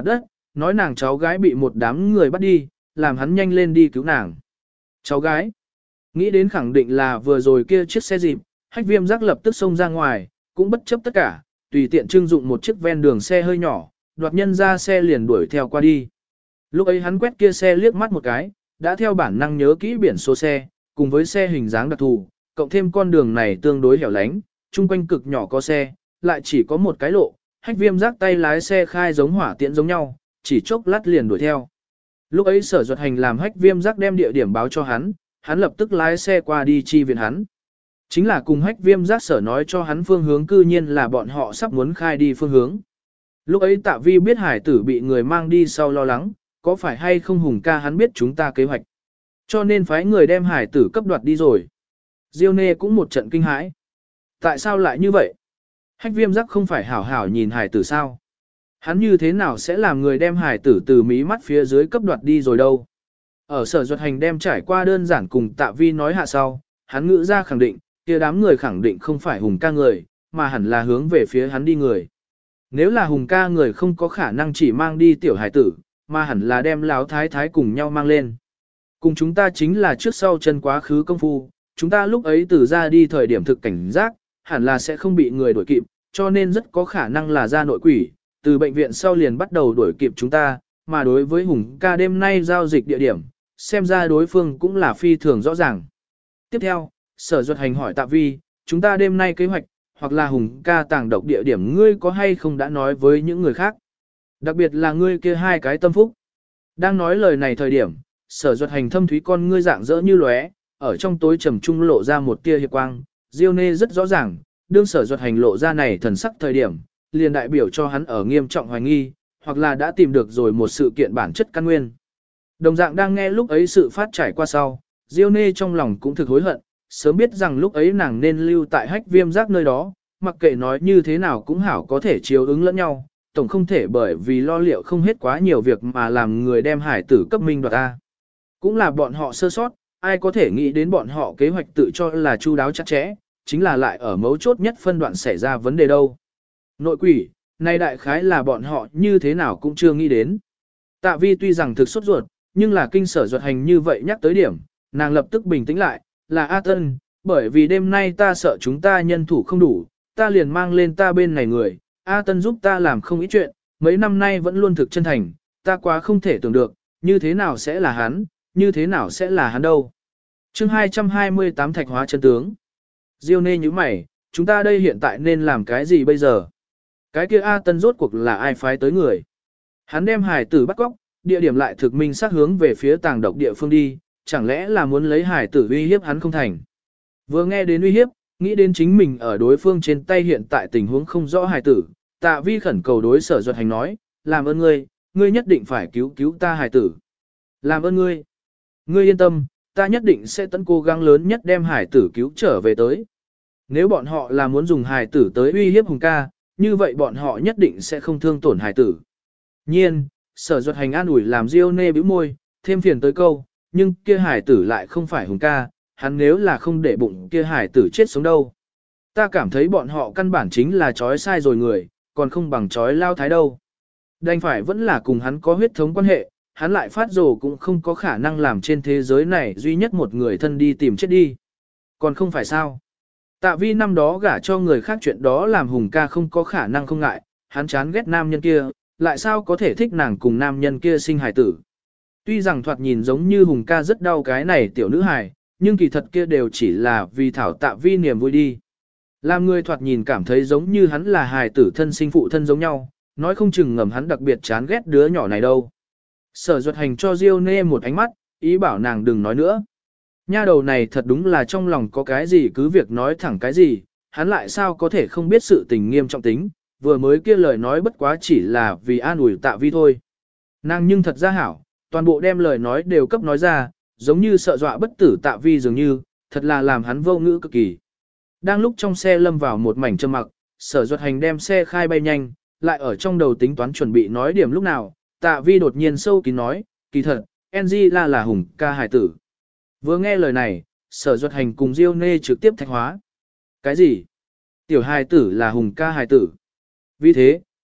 nói nàng cháu gái bị một đám người bắt đi, làm hắn nhanh lên đi cứu nàng. Cháu gái, nghĩ đến khẳng định là vừa rồi kia chiếc xe dịp, Hách Viêm Giác lập tức xông ra ngoài, cũng bất chấp tất cả, tùy tiện trưng dụng một chiếc ven đường xe hơi nhỏ, đoạt nhân ra xe liền đuổi theo qua đi. Lúc ấy hắn quét kia xe liếc mắt một cái, đã theo bản năng nhớ kỹ biển số xe, cùng với xe hình dáng đặc thù, cộng thêm con đường này tương đối hẻo lánh, chung quanh cực nhỏ có xe, lại chỉ có một cái lộ, Hách Viêm Giác tay lái xe khai giống hỏa tiễn giống nhau, chỉ chốc lát liền đuổi theo. Lúc ấy Sở Duật Hành làm Hách Viêm Giác đem địa điểm báo cho hắn lập tức lái xe qua đi chi viện hắn. Chính là cùng Hách Viêm Giác sở nói cho hắn phương hướng cư nhiên là bọn họ sắp muốn khai đi phương hướng. Lúc ấy Tạ Vi biết hải tử bị người mang đi sau lo lắng, có phải hay không Hùng ca hắn biết chúng ta kế hoạch. Cho nên phái người đem hải tử cấp đoạt đi rồi. Diêu Nê cũng một trận kinh hãi. Tại sao lại như vậy? Hách Viêm Giác không phải hảo hảo nhìn hải tử sao? Hắn như thế nào sẽ làm người đem hải tử từ mí mắt phía dưới cấp đoạt đi rồi đâu? Ở Sở Duật Hành đem trải qua đơn giản cùng Tạ Vi nói hạ sau, hắn ngữ ra khẳng định, kia đám người khẳng định không phải Hùng ca người, mà hẳn là hướng về phía hắn đi người. Nếu là Hùng ca người không có khả năng chỉ mang đi tiểu hải tử, mà hẳn là đem Láo Thái Thái cùng nhau mang lên. Cùng chúng ta chính là trước sau chân quá khứ công phu, chúng ta lúc ấy từ ra đi thời điểm thực cảnh giác, hẳn là sẽ không bị người đuổi kịp, cho nên rất có khả năng là ra nội quỷ, từ bệnh viện sau liền bắt đầu đuổi kịp chúng ta, mà đối với Hùng ca đêm nay giao dịch địa điểm, xem ra đối phương cũng là phi thường rõ ràng. Tiếp theo, Sở Duật Hành hỏi Tạ Vi, chúng ta đêm nay kế hoạch, hoặc là Hùng ca tàng độc địa điểm ngươi có hay không đã nói với những người khác. Đặc biệt là ngươi kia hai cái tâm phúc. Đang nói lời này thời điểm, Sở Duật Hành thâm thúy con ngươi dạng dỡ như lóe, ở trong tối trầm trung lộ ra một tia hiệp quang. Diêu Nê rất rõ ràng, đương Sở Duật Hành lộ ra này thần sắc thời điểm, liền đại biểu cho hắn ở nghiêm trọng hoài nghi, hoặc là đã tìm được rồi một sự kiện bản chất căn nguyên. Đồng dạng đang nghe lúc ấy sự phát trải qua sau, Diêu Nê trong lòng cũng thực hối hận, sớm biết rằng lúc ấy nàng nên lưu tại Hách Viêm Giác nơi đó, mặc kệ nói như thế nào cũng hảo có thể chiếu ứng lẫn nhau, tổng không thể bởi vì lo liệu không hết quá nhiều việc mà làm người đem hải tử cấp minh đoạt ta. Cũng là bọn họ sơ sót, ai có thể nghĩ đến bọn họ kế hoạch tự cho là chu đáo chặt chẽ, chính là lại ở mấu chốt nhất phân đoạn xảy ra vấn đề đâu. Nội quỷ, này đại khái là bọn họ như thế nào cũng chưa nghĩ đến. Tạ Vi tuy rằng thực sốt ruột, nhưng là kinh Sở Duật Hành như vậy nhắc tới điểm, nàng lập tức bình tĩnh lại, là A Tân, bởi vì đêm nay ta sợ chúng ta nhân thủ không đủ, ta liền mang lên ta bên này người, A Tân giúp ta làm không ít chuyện, mấy năm nay vẫn luôn thực chân thành, ta quá không thể tưởng được, như thế nào sẽ là hắn, như thế nào sẽ là hắn đâu. Chương 228 Thạch hóa chân tướng. Diêu Nê như mày, chúng ta đây hiện tại nên làm cái gì bây giờ? Cái kia A Tân rốt cuộc là ai phái tới người? Hắn đem hải tử bắt cóc, địa điểm lại thực minh sát hướng về phía tàng độc địa phương đi, chẳng lẽ là muốn lấy hải tử uy hiếp hắn không thành? Vừa nghe đến uy hiếp, nghĩ đến chính mình ở đối phương trên tay hiện tại tình huống không rõ hải tử, Tạ Vi khẩn cầu đối Sở Duật Hành nói, làm ơn ngươi nhất định phải cứu cứu ta hải tử. Làm ơn ngươi yên tâm, ta nhất định sẽ tận cố gắng lớn nhất đem hải tử cứu trở về tới. Nếu bọn họ là muốn dùng hải tử tới uy hiếp Hùng ca, như vậy bọn họ nhất định sẽ không thương tổn hải tử. Nhiên, Sở Duật Hành an ủi làm Diêu Nê bĩu môi, thêm phiền tới câu, nhưng kia hải tử lại không phải Hùng ca, hắn nếu là không để bụng kia hải tử chết sống đâu. Ta cảm thấy bọn họ căn bản chính là trói sai rồi người, còn không bằng trói Lao Thái đâu. Đành phải vẫn là cùng hắn có huyết thống quan hệ, hắn lại phát rồ cũng không có khả năng làm trên thế giới này duy nhất một người thân đi tìm chết đi. Còn không phải sao. Tạ Vi năm đó gả cho người khác chuyện đó làm Hùng ca không có khả năng không ngại, hắn chán ghét nam nhân kia, lại sao có thể thích nàng cùng nam nhân kia sinh hài tử. Tuy rằng thoạt nhìn giống như Hùng ca rất đau cái này tiểu nữ hài, nhưng kỳ thật kia đều chỉ là vì thảo Tạ Vi niềm vui đi. Làm người thoạt nhìn cảm thấy giống như hắn là hài tử thân sinh phụ thân giống nhau, nói không chừng ngầm hắn đặc biệt chán ghét đứa nhỏ này đâu. Sở Duật Hành cho Diêu Nê một ánh mắt, ý bảo nàng đừng nói nữa. Nha đầu này thật đúng là trong lòng có cái gì cứ việc nói thẳng cái gì, hắn lại sao có thể không biết sự tình nghiêm trọng tính, vừa mới kia lời nói bất quá chỉ là vì an ủi Tạ Vi thôi. Nàng nhưng thật ra hảo, toàn bộ đem lời nói đều cấp nói ra, giống như sợ dọa bất tử Tạ Vi dường như, thật là làm hắn vô ngữ cực kỳ. Đang lúc trong xe lâm vào một mảnh trầm mặc, Sở Duật Hành đem xe khai bay nhanh, lại ở trong đầu tính toán chuẩn bị nói điểm lúc nào, Tạ Vi đột nhiên sâu kín nói, kỳ thật, Angela là Hùng ca hài tử. Vừa nghe lời này, Sở Duật Hành cùng Diêu Nê trực tiếp thạch hóa. Cái gì? Tiểu hài tử là Hùng ca hài tử. Vì thế,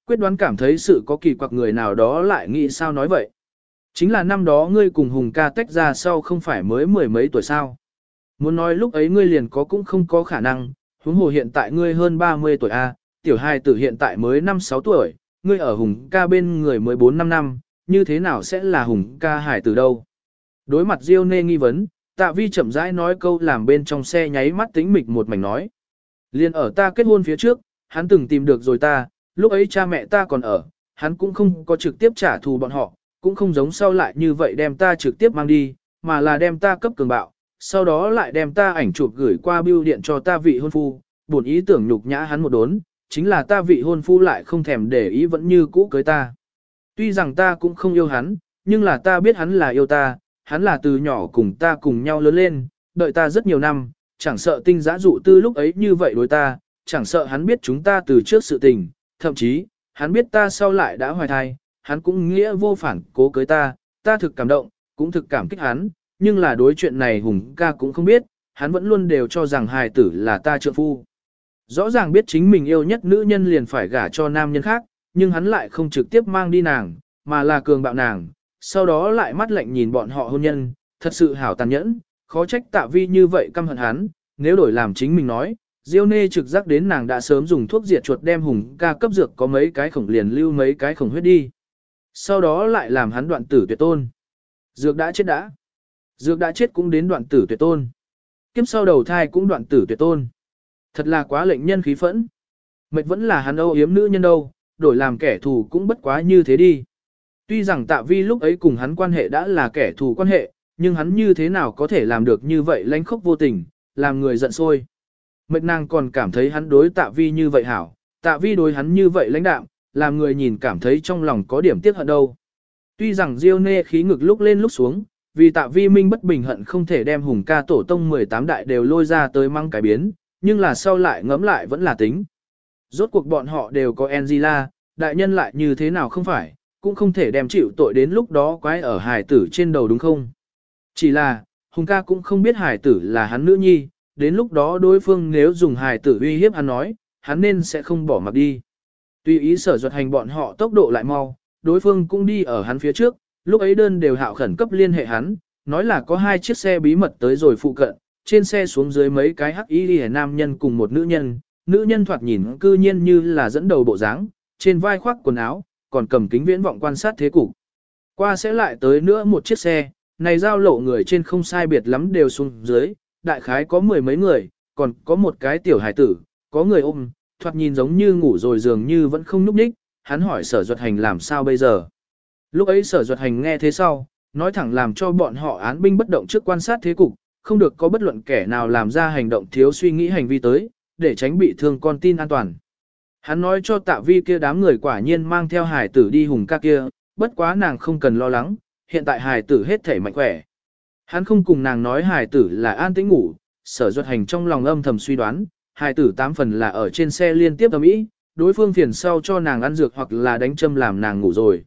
Quyết đoán cảm thấy sự có kỳ quặc người nào đó lại nghĩ sao nói vậy. Chính là năm đó ngươi cùng Hùng ca tách ra sau không phải mới mười mấy tuổi sao. Muốn nói lúc ấy ngươi liền có cũng không có khả năng, huống hồ hiện tại ngươi hơn 30 tuổi A, tiểu hai tử hiện tại mới 5-6 tuổi, ngươi ở Hùng ca bên người mới 4-5 năm, như thế nào sẽ là Hùng ca hải tử đâu. Đối mặt Diêu Nê nghi vấn, Tạ Vi chậm rãi nói câu làm bên trong xe nháy mắt tĩnh mịch một mảnh nói. Liên ở ta kết hôn phía trước, hắn từng tìm được rồi ta, lúc ấy cha mẹ ta còn ở, hắn cũng không có trực tiếp trả thù bọn họ, cũng không giống sau lại như vậy đem ta trực tiếp mang đi, mà là đem ta cấp cường bạo, sau đó lại đem ta ảnh chụp gửi qua bưu điện cho ta vị hôn phu, buồn ý tưởng nhục nhã hắn một đốn, chính là ta vị hôn phu lại không thèm để ý vẫn như cũ cưới ta. Tuy rằng ta cũng không yêu hắn, nhưng là ta biết hắn là yêu ta, hắn là từ nhỏ cùng ta cùng nhau lớn lên, đợi ta rất nhiều năm, chẳng sợ tinh giã dụ tư lúc ấy như vậy đối ta, chẳng sợ hắn biết chúng ta từ trước sự tình, thậm chí, hắn biết ta sau lại đã hoài thai, hắn cũng nghĩa vô phản cố cưới ta, ta thực cảm động, cũng thực cảm kích hắn, nhưng là đối chuyện này Hùng ca cũng không biết, hắn vẫn luôn đều cho rằng hài tử là ta trượng phu. Rõ ràng biết chính mình yêu nhất nữ nhân liền phải gả cho nam nhân khác, nhưng hắn lại không trực tiếp mang đi nàng, mà là cường bạo nàng, sau đó lại mắt lạnh nhìn bọn họ hôn nhân, thật sự hảo tàn nhẫn, khó trách Tạ Vi như vậy căm hận hắn, nếu đổi làm chính mình nói, Diêu Nê trực giác đến nàng đã sớm dùng thuốc diệt chuột đem Hùng ca cấp dược có mấy cái khổng liền lưu mấy cái khổng huyết đi. Sau đó lại làm hắn đoạn tử tuyệt tôn. Dược đã chết đã. Dược đã chết cũng đến đoạn tử tuyệt tôn. Kiếp sau đầu thai cũng đoạn tử tuyệt tôn. Thật là quá lệnh nhân khí phẫn. Mệt vẫn là hắn âu yếm nữ nhân đâu, đổi làm kẻ thù cũng bất quá như thế đi. Tuy rằng Tạ Vi lúc ấy cùng hắn quan hệ đã là kẻ thù quan hệ, nhưng hắn như thế nào có thể làm được như vậy lánh khóc vô tình, làm người giận sôi. Mệt nàng còn cảm thấy hắn đối Tạ Vi như vậy hảo, Tạ Vi đối hắn như vậy lãnh đạm, làm người nhìn cảm thấy trong lòng có điểm tiếc hận đâu. Tuy rằng Diêu Nê khí ngực lúc lên lúc xuống, vì Tạ Vi minh bất bình hận không thể đem Hùng ca tổ tông 18 đại đều lôi ra tới mang cái biến, nhưng là sau lại ngẫm lại vẫn là tính. Rốt cuộc bọn họ đều có Angela, đại nhân lại như thế nào không phải, cũng không thể đem chịu tội đến lúc đó quái ở hài tử trên đầu đúng không? Chỉ là, Hùng ca cũng không biết hài tử là hắn nữ nhi, đến lúc đó đối phương nếu dùng hài tử uy hiếp hắn nói, hắn nên sẽ không bỏ mặc đi. Tuy ý Sở Duật Hành bọn họ tốc độ lại mau, đối phương cũng đi ở hắn phía trước, lúc ấy đơn đều hạo khẩn cấp liên hệ hắn, nói là có 2 chiếc xe bí mật tới rồi phụ cận, trên xe xuống dưới mấy cái hắc y nam nhân cùng một nữ nhân thoạt nhìn cư nhiên như là dẫn đầu bộ dáng, trên vai khoác quần áo, còn cầm kính viễn vọng quan sát thế cục. Qua sẽ lại tới nữa một chiếc xe, này giao lộ người trên không sai biệt lắm đều xuống dưới, đại khái có 10 mấy người, còn có một cái tiểu hải tử, có người ôm, thoạt nhìn giống như ngủ rồi dường như vẫn không núp ních, hắn hỏi Sở Duật Hành làm sao bây giờ. Lúc ấy Sở Duật Hành nghe thế sau, nói thẳng làm cho bọn họ án binh bất động trước quan sát thế cục, không được có bất luận kẻ nào làm ra hành động thiếu suy nghĩ hành vi tới, để tránh bị thương con tin an toàn. Hắn nói cho Tạ Vi kia đám người quả nhiên mang theo hải tử đi Hùng ca kia, bất quá nàng không cần lo lắng, hiện tại hải tử hết thể mạnh khỏe. Hắn không cùng nàng nói hải tử là an tĩnh ngủ, Sở Duật Hành trong lòng âm thầm suy đoán, hải tử 8 phần là ở trên xe liên tiếp ầm ĩ, đối phương phiền sau cho nàng ăn dược hoặc là đánh châm làm nàng ngủ rồi.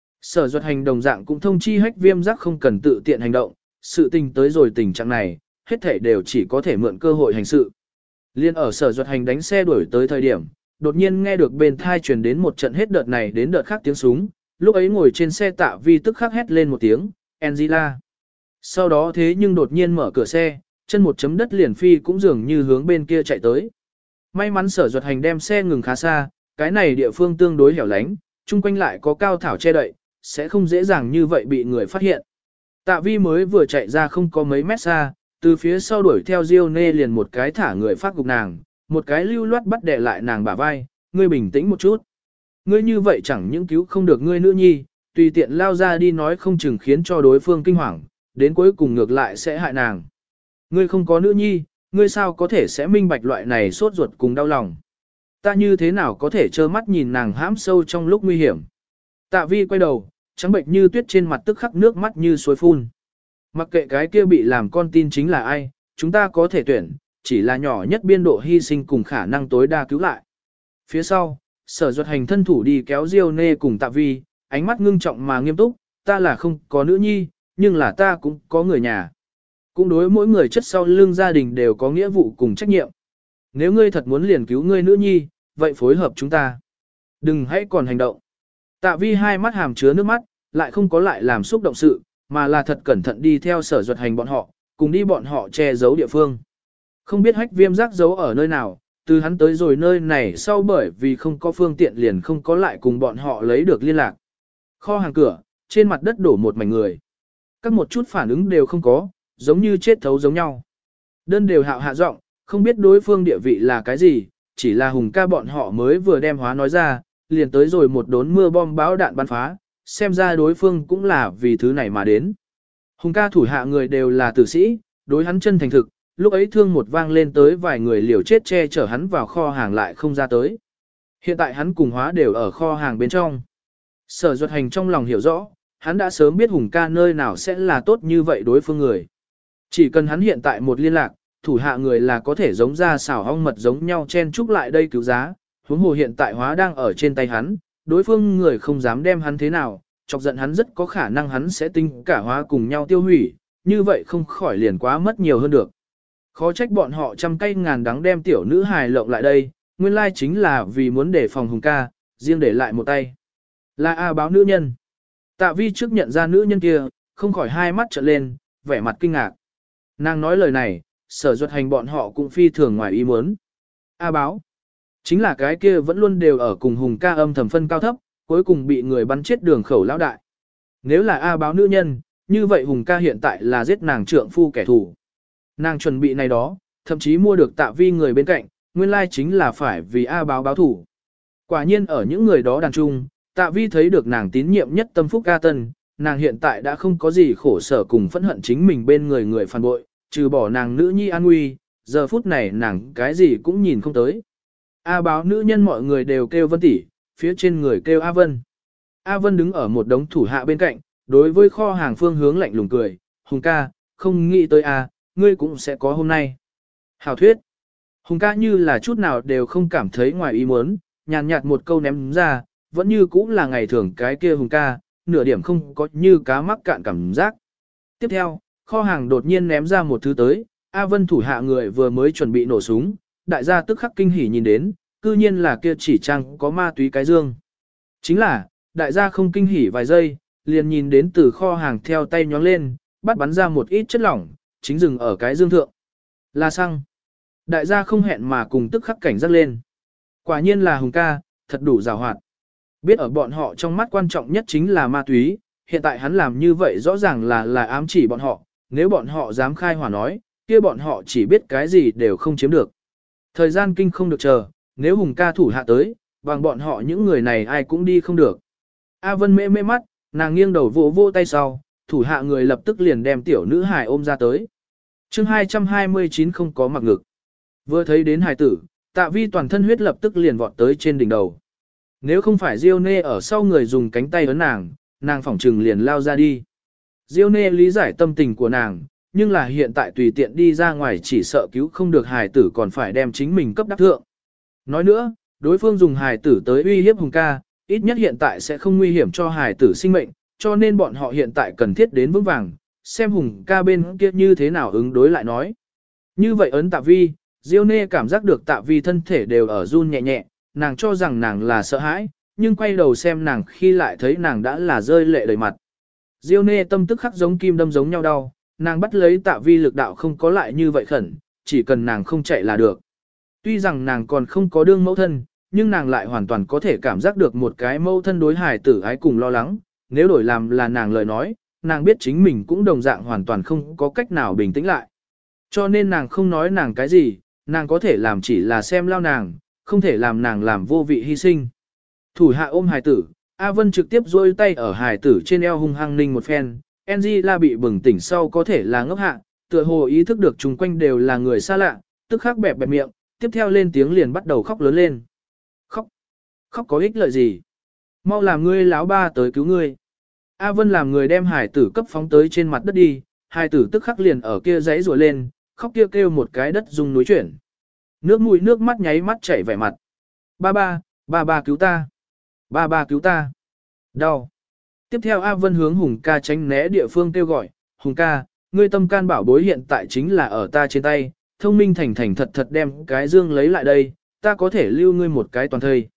Sở Duật Hành đồng dạng cũng thông chi Hách Viêm Giác không cần tự tiện hành động, sự tình tới rồi tình trạng này, hết thảy đều chỉ có thể mượn cơ hội hành sự. Liên ở Sở Duật Hành đánh xe đuổi tới thời điểm, đột nhiên nghe được bên thai truyền đến một trận hết đợt này đến đợt khác tiếng súng, lúc ấy ngồi trên xe Tạ Vi tức khắc hét lên một tiếng, Angela. Sau đó thế nhưng đột nhiên mở cửa xe, chân một chấm đất liền phi cũng dường như hướng bên kia chạy tới. May mắn Sở Duật Hành đem xe ngừng khá xa, cái này địa phương tương đối hẻo lánh, chung quanh lại có cao thảo che đậy, sẽ không dễ dàng như vậy bị người phát hiện. Tạ Vi mới vừa chạy ra không có mấy mét xa, từ phía sau đuổi theo Diêu Nê liền một cái thả người phát gục nàng, một cái lưu loát bắt đè lại nàng bả vai, ngươi bình tĩnh một chút. Ngươi như vậy chẳng những cứu không được ngươi nữ nhi, tùy tiện lao ra đi nói không chừng khiến cho đối phương kinh hoàng, đến cuối cùng ngược lại sẽ hại nàng. Ngươi không có nữ nhi, ngươi sao có thể sẽ minh bạch loại này sốt ruột cùng đau lòng. Ta như thế nào có thể trơ mắt nhìn nàng hãm sâu trong lúc nguy hiểm. Tạ Vi quay đầu, trắng bệnh như tuyết trên mặt tức khắc nước mắt như suối phun. Mặc kệ cái kia bị làm con tin chính là ai, chúng ta có thể tuyển, chỉ là nhỏ nhất biên độ hy sinh cùng khả năng tối đa cứu lại. Phía sau, Sở Duật Hành thân thủ đi kéo Diêu Nê cùng Tạ Vi, ánh mắt ngưng trọng mà nghiêm túc, ta là không có nữ nhi, nhưng là ta cũng có người nhà. Cũng đối mỗi người chất sau lưng gia đình đều có nghĩa vụ cùng trách nhiệm. Nếu ngươi thật muốn liền cứu ngươi nữ nhi, vậy phối hợp chúng ta. Đừng hãy còn hành động. Tạ vi hai mắt hàm chứa nước mắt, lại không có lại làm xúc động sự, mà là thật cẩn thận đi theo Sở Duật Hành bọn họ, cùng đi bọn họ che giấu địa phương. Không biết Hách Viêm Giác giấu ở nơi nào, từ hắn tới rồi nơi này sau bởi vì không có phương tiện liền không có lại cùng bọn họ lấy được liên lạc. Kho hàng cửa, trên mặt đất đổ một mảnh người. Các một chút phản ứng đều không có, giống như chết thấu giống nhau. Đơn đều hạo hạ giọng, không biết đối phương địa vị là cái gì, chỉ là Hùng ca bọn họ mới vừa đem hóa nói ra, liền tới rồi một đốn mưa bom bão đạn bắn phá, xem ra đối phương cũng là vì thứ này mà đến. Hùng ca thủ hạ người đều là tử sĩ, đối hắn chân thành thực, lúc ấy thương một vang lên tới vài người liều chết che chở hắn vào kho hàng lại không ra tới. Hiện tại hắn cùng hóa đều ở kho hàng bên trong. Sở Duật Hành trong lòng hiểu rõ, hắn đã sớm biết Hùng ca nơi nào sẽ là tốt như vậy đối phương người. Chỉ cần hắn hiện tại một liên lạc, thủ hạ người là có thể giống ra xảo ong mật giống nhau chen chúc lại đây cứu giá, huống hồ hiện tại hóa đang ở trên tay hắn, đối phương người không dám đem hắn thế nào, chọc giận hắn rất có khả năng hắn sẽ tinh cả hóa cùng nhau tiêu hủy, như vậy không khỏi liền quá mất nhiều hơn được. Khó trách bọn họ trăm cây ngàn đắng đem tiểu nữ hài lộng lại đây, nguyên lai chính là vì muốn để phòng Hùng ca, riêng để lại một tay. Là A báo nữ nhân. Tạ vi trước nhận ra nữ nhân kia, không khỏi hai mắt trợn lên, vẻ mặt kinh ngạc. Nàng nói lời này, Sở Duật Hành bọn họ cũng phi thường ngoài ý muốn. A báo. Chính là cái kia vẫn luôn đều ở cùng Hùng ca âm thầm phân cao thấp, cuối cùng bị người bắn chết đường khẩu lão đại. Nếu là A báo nữ nhân, như vậy Hùng ca hiện tại là giết nàng trượng phu kẻ thù. Nàng chuẩn bị này đó, thậm chí mua được Tạ vi người bên cạnh, nguyên lai chính là phải vì A báo báo thủ. Quả nhiên ở những người đó đàn trung, Tạ vi thấy được nàng tín nhiệm nhất tâm phúc ca tân, nàng hiện tại đã không có gì khổ sở cùng phẫn hận chính mình bên người phản bội, trừ bỏ nàng nữ nhi an nguy, giờ phút này nàng cái gì cũng nhìn không tới. A báo nữ nhân mọi người đều kêu Vân tỷ, phía trên người kêu A Vân. A Vân đứng ở một đống thủ hạ bên cạnh, đối với kho hàng phương hướng lạnh lùng cười, Hùng ca, không nghĩ tới A, ngươi cũng sẽ có hôm nay. Hảo thuyết. Hùng ca như là chút nào đều không cảm thấy ngoài ý muốn, nhàn nhạt một câu ném ra, vẫn như cũng là ngày thường cái kia Hùng ca, nửa điểm không có như cá mắc cạn cảm giác. Tiếp theo, kho hàng đột nhiên ném ra một thứ tới, A Vân thủ hạ người vừa mới chuẩn bị nổ súng, đại gia tức khắc kinh hỉ nhìn đến, cư nhiên là kia chỉ trang có ma túy cái dương. Chính là, đại gia không kinh hỉ vài giây, liền nhìn đến từ kho hàng theo tay nhóng lên, bắt bắn ra một ít chất lỏng, chính dừng ở cái dương thượng. Là xăng. Đại gia không hẹn mà cùng tức khắc cảnh giác lên. Quả nhiên là Hùng ca, thật đủ giàu hoạt. Biết ở bọn họ trong mắt quan trọng nhất chính là ma túy, hiện tại hắn làm như vậy rõ ràng là ám chỉ bọn họ, nếu bọn họ dám khai hỏa nói, kia bọn họ chỉ biết cái gì đều không chiếm được. Thời gian kinh không được chờ, nếu Hùng ca thủ hạ tới, bằng bọn họ những người này ai cũng đi không được. A Vân mê mê mắt, nàng nghiêng đầu vô vô tay sau, thủ hạ người lập tức liền đem tiểu nữ hài ôm ra tới. chương 229 không có mặc ngực. Vừa thấy đến hài tử, Tạ vi toàn thân huyết lập tức liền vọt tới trên đỉnh đầu. Nếu không phải Diêu Nê ở sau người dùng cánh tay ấn nàng, nàng phỏng trừng liền lao ra đi. Diêu Nê lý giải tâm tình của nàng, nhưng là hiện tại tùy tiện đi ra ngoài chỉ sợ cứu không được hài tử còn phải đem chính mình cấp đắc thượng. Nói nữa, đối phương dùng hài tử tới uy hiếp Hùng ca, ít nhất hiện tại sẽ không nguy hiểm cho hài tử sinh mệnh, cho nên bọn họ hiện tại cần thiết đến vững vàng, xem Hùng ca bên kia như thế nào ứng đối lại nói. Như vậy ấn Tạ vi, Diêu Nê cảm giác được Tạ vi thân thể đều ở run nhẹ nhẹ, nàng cho rằng nàng là sợ hãi, nhưng quay đầu xem nàng khi lại thấy nàng đã là rơi lệ đầy mặt. Diêu Nê tâm tức khắc giống kim đâm giống nhau đau, nàng bắt lấy Tạ vi lực đạo không có lại như vậy khẩn, chỉ cần nàng không chạy là được. Tuy rằng nàng còn không có đương mẫu thân, nhưng nàng lại hoàn toàn có thể cảm giác được một cái mẫu thân đối hài tử ái cùng lo lắng, nếu đổi làm là nàng lời nói, nàng biết chính mình cũng đồng dạng hoàn toàn không có cách nào bình tĩnh lại. Cho nên nàng không nói nàng cái gì, nàng có thể làm chỉ là xem lao nàng, không thể làm nàng làm vô vị hy sinh. Thủ hạ ôm hài tử, A Vân trực tiếp duỗi tay ở hài tử trên eo hung hăng ninh một phen, Angela bị bừng tỉnh sau có thể là ngốc hạ, tựa hồ ý thức được chung quanh đều là người xa lạ, tức khắc bẹp bẹp miệng, tiếp theo lên tiếng liền bắt đầu khóc lớn lên. Khóc? Khóc có ích lợi gì? Mau làm ngươi láo ba tới cứu ngươi. A Vân làm người đem hài tử cấp phóng tới trên mặt đất đi, hài tử tức khắc liền ở kia giãy rủa lên, khóc kia kêu một cái đất rung núi chuyển. Nước mũi nước mắt nháy mắt chảy vẻ mặt. Ba ba cứu ta. Ba cứu ta. Đau. Tiếp theo A Vân hướng Hùng ca tránh né địa phương kêu gọi, Hùng ca, ngươi tâm can bảo bối hiện tại chính là ở ta trên tay, thông minh thành thành thật thật đem cái dương lấy lại đây, ta có thể lưu ngươi một cái toàn thây.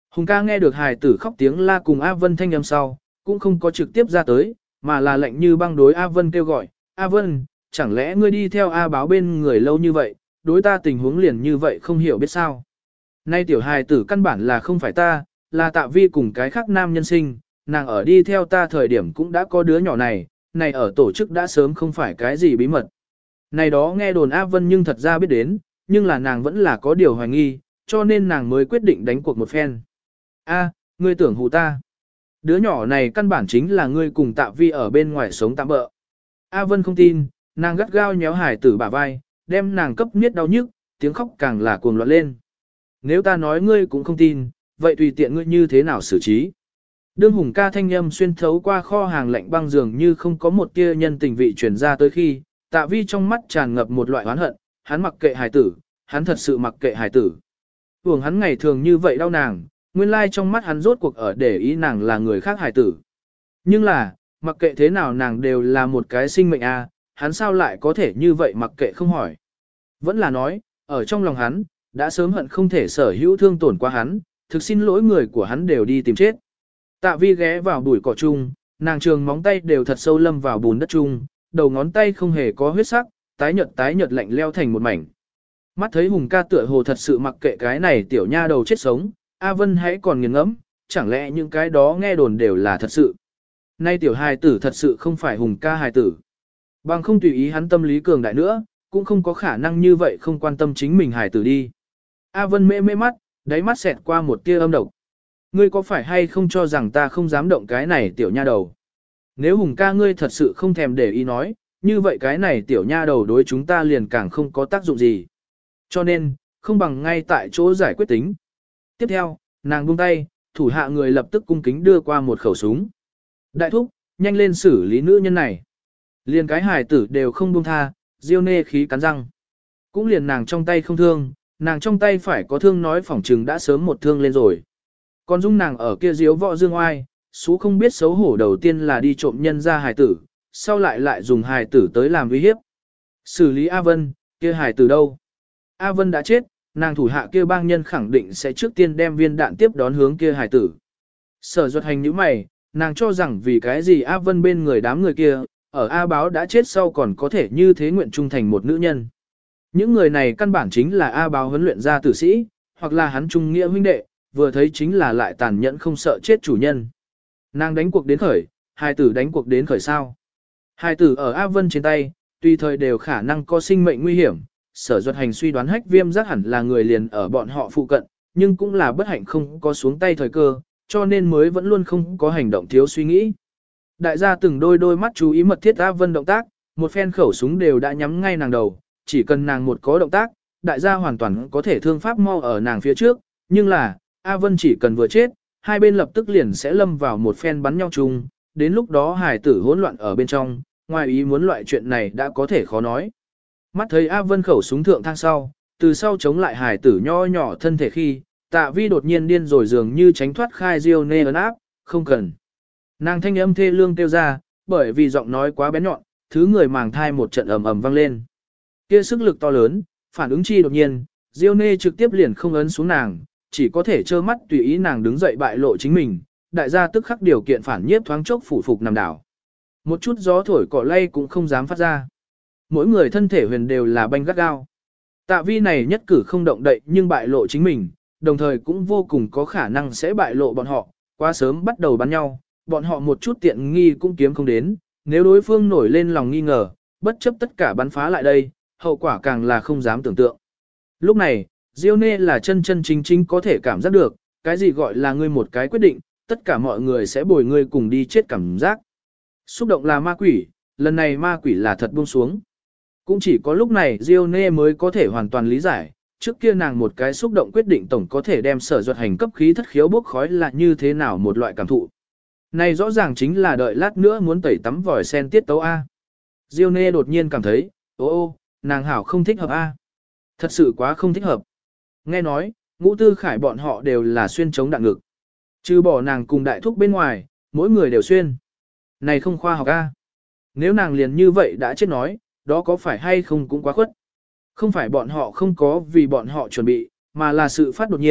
Hùng ca nghe được hài tử khóc tiếng la cùng A Vân thanh âm sau, cũng không có trực tiếp ra tới, mà là lạnh như băng đối A Vân kêu gọi, A Vân, chẳng lẽ ngươi đi theo A báo bên người lâu như vậy, đối ta tình huống liền như vậy không hiểu biết sao. Nay tiểu hài tử căn bản là không phải ta, là Tạ Vi cùng cái khác nam nhân sinh, nàng ở đi theo ta thời điểm cũng đã có đứa nhỏ này ở tổ chức đã sớm không phải cái gì bí mật. Này đó nghe đồn A Vân nhưng thật ra biết đến, nhưng là nàng vẫn là có điều hoài nghi, cho nên nàng mới quyết định đánh cuộc một phen. A, ngươi tưởng hù ta. Đứa nhỏ này căn bản chính là ngươi cùng Tạ Vi ở bên ngoài sống tạm bỡ. A Vân không tin, nàng gắt gao nhéo hải tử bả vai, đem nàng cấp miết đau nhức, tiếng khóc càng là cuồng loạn lên. Nếu ta nói ngươi cũng không tin, vậy tùy tiện ngươi như thế nào xử trí. Đương Hùng ca thanh âm xuyên thấu qua kho hàng lạnh băng dường như không có một tia nhân tình vị truyền ra tới khi, Tạ Vi trong mắt tràn ngập một loại oán hận, hắn mặc kệ hài tử, hắn thật sự mặc kệ hài tử. Hưởng hắn ngày thường như vậy đau nàng, nguyên lai trong mắt hắn rốt cuộc ở để ý nàng là người khác hài tử. Nhưng là, mặc kệ thế nào nàng đều là một cái sinh mệnh a, hắn sao lại có thể như vậy mặc kệ không hỏi. Vẫn là nói, ở trong lòng hắn, đã sớm hận không thể sở hữu thương tổn qua hắn, thực xin lỗi người của hắn đều đi tìm chết. Tạ Vi ghé vào bụi cỏ chung, nàng trường móng tay đều thật sâu lâm vào bùn đất chung, đầu ngón tay không hề có huyết sắc, tái nhợt lạnh leo thành một mảnh. Mắt thấy Hùng ca tựa hồ thật sự mặc kệ cái này tiểu nha đầu chết sống, A Vân hãy còn nghiền ngẫm, chẳng lẽ những cái đó nghe đồn đều là thật sự. Nay tiểu hài tử thật sự không phải Hùng ca hài tử. Bằng không tùy ý hắn tâm lý cường đại nữa, cũng không có khả năng như vậy không quan tâm chính mình hài tử đi. A Vân mê mắt, đáy mắt xẹt qua một tia âm độc. Ngươi có phải hay không cho rằng ta không dám động cái này tiểu nha đầu? Nếu Hùng ca ngươi thật sự không thèm để ý nói, như vậy cái này tiểu nha đầu đối chúng ta liền càng không có tác dụng gì. Cho nên, không bằng ngay tại chỗ giải quyết tính. Tiếp theo, nàng buông tay, thủ hạ người lập tức cung kính đưa qua một khẩu súng. Đại thúc, nhanh lên xử lý nữ nhân này. Liền cái hài tử đều không buông tha, Diêu Nê khí cắn răng. Cũng liền nàng trong tay không thương, nàng trong tay phải có thương nói phỏng trừng đã sớm một thương lên rồi. Còn dung nàng ở kia diếu võ dương oai, xú không biết xấu hổ đầu tiên là đi trộm nhân ra hài tử, sau lại dùng hài tử tới làm uy hiếp. Xử lý A Vân, kia hài tử đâu? A Vân đã chết, nàng thủ hạ kia bang nhân khẳng định sẽ trước tiên đem viên đạn tiếp đón hướng kia hài tử. Sở Duật Hành nhíu mày, nàng cho rằng vì cái gì A Vân bên người đám người kia, ở A Báo đã chết sau còn có thể như thế nguyện trung thành một nữ nhân. Những người này căn bản chính là A Báo huấn luyện ra tử sĩ, hoặc là hắn trung nghĩa huynh đệ, vừa thấy chính là lại tàn nhẫn không sợ chết chủ nhân. Nàng đánh cuộc đến khởi, hài tử đánh cuộc đến khởi sao. Hài tử ở A Vân trên tay, tùy thời đều khả năng có sinh mệnh nguy hiểm. Sở Duật Hành suy đoán Hách Viêm giác hẳn là người liền ở bọn họ phụ cận, nhưng cũng là bất hạnh không có xuống tay thời cơ, cho nên mới vẫn luôn không có hành động thiếu suy nghĩ. Đại gia từng đôi mắt chú ý mật thiết A Vân động tác, một phen khẩu súng đều đã nhắm ngay nàng đầu, chỉ cần nàng một có động tác, đại gia hoàn toàn có thể thương pháp mau ở nàng phía trước, nhưng là, A Vân chỉ cần vừa chết, hai bên lập tức liền sẽ lâm vào một phen bắn nhau chung, đến lúc đó hài tử hỗn loạn ở bên trong, ngoài ý muốn loại chuyện này đã có thể khó nói. Mắt thấy A Vân khẩu súng thượng thang sau, từ sau chống lại hài tử nho nhỏ thân thể khi, Tạ Vi đột nhiên điên rồi dường như tránh thoát khai Diêu Nê ấn áp, không cần. Nàng thanh âm thê lương kêu ra, bởi vì giọng nói quá bén nhọn, thứ người màng thai một trận ầm ầm vang lên. Kia sức lực to lớn, phản ứng chi đột nhiên, Diêu Nê trực tiếp liền không ấn xuống nàng, chỉ có thể trơ mắt tùy ý nàng đứng dậy bại lộ chính mình, đại gia tức khắc điều kiện phản nhiếp thoáng chốc phủ phục nằm đảo. Một chút gió thổi cỏ lay cũng không dám phát ra. Mỗi người thân thể huyền đều là banh gắt gao. Tạ Vi này nhất cử không động đậy nhưng bại lộ chính mình, đồng thời cũng vô cùng có khả năng sẽ bại lộ bọn họ, quá sớm bắt đầu bắn nhau, bọn họ một chút tiện nghi cũng kiếm không đến, nếu đối phương nổi lên lòng nghi ngờ, bất chấp tất cả bắn phá lại đây, hậu quả càng là không dám tưởng tượng. Lúc này, Diêu Nê là chân chân chính chính có thể cảm giác được, cái gì gọi là ngươi một cái quyết định, tất cả mọi người sẽ bồi ngươi cùng đi chết cảm giác. Xúc động là ma quỷ, lần này ma quỷ là thật buông xuống. Cũng chỉ có lúc này Diêu Nê mới có thể hoàn toàn lý giải, trước kia nàng một cái xúc động quyết định tổng có thể đem Sở Duật Hành cấp khí thất khiếu bốc khói là như thế nào một loại cảm thụ. Này rõ ràng chính là đợi lát nữa muốn tẩy tắm vòi sen tiết tấu A. Diêu Nê đột nhiên cảm thấy, nàng hảo không thích hợp A. Thật sự quá không thích hợp. Nghe nói, Ngũ Tư Khải bọn họ đều là xuyên chống đạn ngực. Trừ bỏ nàng cùng đại thúc bên ngoài, mỗi người đều xuyên. Này không khoa học A. Nếu nàng liền như vậy đã chết nói, đó có phải hay không cũng quá khuất. Không phải bọn họ không có vì bọn họ chuẩn bị, mà là sự phát đột nhiên,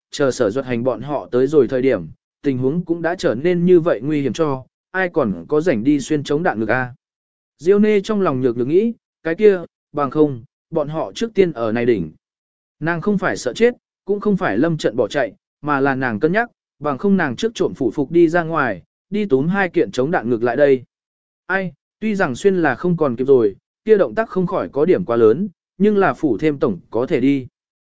chờ Sở Duật Hành bọn họ tới rồi thời điểm, tình huống cũng đã trở nên như vậy nguy hiểm cho, ai còn có rảnh đi xuyên chống đạn ngực a. Diêu Nê trong lòng nhược được nghĩ, cái kia, bằng không, bọn họ trước tiên ở này đỉnh. Nàng không phải sợ chết, cũng không phải lâm trận bỏ chạy, mà là nàng cân nhắc, bằng không nàng trước trộm phủ phục đi ra ngoài, đi túm 2 kiện chống đạn ngược lại đây. Ai, tuy rằng xuyên là không còn kịp rồi, kia động tác không khỏi có điểm quá lớn, nhưng là phủ thêm tổng có thể đi.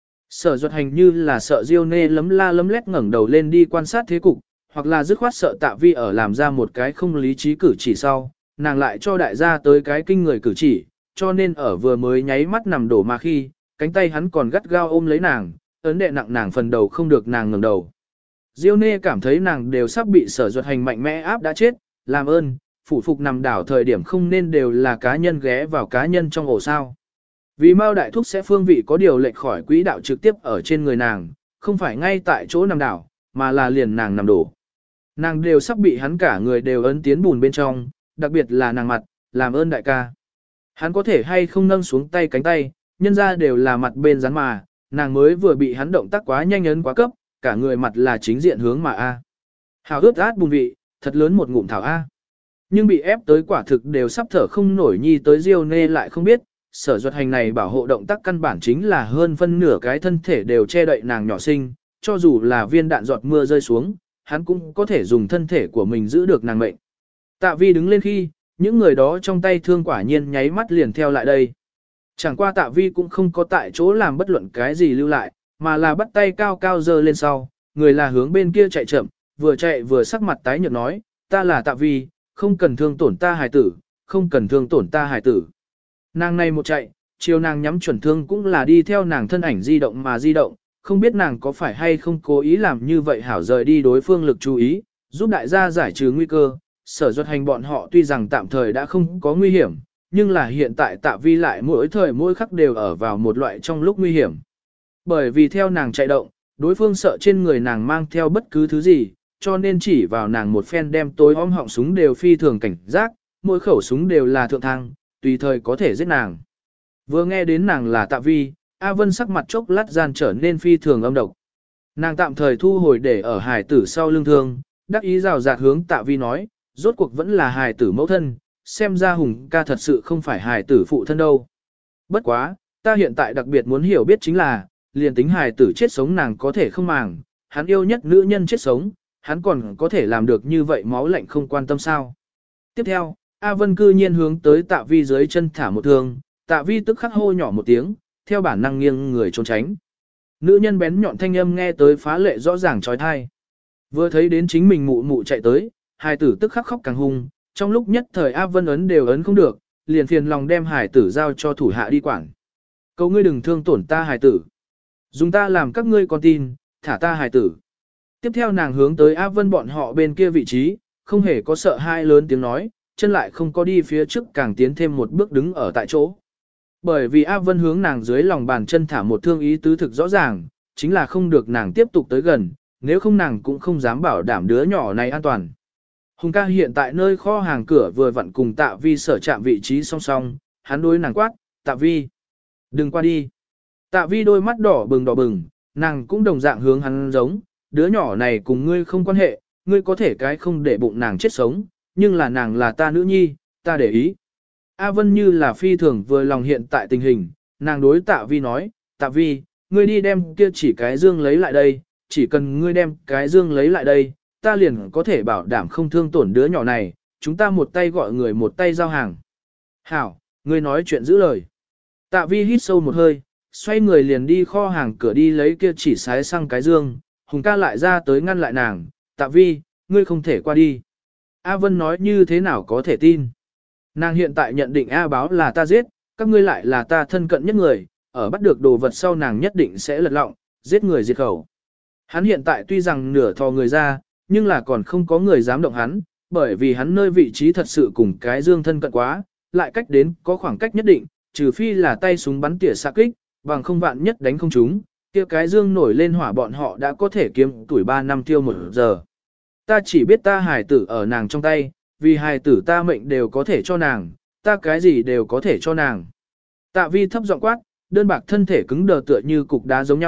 Sở Duật Hành như là sợ Diêu Nê lấm la lấm lét ngẩng đầu lên đi quan sát thế cục, hoặc là dứt khoát sợ Tạ Vi ở làm ra một cái không lý trí cử chỉ sau, nàng lại cho đại gia tới cái kinh người cử chỉ, cho nên ở vừa mới nháy mắt nằm đổ mà khi, cánh tay hắn còn gắt gao ôm lấy nàng, ấn đè nặng nàng phần đầu không được nàng ngẩng đầu. Diêu Nê cảm thấy nàng đều sắp bị Sở Duật Hành mạnh mẽ áp đã chết, làm ơn, phủ phục nằm đảo thời điểm không nên đều là cá nhân ghé vào cá nhân trong ổ sao. Vì Mao đại thúc sẽ phương vị có điều lệch khỏi quỹ đạo trực tiếp ở trên người nàng, không phải ngay tại chỗ nằm đảo, mà là liền nàng nằm đổ. Nàng đều sắp bị hắn cả người đều ấn tiến bùn bên trong, đặc biệt là nàng mặt, làm ơn đại ca. Hắn có thể hay không nâng xuống tay cánh tay, nhân ra đều là mặt bên rắn mà, nàng mới vừa bị hắn động tác quá nhanh ấn quá cấp, cả người mặt là chính diện hướng mà A. Hào ướt át bùn vị, thật lớn một ngụm thảo A. Nhưng bị ép tới quả thực đều sắp thở không nổi nhi tới Diêu Nê lại không biết, Sở Duật Hành này bảo hộ động tác căn bản chính là hơn phân nửa cái thân thể đều che đậy nàng nhỏ sinh, cho dù là viên đạn giọt mưa rơi xuống, hắn cũng có thể dùng thân thể của mình giữ được nàng mệnh. Tạ Vi đứng lên khi, những người đó trong tay thương quả nhiên nháy mắt liền theo lại đây. Chẳng qua Tạ Vi cũng không có tại chỗ làm bất luận cái gì lưu lại, mà là bắt tay cao cao giơ lên sau, người là hướng bên kia chạy chậm, vừa chạy vừa sắc mặt tái nhợt nói, ta là Tạ Vi, không cần thương tổn ta hài tử, không cần thương tổn ta hài tử. Nàng này một chạy, chiều nàng nhắm chuẩn thương cũng là đi theo nàng thân ảnh di động mà di động, không biết nàng có phải hay không cố ý làm như vậy hảo rời đi đối phương lực chú ý, giúp đại gia giải trừ nguy cơ. Sở Duật Hành bọn họ tuy rằng tạm thời đã không có nguy hiểm, nhưng là hiện tại Tạ Vi lại mỗi thời mỗi khắc đều ở vào một loại trong lúc nguy hiểm. Bởi vì theo nàng chạy động, đối phương sợ trên người nàng mang theo bất cứ thứ gì, cho nên chỉ vào nàng một phen đem tối om họng súng đều phi thường cảnh giác, mỗi khẩu súng đều là thượng thang, tùy thời có thể giết nàng. Vừa nghe đến nàng là Tạ Vi, A Vân sắc mặt chốc lát gian trở nên phi thường âm độc. Nàng tạm thời thu hồi để ở hài tử sau lưng thương, đắc ý rào rạt hướng Tạ Vi nói, rốt cuộc vẫn là hài tử mẫu thân, xem ra Hùng ca thật sự không phải hài tử phụ thân đâu. Bất quá, ta hiện tại đặc biệt muốn hiểu biết chính là, liền tính hài tử chết sống nàng có thể không màng, hắn yêu nhất nữ nhân chết sống, hắn còn có thể làm được như vậy máu lạnh không quan tâm sao. Tiếp theo, A Vân cư nhiên hướng tới Tạ Vi dưới chân thả một thương, Tạ Vi tức khắc hô nhỏ một tiếng, theo bản năng nghiêng người trốn tránh. Nữ nhân bén nhọn thanh âm nghe tới phá lệ rõ ràng trói thai. Vừa thấy đến chính mình mụ mụ chạy tới, hài tử tức khắc khóc càng hung, trong lúc nhất thời A Vân ấn đều ấn không được, liền phiền lòng đem hài tử giao cho thủ hạ đi quản. Cầu ngươi đừng thương tổn ta hài tử. Dùng ta làm các ngươi con tin, thả ta hài tử. Tiếp theo nàng hướng tới A Vân bọn họ bên kia vị trí, không hề có sợ hai lớn tiếng nói, chân lại không có đi phía trước càng tiến thêm một bước đứng ở tại chỗ. Bởi vì A Vân hướng nàng dưới lòng bàn chân thả một thương ý tứ thực rõ ràng, chính là không được nàng tiếp tục tới gần, nếu không nàng cũng không dám bảo đảm đứa nhỏ này an toàn. Hùng ca hiện tại nơi kho hàng cửa vừa vặn cùng Tạ Vi sở chạm vị trí song song, hắn đối nàng quát, Tạ Vi, đừng qua đi. Tạ Vi đôi mắt đỏ bừng, nàng cũng đồng dạng hướng hắn giống, đứa nhỏ này cùng ngươi không quan hệ, ngươi có thể cái không để bụng nàng chết sống, nhưng là nàng là ta nữ nhi, ta để ý. A Vân như là phi thường vừa lòng hiện tại tình hình, nàng đối Tạ Vi nói, Tạ Vi, ngươi đi đem kia chỉ cái dương lấy lại đây, chỉ cần ngươi đem cái dương lấy lại đây, ta liền có thể bảo đảm không thương tổn đứa nhỏ này, chúng ta một tay gọi người một tay giao hàng. Hảo, ngươi nói chuyện giữ lời. Tạ Vi hít sâu một hơi, xoay người liền đi kho hàng cửa đi lấy kia chỉ sái xăng cái dương, Hùng ca lại ra tới ngăn lại nàng, Tạ Vi, ngươi không thể qua đi. A Vân nói như thế nào có thể tin. Nàng hiện tại nhận định A báo là ta giết, các ngươi lại là ta thân cận nhất người, ở bắt được đồ vật sau nàng nhất định sẽ lật lọng, giết người diệt khẩu. Hắn hiện tại tuy rằng nửa thò người ra, nhưng là còn không có người dám động hắn, bởi vì hắn nơi vị trí thật sự cùng cái dương thân cận quá, lại cách đến có khoảng cách nhất định, trừ phi là tay súng bắn tỉa xạ kích, bằng không vạn nhất đánh không trúng, kia cái dương nổi lên hỏa bọn họ đã có thể kiếm tuổi 3 năm tiêu 1 giờ. Ta chỉ biết ta hài tử ở nàng trong tay, vì hài tử ta mệnh đều có thể cho nàng, ta cái gì đều có thể cho nàng. Tạ Vi thấp giọng quát, đơn bạc thân thể cứng đờ tựa như cục đá giống nhau,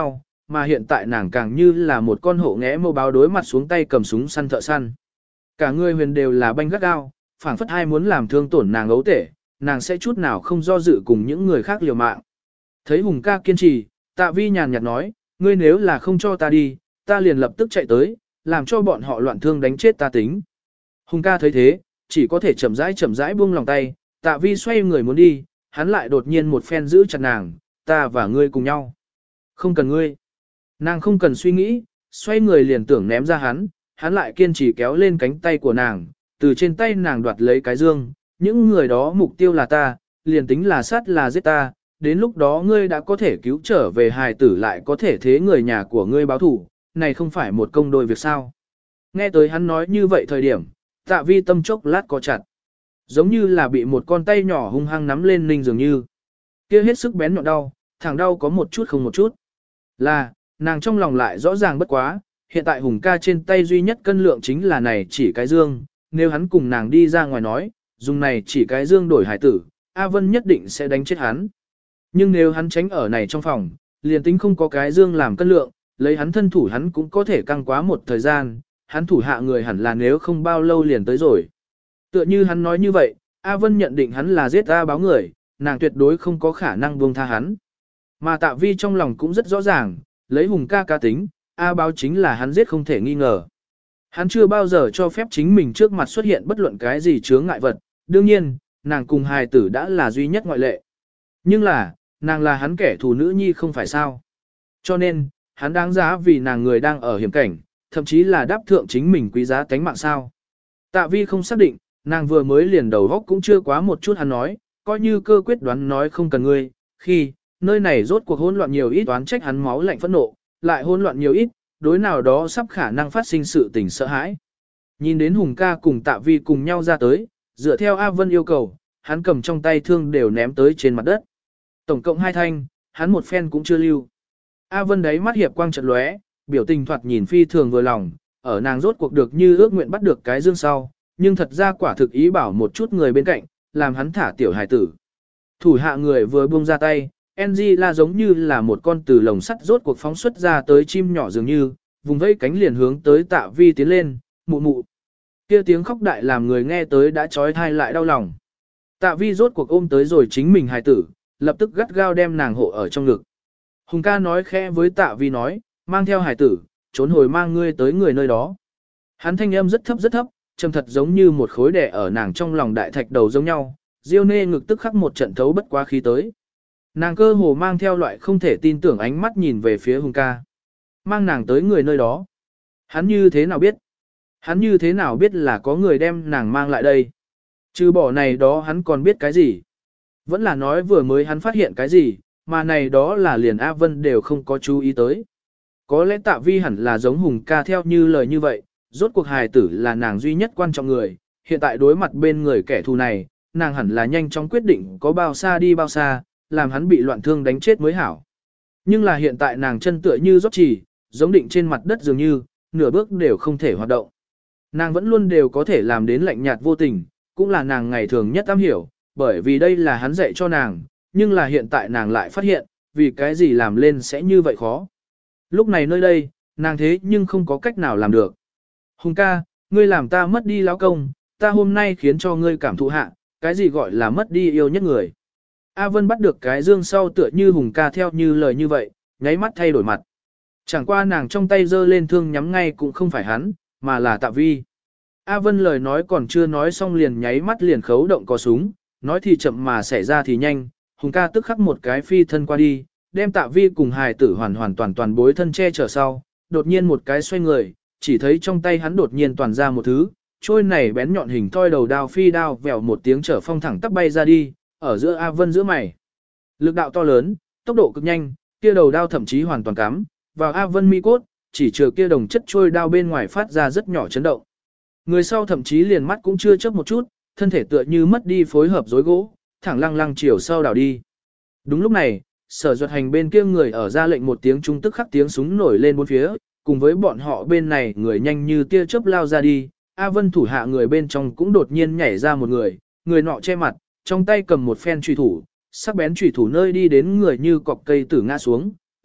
mà hiện tại nàng càng như là một con hổ nghẽ mâu báo đối mặt xuống tay cầm súng săn thợ săn. Cả người huyền đều là banh gắt gao, phảng phất ai muốn làm thương tổn nàng ấu tể, nàng sẽ chút nào không do dự cùng những người khác liều mạng. Thấy Hùng ca kiên trì, Tạ Vi nhàn nhạt nói, ngươi nếu là không cho ta đi, ta liền lập tức chạy tới, làm cho bọn họ loạn thương đánh chết ta tính. Hùng ca thấy thế, chỉ có thể chậm rãi buông lòng tay, Tạ Vi xoay người muốn đi, hắn lại đột nhiên một phen giữ chặt nàng, ta và ngươi cùng nhau. Không cần ngươi. Nàng không cần suy nghĩ, xoay người liền tưởng ném ra hắn lại kiên trì kéo lên cánh tay của nàng, từ trên tay nàng đoạt lấy cái dương, những người đó mục tiêu là ta, liền tính là sát là giết ta, đến lúc đó ngươi đã có thể cứu trở về hài tử lại có thể thế người nhà của ngươi báo thủ, này không phải một công đôi việc sao. Nghe tới hắn nói như vậy thời điểm, Tạ Vi tâm chốc lát có chặt, giống như là bị một con tay nhỏ hung hăng nắm lên ninh dường như. Kia hết sức bén nhọn đau, thẳng đau có một chút không một chút. Là, nàng trong lòng lại rõ ràng bất quá, hiện tại Hùng ca trên tay duy nhất cân lượng chính là này chỉ cái dương, nếu hắn cùng nàng đi ra ngoài nói, dùng này chỉ cái dương đổi hải tử, A Vân nhất định sẽ đánh chết hắn. Nhưng nếu hắn tránh ở này trong phòng, liền tính không có cái dương làm cân lượng, lấy hắn thân thủ hắn cũng có thể căng quá một thời gian, hắn thủ hạ người hẳn là nếu không bao lâu liền tới rồi. Tựa như hắn nói như vậy, A Vân nhận định hắn là giết A báo người, nàng tuyệt đối không có khả năng buông tha hắn. Mà Tạ Vi trong lòng cũng rất rõ ràng, lấy Hùng ca cá tính, A báo chính là hắn giết không thể nghi ngờ. Hắn chưa bao giờ cho phép chính mình trước mặt xuất hiện bất luận cái gì chướng ngại vật, đương nhiên, nàng cùng hài tử đã là duy nhất ngoại lệ. Nhưng là, nàng là hắn kẻ thù nữ nhi không phải sao. Cho nên, hắn đáng giá vì nàng người đang ở hiểm cảnh, thậm chí là đáp thượng chính mình quý giá tánh mạng sao. Tạ Vi không xác định, nàng vừa mới liền đầu góc cũng chưa quá một chút hắn nói, coi như cơ quyết đoán nói không cần ngươi, khi, nơi này rốt cuộc hỗn loạn nhiều ít đoán trách hắn máu lạnh phẫn nộ, lại hỗn loạn nhiều ít, đối nào đó sắp khả năng phát sinh sự tình sợ hãi. Nhìn đến Hùng ca cùng Tạ Vi cùng nhau ra tới, dựa theo A Vân yêu cầu, hắn cầm trong tay thương đều ném tới trên mặt đất. Tổng cộng 2 thanh, hắn một phen cũng chưa lưu. A Vân đấy mắt hiệp quang chợt lóe, biểu tình thoạt nhìn phi thường vừa lòng, ở nàng rốt cuộc được như ước nguyện bắt được cái dương sau, nhưng thật ra quả thực ý bảo một chút người bên cạnh, làm hắn thả tiểu hài tử. Thủ hạ người vừa buông ra tay, Angela giống như là một con từ lồng sắt rốt cuộc phóng xuất ra tới chim nhỏ dường như, vùng vẫy cánh liền hướng tới Tạ Vi tiến lên, mụ mụ. Kia tiếng khóc đại làm người nghe tới đã trói thai lại đau lòng. Tạ Vi rốt cuộc ôm tới rồi chính mình hài tử, lập tức gắt gao đem nàng hộ ở trong ngực. Hùng ca nói khẽ với Tạ Vi nói, mang theo hài tử, trốn hồi mang ngươi tới người nơi đó. Hắn thanh âm rất thấp, trầm thật giống như một khối đè ở nàng trong lòng đại thạch đầu giống nhau, Diêu Nê ngực tức khắc một trận thấu bất quá khí tới. Nàng cơ hồ mang theo loại không thể tin tưởng ánh mắt nhìn về phía Hùng ca. Mang nàng tới người nơi đó. Hắn như thế nào biết? Hắn như thế nào biết là có người đem nàng mang lại đây? Trừ bỏ này đó hắn còn biết cái gì? Vẫn là nói vừa mới hắn phát hiện cái gì, mà này đó là liền A Vân đều không có chú ý tới. Có lẽ Tạ Vi hẳn là giống Hùng ca theo như lời như vậy, rốt cuộc hài tử là nàng duy nhất quan trọng người, hiện tại đối mặt bên người kẻ thù này, nàng hẳn là nhanh chóng quyết định có bao xa đi bao xa, làm hắn bị loạn thương đánh chết mới hảo. Nhưng là hiện tại nàng chân tựa như rót chỉ, giống định trên mặt đất dường như, nửa bước đều không thể hoạt động. Nàng vẫn luôn đều có thể làm đến lạnh nhạt vô tình, cũng là nàng ngày thường nhất am hiểu, bởi vì đây là hắn dạy cho nàng, nhưng là hiện tại nàng lại phát hiện, vì cái gì làm lên sẽ như vậy khó. Lúc này nơi đây, nàng thế nhưng không có cách nào làm được. Hùng ca, ngươi làm ta mất đi lão công, ta hôm nay khiến cho ngươi cảm thụ hạ, cái gì gọi là mất đi yêu nhất người. A Vân bắt được cái dương sau tựa như Hùng ca theo như lời như vậy, nháy mắt thay đổi mặt. Chẳng qua nàng trong tay giơ lên thương nhắm ngay cũng không phải hắn, mà là Tạ Vi. A Vân lời nói còn chưa nói xong liền nháy mắt liền khấu động có súng, nói thì chậm mà xảy ra thì nhanh, Hùng ca tức khắc một cái phi thân qua đi, đem Tạ Vi cùng hài tử hoàn toàn bối thân che chở sau, đột nhiên một cái xoay người, chỉ thấy trong tay hắn đột nhiên toàn ra một thứ, trôi này bén nhọn hình thoi đầu đao phi đao vèo một tiếng trở phong thẳng tắp bay ra đi, ở giữa A Vân giữa mày. Lực đạo to lớn, tốc độ cực nhanh, kia đầu đao thậm chí hoàn toàn cắm vào A Vân mi cốt, chỉ trừ kia đồng chất trôi đao bên ngoài phát ra rất nhỏ chấn động. Người sau thậm chí liền mắt cũng chưa chớp một chút, thân thể tựa như mất đi phối hợp rối gỗ, thẳng lăng chiều sau đảo đi. Đúng lúc này, Sở Duật Hành bên kia người ở ra lệnh một tiếng trung tức khắc tiếng súng nổi lên bốn phía, cùng với bọn họ bên này người nhanh như tia chớp lao ra đi, A Vân thủ hạ người bên trong cũng đột nhiên nhảy ra một người nọ che mặt, trong tay cầm một phen chùy thủ, sắc bén chùy thủ nơi đi đến người như cọc cây tử ngã xuống,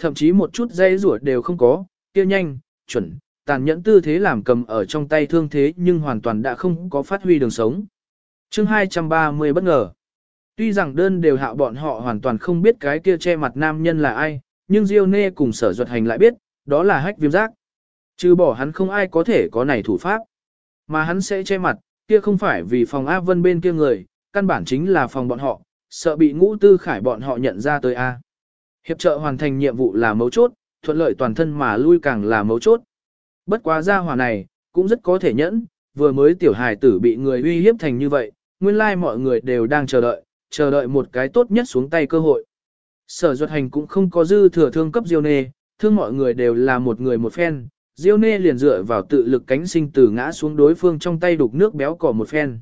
thậm chí một chút dây rủa đều không có, kia nhanh, chuẩn, tàn nhẫn tư thế làm cầm ở trong tay thương thế nhưng hoàn toàn đã không có phát huy đường sống. chương 230 bất ngờ. Tuy rằng đơn đều hạo bọn họ hoàn toàn không biết cái kia che mặt nam nhân là ai, nhưng Diêu Nê cùng Sở Duật Hành lại biết, đó là Hách Viêm Giác. Trừ bỏ hắn không ai có thể có này thủ pháp. Mà hắn sẽ che mặt, kia không phải vì phòng A Vân bên kia người, căn bản chính là phòng bọn họ, sợ bị Ngũ Tư Khải bọn họ nhận ra tới A. Hiệp trợ hoàn thành nhiệm vụ là mấu chốt, thuận lợi toàn thân mà lui càng là mấu chốt. Bất quá gia hỏa này, cũng rất có thể nhẫn, vừa mới tiểu hài tử bị người uy hiếp thành như vậy, nguyên lai mọi người đều đang chờ đợi một cái tốt nhất xuống tay cơ hội. Sở Duật Hành cũng không có dư thừa thương cấp Diêu Nê, thương mọi người đều là một người một phen, Diêu Nê liền dựa vào tự lực cánh sinh tử ngã xuống đối phương trong tay đục nước béo cỏ một phen.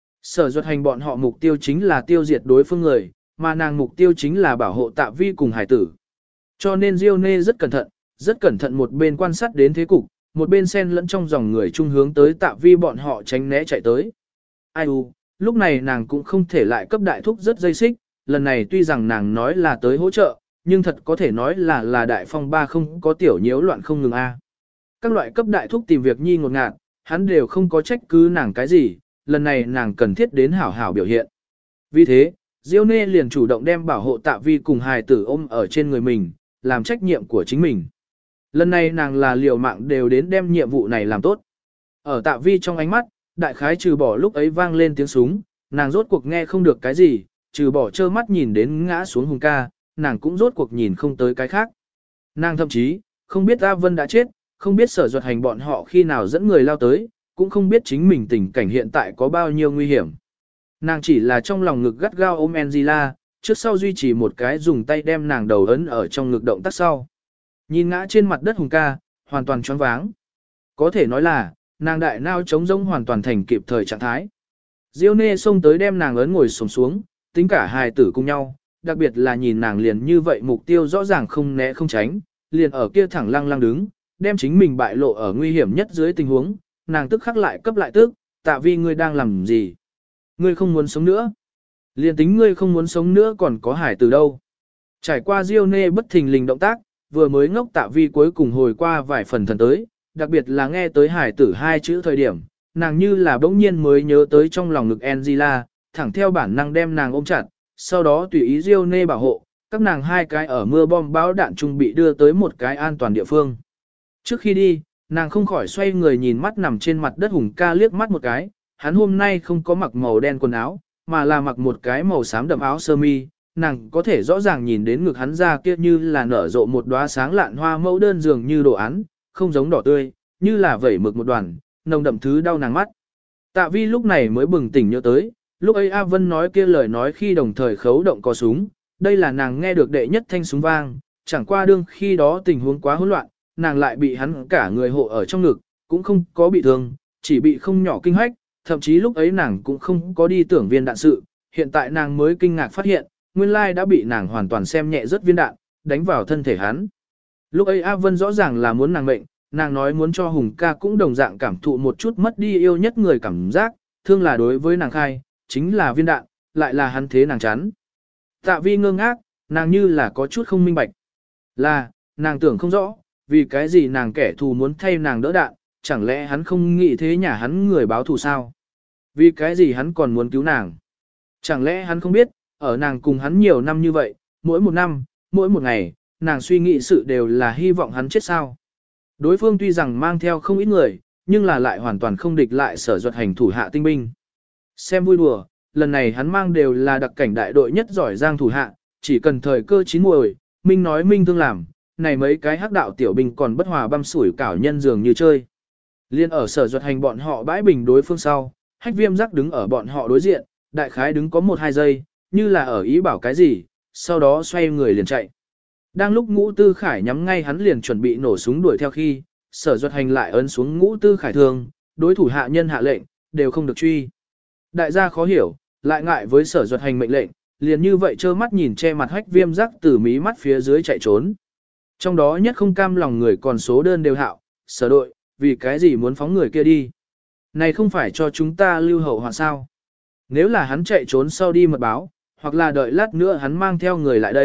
Sở Duật Hành bọn họ mục tiêu chính là tiêu diệt đối phương người, mà nàng mục tiêu chính là bảo hộ Tạ Vi cùng hải tử. Cho nên Diêu Nê rất cẩn thận một bên quan sát đến thế cục, một bên xen lẫn trong dòng người trung hướng tới Tạ Vi bọn họ tránh né chạy tới. Ai u, lúc này nàng cũng không thể lại cấp đại thúc rất dây xích, lần này tuy rằng nàng nói là tới hỗ trợ, nhưng thật có thể nói là đại phong ba không có tiểu nhiễu loạn không ngừng a. Các loại cấp đại thúc tìm việc nhi ngột ngạt, hắn đều không có trách cứ nàng cái gì, lần này nàng cần thiết đến hảo hảo biểu hiện. Vì thế, Diêu Nê liền chủ động đem bảo hộ Tạ Vi cùng hài tử ôm ở trên người mình, làm trách nhiệm của chính mình. Lần này nàng là liều mạng đều đến đem nhiệm vụ này làm tốt. Ở Tạ Vi trong ánh mắt, đại khái trừ bỏ lúc ấy vang lên tiếng súng, nàng rốt cuộc nghe không được cái gì, trừ bỏ trơ mắt nhìn đến ngã xuống Hùng ca, nàng cũng rốt cuộc nhìn không tới cái khác. Nàng thậm chí, không biết A Vân đã chết, không biết Sở Duật Hành bọn họ khi nào dẫn người lao tới, cũng không biết chính mình tình cảnh hiện tại có bao nhiêu nguy hiểm. Nàng chỉ là trong lòng ngực gắt gao ôm Angela, trước sau duy trì một cái dùng tay đem nàng đầu ấn ở trong ngực động tác sau. Nhìn ngã trên mặt đất Hùng ca, hoàn toàn choáng váng. Có thể nói là, nàng đại nao trống rỗng hoàn toàn thành kịp thời trạng thái. Diêu Nê xông tới đem nàng ấn ngồi xổm xuống, tính cả hài tử cùng nhau, đặc biệt là nhìn nàng liền như vậy mục tiêu rõ ràng không né không tránh, liền ở kia thẳng lăng lăng đứng, đem chính mình bại lộ ở nguy hiểm nhất dưới tình huống, nàng tức khắc lại cấp lại tức, Tạ Vi ngươi đang làm gì? Ngươi không muốn sống nữa. Liền tính ngươi không muốn sống nữa còn có hải từ đâu. Trải qua Diêu Nê bất thình lình động tác, vừa mới ngốc Tạ Vi cuối cùng hồi qua vài phần thần tới, đặc biệt là nghe tới hải tử hai chữ thời điểm, nàng như là bỗng nhiên mới nhớ tới trong lòng ngực Angela, thẳng theo bản năng đem nàng ôm chặt, sau đó tùy ý Diêu Nê bảo hộ, các nàng hai cái ở mưa bom bão đạn chung bị đưa tới một cái an toàn địa phương. Trước khi đi, nàng không khỏi xoay người nhìn mắt nằm trên mặt đất Hùng ca liếc mắt một cái, hắn hôm nay không có mặc màu đen quần áo, mà là mặc một cái màu xám đậm áo sơ mi, nàng có thể rõ ràng nhìn đến ngực hắn ra kia như là nở rộ một đóa sáng lạn hoa mẫu đơn dường như đồ án, không giống đỏ tươi, như là vẩy mực một đoàn, nồng đậm thứ đau nàng mắt. Tạ Vi lúc này mới bừng tỉnh nhớ tới, lúc ấy A Vân nói kia lời nói khi đồng thời khấu động có súng, đây là nàng nghe được đệ nhất thanh súng vang, chẳng qua đương khi đó tình huống quá hỗn loạn, nàng lại bị hắn cả người hộ ở trong ngực, cũng không có bị thương, chỉ bị không nhỏ kinh hách, thậm chí lúc ấy nàng cũng không có đi tưởng viên đạn sự, hiện tại nàng mới kinh ngạc phát hiện, nguyên lai đã bị nàng hoàn toàn xem nhẹ rất viên đạn, đánh vào thân thể hắn. Lúc ấy A Vân rõ ràng là muốn nàng mệnh, nàng nói muốn cho Hùng ca cũng đồng dạng cảm thụ một chút mất đi yêu nhất người cảm giác, thương là đối với nàng khai, chính là viên đạn, lại là hắn thế nàng chán. Tạ Vi ngơ ngác, nàng như là có chút không minh bạch. Là, nàng tưởng không rõ, vì cái gì nàng kẻ thù muốn thay nàng đỡ đạn, chẳng lẽ hắn không nghĩ thế nhà hắn người báo thù sao? Vì cái gì hắn còn muốn cứu nàng? Chẳng lẽ hắn không biết, ở nàng cùng hắn nhiều năm như vậy, mỗi một năm, mỗi một ngày, nàng suy nghĩ sự đều là hy vọng hắn chết sao? Đối phương tuy rằng mang theo không ít người, nhưng là lại hoàn toàn không địch lại Sở Duật Hành thủ hạ tinh binh. Xem vui đùa, lần này hắn mang đều là đặc cảnh đại đội nhất giỏi giang thủ hạ, chỉ cần thời cơ chín muồi, minh nói minh thương làm, này mấy cái hắc đạo tiểu binh còn bất hòa băm sủi cảo nhân dường như chơi. Liên ở Sở Duật Hành bọn họ bãi bình đối phương sau, Hách Viêm Giác đứng ở bọn họ đối diện, đại khái đứng có 1-2 giây, như là ở ý bảo cái gì, sau đó xoay người liền chạy. Đang lúc Ngũ Tư Khải nhắm ngay hắn liền chuẩn bị nổ súng đuổi theo khi, Sở Duật Hành lại ấn xuống Ngũ Tư Khải thương, đối thủ hạ nhân hạ lệnh, đều không được truy. Đại gia khó hiểu, lại ngại với Sở Duật Hành mệnh lệnh, liền như vậy trơ mắt nhìn che mặt Hách Viêm Giác từ mí mắt phía dưới chạy trốn. Trong đó nhất không cam lòng người còn số đơn đều hạo, Sở đội, vì cái gì muốn phóng người kia đi. Này không phải cho chúng ta lưu hậu hoạn sao. Nếu là hắn chạy trốn sau đi mật báo, hoặc là đợi lát nữa hắn mang theo người lại đây,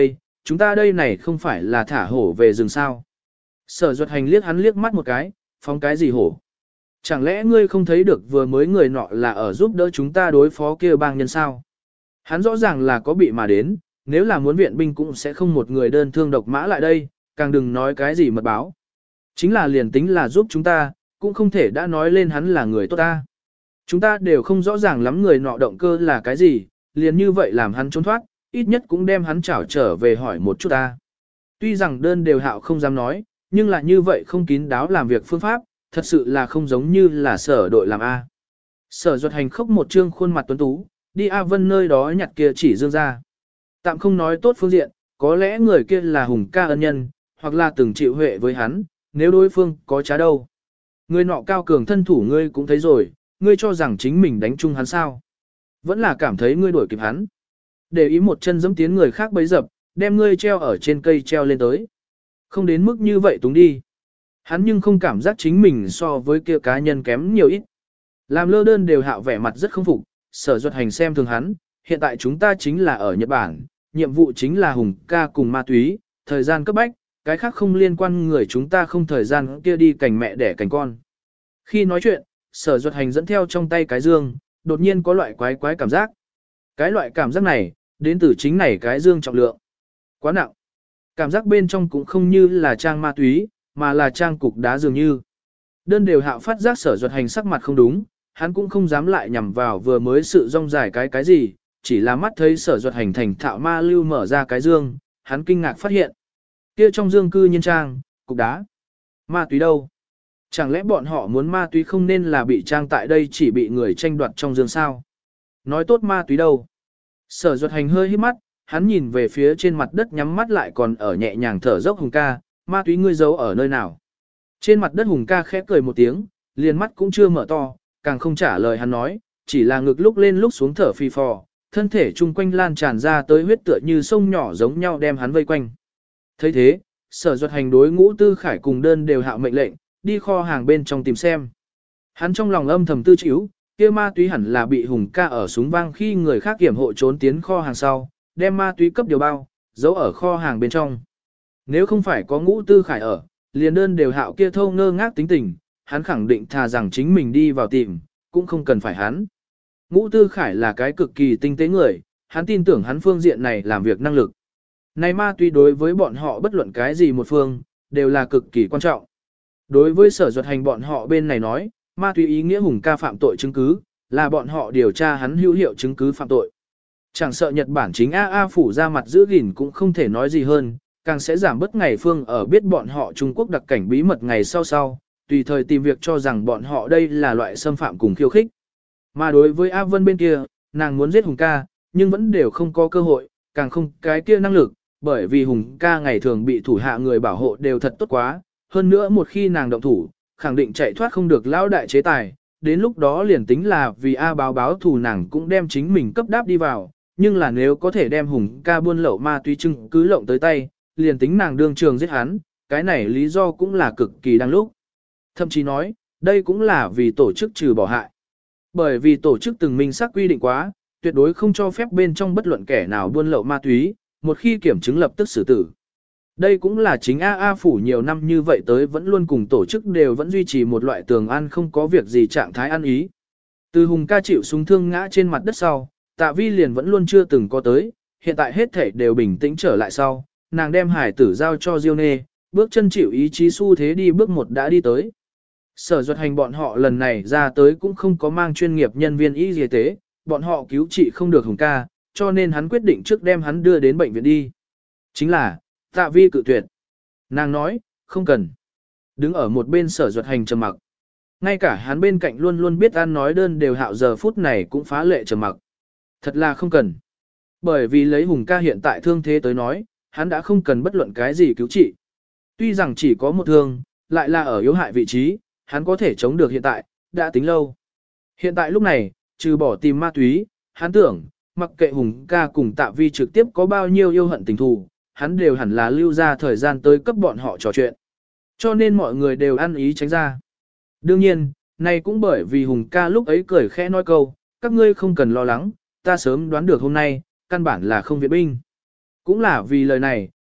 chúng ta đây này không phải là thả hổ về rừng sao. Sở Duật Hành liếc hắn liếc mắt một cái, phóng cái gì hổ. Chẳng lẽ ngươi không thấy được vừa mới người nọ là ở giúp đỡ chúng ta đối phó kia bang nhân sao? Hắn rõ ràng là có bị mà đến, nếu là muốn viện binh cũng sẽ không một người đơn thương độc mã lại đây, càng đừng nói cái gì mật báo. Chính là liền tính là giúp chúng ta, cũng không thể đã nói lên hắn là người tốt ta. Chúng ta đều không rõ ràng lắm người nọ động cơ là cái gì, liền như vậy làm hắn trốn thoát, ít nhất cũng đem hắn trảo trở về hỏi một chút ta. Tuy rằng đơn đều hạo không dám nói, nhưng là như vậy không kín đáo làm việc phương pháp, thật sự là không giống như là sở đội làm A. Sở Duật Hành khóc một trương khuôn mặt tuấn tú, đi A Vân nơi đó nhặt kia chỉ dương ra. Tạm không nói tốt phương diện, có lẽ người kia là Hùng ca ân nhân, hoặc là từng chịu huệ với hắn, nếu đối phương có trá đâu. Người nọ cao cường thân thủ ngươi cũng thấy rồi, ngươi cho rằng chính mình đánh chung hắn sao. Vẫn là cảm thấy ngươi đuổi kịp hắn. Để ý một chân giẫm tiến người khác bấy dập, đem ngươi treo ở trên cây treo lên tới. Không đến mức như vậy túng đi. Hắn nhưng không cảm giác chính mình so với kia cá nhân kém nhiều ít. Làm lơ đơn đều hạo vẻ mặt rất không phục, Sở Duật Hành xem thường hắn, hiện tại chúng ta chính là ở Nhật Bản, nhiệm vụ chính là Hùng ca cùng ma túy, thời gian cấp bách, cái khác không liên quan người chúng ta không thời gian kia đi cành mẹ đẻ cành con. Khi nói chuyện, Sở Duật Hành dẫn theo trong tay cái dương, đột nhiên có loại quái quái cảm giác. Cái loại cảm giác này, đến từ chính này cái dương trọng lượng. Quá nặng. Cảm giác bên trong cũng không như là trang ma túy, mà là trang cục đá dường như. Đơn đều hạo phát giác Sở Duật Hành sắc mặt không đúng, hắn cũng không dám lại nhằm vào vừa mới sự rong dài cái gì, chỉ là mắt thấy Sở Duật Hành thành thạo ma lưu mở ra cái dương, hắn kinh ngạc phát hiện. Kia trong dương cư nhiên trang, cục đá. Ma túy đâu? Chẳng lẽ bọn họ muốn ma túy không nên là bị trang tại đây chỉ bị người tranh đoạt trong dương sao? Nói tốt ma túy đâu? Sở Duật Hành hơi hít mắt, hắn nhìn về phía trên mặt đất nhắm mắt lại còn ở nhẹ nhàng thở dốc Hùng ca, ma túy ngươi giấu ở nơi nào? Trên mặt đất Hùng ca khẽ cười một tiếng, liền mắt cũng chưa mở to, càng không trả lời hắn nói, chỉ là ngực lúc lên lúc xuống thở phì phò, thân thể chung quanh lan tràn ra tới huyết tựa như sông nhỏ giống nhau đem hắn vây quanh. Thấy thế, Sở Duật Hành đối Ngũ Tư Khải cùng đơn đều hạ mệnh lệnh, đi kho hàng bên trong tìm xem. Hắn trong lòng âm thầm tư chịu, kia ma túy hẳn là bị Hùng ca ở súng vang khi người khác kiểm hộ trốn tiến kho hàng sau, đem ma túy cấp điều bao, giấu ở kho hàng bên trong. Nếu không phải có Ngũ Tư Khải ở, liền đơn đều hạo kia thâu ngơ ngác tính tình, hắn khẳng định thà rằng chính mình đi vào tìm, cũng không cần phải hắn. Ngũ Tư Khải là cái cực kỳ tinh tế người, hắn tin tưởng hắn phương diện này làm việc năng lực. Này ma túy đối với bọn họ bất luận cái gì một phương, đều là cực kỳ quan trọng. Đối với Sở Duật Hành bọn họ bên này nói, ma túy ý nghĩa Hùng ca phạm tội chứng cứ, là bọn họ điều tra hắn hữu hiệu chứng cứ phạm tội. Chẳng sợ Nhật Bản chính AA phủ ra mặt giữ gìn cũng không thể nói gì hơn, càng sẽ giảm bớt ngày phương ở biết bọn họ Trung Quốc đặc cảnh bí mật ngày sau, tùy thời tìm việc cho rằng bọn họ đây là loại xâm phạm cùng khiêu khích. Mà đối với A Vân bên kia, nàng muốn giết Hùng ca, nhưng vẫn đều không có cơ hội, càng không cái kia năng lực, bởi vì Hùng ca ngày thường bị thủ hạ người bảo hộ đều thật tốt quá, hơn nữa một khi nàng động thủ, khẳng định chạy thoát không được lão đại chế tài, đến lúc đó liền tính là vì A báo thù nàng cũng đem chính mình cấp đáp đi vào, nhưng là nếu có thể đem Hùng ca buôn lậu ma túy chứng cứ lộng tới tay, liền tính nàng đương trường giết hắn, cái này lý do cũng là cực kỳ đáng lúc. Thậm chí nói, đây cũng là vì tổ chức trừ bỏ hại. Bởi vì tổ chức từng minh xác quy định quá, tuyệt đối không cho phép bên trong bất luận kẻ nào buôn lậu ma túy, một khi kiểm chứng lập tức xử tử. Đây cũng là chính AA phủ nhiều năm như vậy tới vẫn luôn cùng tổ chức đều vẫn duy trì một loại tường an không có việc gì trạng thái ăn ý. Từ Hùng ca chịu súng thương ngã trên mặt đất sau, Tạ Vi liền vẫn luôn chưa từng có tới, hiện tại hết thể đều bình tĩnh trở lại sau, nàng đem hải tử giao cho Diêu Nê, bước chân chịu ý chí xu thế đi bước một đã đi tới. Sở Duật Hành bọn họ lần này ra tới cũng không có mang chuyên nghiệp nhân viên y y tế, bọn họ cứu trị không được Hùng ca, cho nên hắn quyết định trước đem hắn đưa đến bệnh viện đi. Chính là, Tạ Vi cự tuyệt. Nàng nói, không cần. Đứng ở một bên Sở Duật Hành trầm mặc. Ngay cả hắn bên cạnh luôn luôn biết ăn nói đơn đều hạo giờ phút này cũng phá lệ trầm mặc. Thật là không cần. Bởi vì lấy Hùng ca hiện tại thương thế tới nói, hắn đã không cần bất luận cái gì cứu trị. Tuy rằng chỉ có một thương, lại là ở yếu hại vị trí, hắn có thể chống được hiện tại, đã tính lâu. Hiện tại lúc này, trừ bỏ tìm ma túy, hắn tưởng, mặc kệ Hùng ca cùng Tạ Vi trực tiếp có bao nhiêu yêu hận tình thù, hắn đều hẳn là lưu ra thời gian tới cấp bọn họ trò chuyện. Cho nên mọi người đều ăn ý tránh ra. Đương nhiên, này cũng bởi vì Hùng ca lúc ấy cười khẽ nói câu, các ngươi không cần lo lắng, ta sớm đoán được hôm nay, căn bản là không viện binh. Cũng là vì lời này,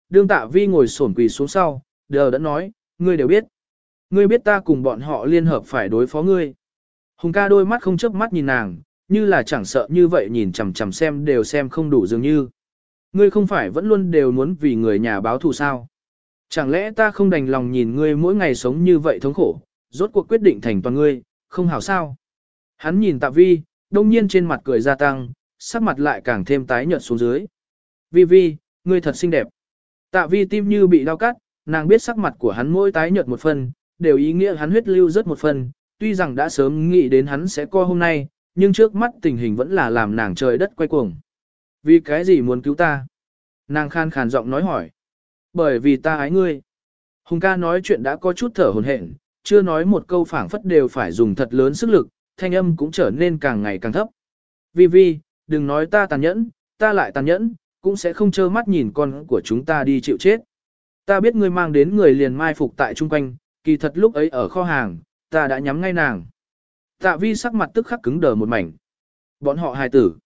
đương Tạ Vi ngồi xổm quỳ xuống sau, đờ đã nói, ngươi đều biết. Ngươi biết ta cùng bọn họ liên hợp phải đối phó ngươi. Hùng ca đôi mắt không chớp mắt nhìn nàng, như là chẳng sợ như vậy nhìn chằm chằm xem đều xem không đủ dường như. Ngươi không phải vẫn luôn đều muốn vì người nhà báo thù sao? Chẳng lẽ ta không đành lòng nhìn ngươi mỗi ngày sống như vậy thống khổ, rốt cuộc quyết định thành toàn ngươi, không hảo sao? Hắn nhìn Tạ Vi, đông nhiên trên mặt cười gia tăng, sắc mặt lại càng thêm tái nhợt xuống dưới. Vi Vi, ngươi thật xinh đẹp. Tạ Vi tim như bị đau cắt, nàng biết sắc mặt của hắn mỗi tái nhợt một phần, đều ý nghĩa hắn huyết lưu rất một phần, tuy rằng đã sớm nghĩ đến hắn sẽ co hôm nay, nhưng trước mắt tình hình vẫn là làm nàng trời đất quay cuồng. Vì cái gì muốn cứu ta? Nàng khan khàn giọng nói hỏi. Bởi vì ta ái ngươi. Hùng ca nói chuyện đã có chút thở hổn hển, chưa nói một câu phảng phất đều phải dùng thật lớn sức lực, thanh âm cũng trở nên càng ngày càng thấp. Vi Vi, đừng nói ta tàn nhẫn, ta lại tàn nhẫn, cũng sẽ không trơ mắt nhìn con của chúng ta đi chịu chết. Ta biết ngươi mang đến người liền mai phục tại chung quanh, kỳ thật lúc ấy ở kho hàng, ta đã nhắm ngay nàng. Tạ Vi sắc mặt tức khắc cứng đờ một mảnh. Bọn họ hài tử.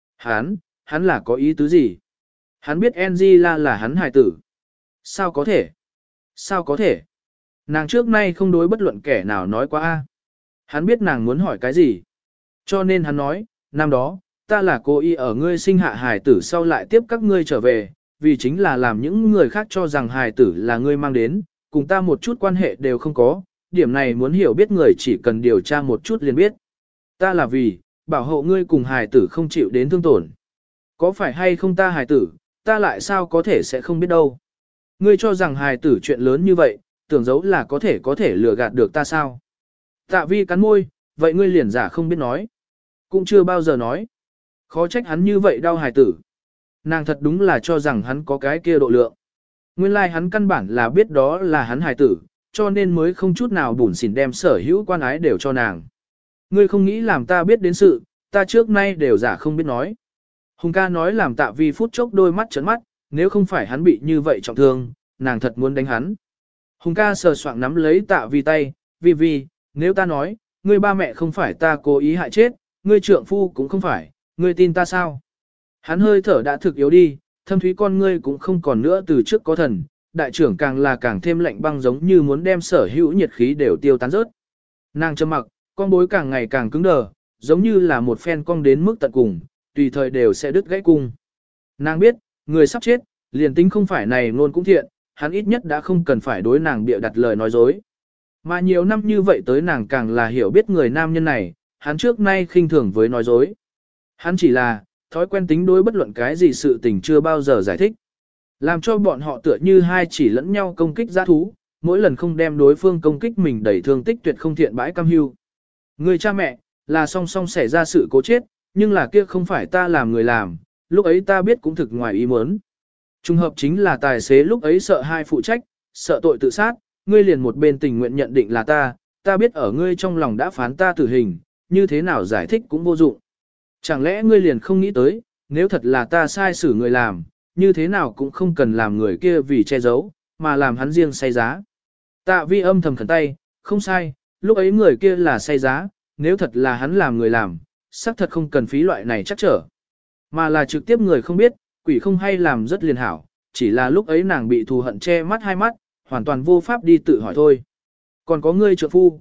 Hắn là có ý tứ gì? Hắn biết Angela là hắn hài tử. Sao có thể? Sao có thể? Nàng trước nay không đối bất luận kẻ nào nói qua a. Hắn biết nàng muốn hỏi cái gì. Cho nên hắn nói, năm đó, ta là cố ý ở ngươi sinh hạ hài tử sau lại tiếp các ngươi trở về, vì chính là làm những người khác cho rằng hài tử là ngươi mang đến, cùng ta một chút quan hệ đều không có, điểm này muốn hiểu biết người chỉ cần điều tra một chút liền biết. Ta là vì, bảo hộ ngươi cùng hài tử không chịu đến thương tổn. Có phải hay không ta hài tử, ta lại sao có thể sẽ không biết đâu. Ngươi cho rằng hài tử chuyện lớn như vậy, tưởng giấu là có thể lừa gạt được ta sao. Tạ Vi cắn môi, vậy ngươi liền giả không biết nói. Cũng chưa bao giờ nói. Khó trách hắn như vậy đau hài tử. Nàng thật đúng là cho rằng hắn có cái kia độ lượng. Nguyên lai hắn căn bản là biết đó là hắn hài tử, cho nên mới không chút nào bủn xỉn đem sở hữu quan ái đều cho nàng. Ngươi không nghĩ làm ta biết đến sự, ta trước nay đều giả không biết nói. Hùng ca nói làm Tạ Vi phút chốc đôi mắt trấn mắt, nếu không phải hắn bị như vậy trọng thương, nàng thật muốn đánh hắn. Hùng ca sờ soạng nắm lấy Tạ Vi tay, Vi Vi, nếu ta nói, ngươi ba mẹ không phải ta cố ý hại chết, ngươi trượng phu cũng không phải, ngươi tin ta sao? Hắn hơi thở đã thực yếu đi, thâm thúy con ngươi cũng không còn nữa từ trước có thần, đại trưởng càng là càng thêm lạnh băng giống như muốn đem sở hữu nhiệt khí đều tiêu tán rớt. Nàng trầm mặc, con bối càng ngày càng cứng đờ, giống như là một phen cong đến mức tận cùng, tùy thời đều sẽ đứt gãy cung. Nàng biết, người sắp chết, liền tính không phải này luôn cũng thiện, hắn ít nhất đã không cần phải đối nàng bịa đặt lời nói dối. Mà nhiều năm như vậy tới nàng càng là hiểu biết người nam nhân này, hắn trước nay khinh thường với nói dối. Hắn chỉ là, thói quen tính đối bất luận cái gì sự tình chưa bao giờ giải thích. Làm cho bọn họ tựa như hai chỉ lẫn nhau công kích giã thú, mỗi lần không đem đối phương công kích mình đẩy thương tích tuyệt không thiện bãi cam hưu. Người cha mẹ, là song song xảy ra sự cố chết, nhưng là kia không phải ta làm người làm, lúc ấy ta biết cũng thực ngoài ý muốn. Trùng hợp chính là tài xế lúc ấy sợ hai phụ trách, sợ tội tự sát, ngươi liền một bên tình nguyện nhận định là ta biết ở ngươi trong lòng đã phán ta tử hình, như thế nào giải thích cũng vô dụng. Chẳng lẽ ngươi liền không nghĩ tới, nếu thật là ta sai xử người làm, như thế nào cũng không cần làm người kia vì che giấu, mà làm hắn riêng say giá. Tạ Vi âm thầm khẩn tay, không sai, lúc ấy người kia là say giá, nếu thật là hắn làm người làm, xác thật không cần phí loại này chắc trở. Mà là trực tiếp người không biết, quỷ không hay làm rất liền hảo, chỉ là lúc ấy nàng bị thù hận che mắt hai mắt, hoàn toàn vô pháp đi tự hỏi thôi. Còn có ngươi trợ phu,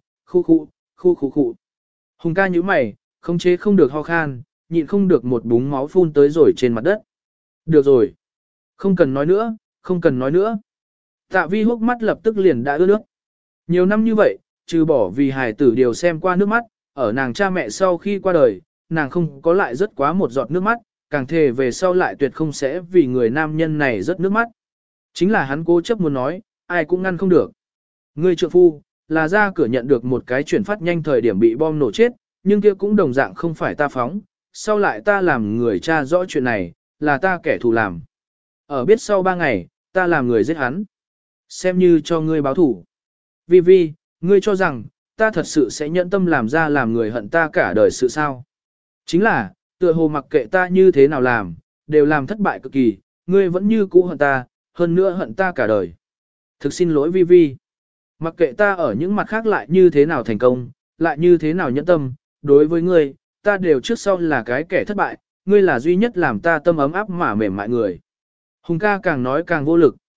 khu. Hùng ca như mày, không chế không được ho khan, nhịn không được một búng máu phun tới rồi trên mặt đất. Được rồi. Không cần nói nữa, không cần nói nữa. Tạ Vi hốc mắt lập tức liền đã ướt nước. Nhiều năm như vậy, trừ bỏ vì hài tử điều xem qua nước mắt, ở nàng cha mẹ sau khi qua đời, nàng không có lại rất quá một giọt nước mắt, càng thề về sau lại tuyệt không sẽ vì người nam nhân này rất nước mắt. Chính là hắn cố chấp muốn nói, ai cũng ngăn không được. Ngươi trượng phu, là ra cửa nhận được một cái chuyển phát nhanh thời điểm bị bom nổ chết, nhưng kia cũng đồng dạng không phải ta phóng, sau lại ta làm người cha rõ chuyện này, là ta kẻ thù làm. Ở biết sau 3 ngày, ta làm người giết hắn. Xem như cho ngươi báo thủ. Vi Vi, ngươi cho rằng, ta thật sự sẽ nhẫn tâm làm ra làm người hận ta cả đời sự sao. Chính là, tựa hồ mặc kệ ta như thế nào làm, đều làm thất bại cực kỳ, ngươi vẫn như cũ hận ta, hơn nữa hận ta cả đời. Thực xin lỗi Vi Vi. Mặc kệ ta ở những mặt khác lại như thế nào thành công, lại như thế nào nhẫn tâm, đối với ngươi, ta đều trước sau là cái kẻ thất bại, ngươi là duy nhất làm ta tâm ấm áp mà mềm mại người. Hùng ca càng nói càng vô lực,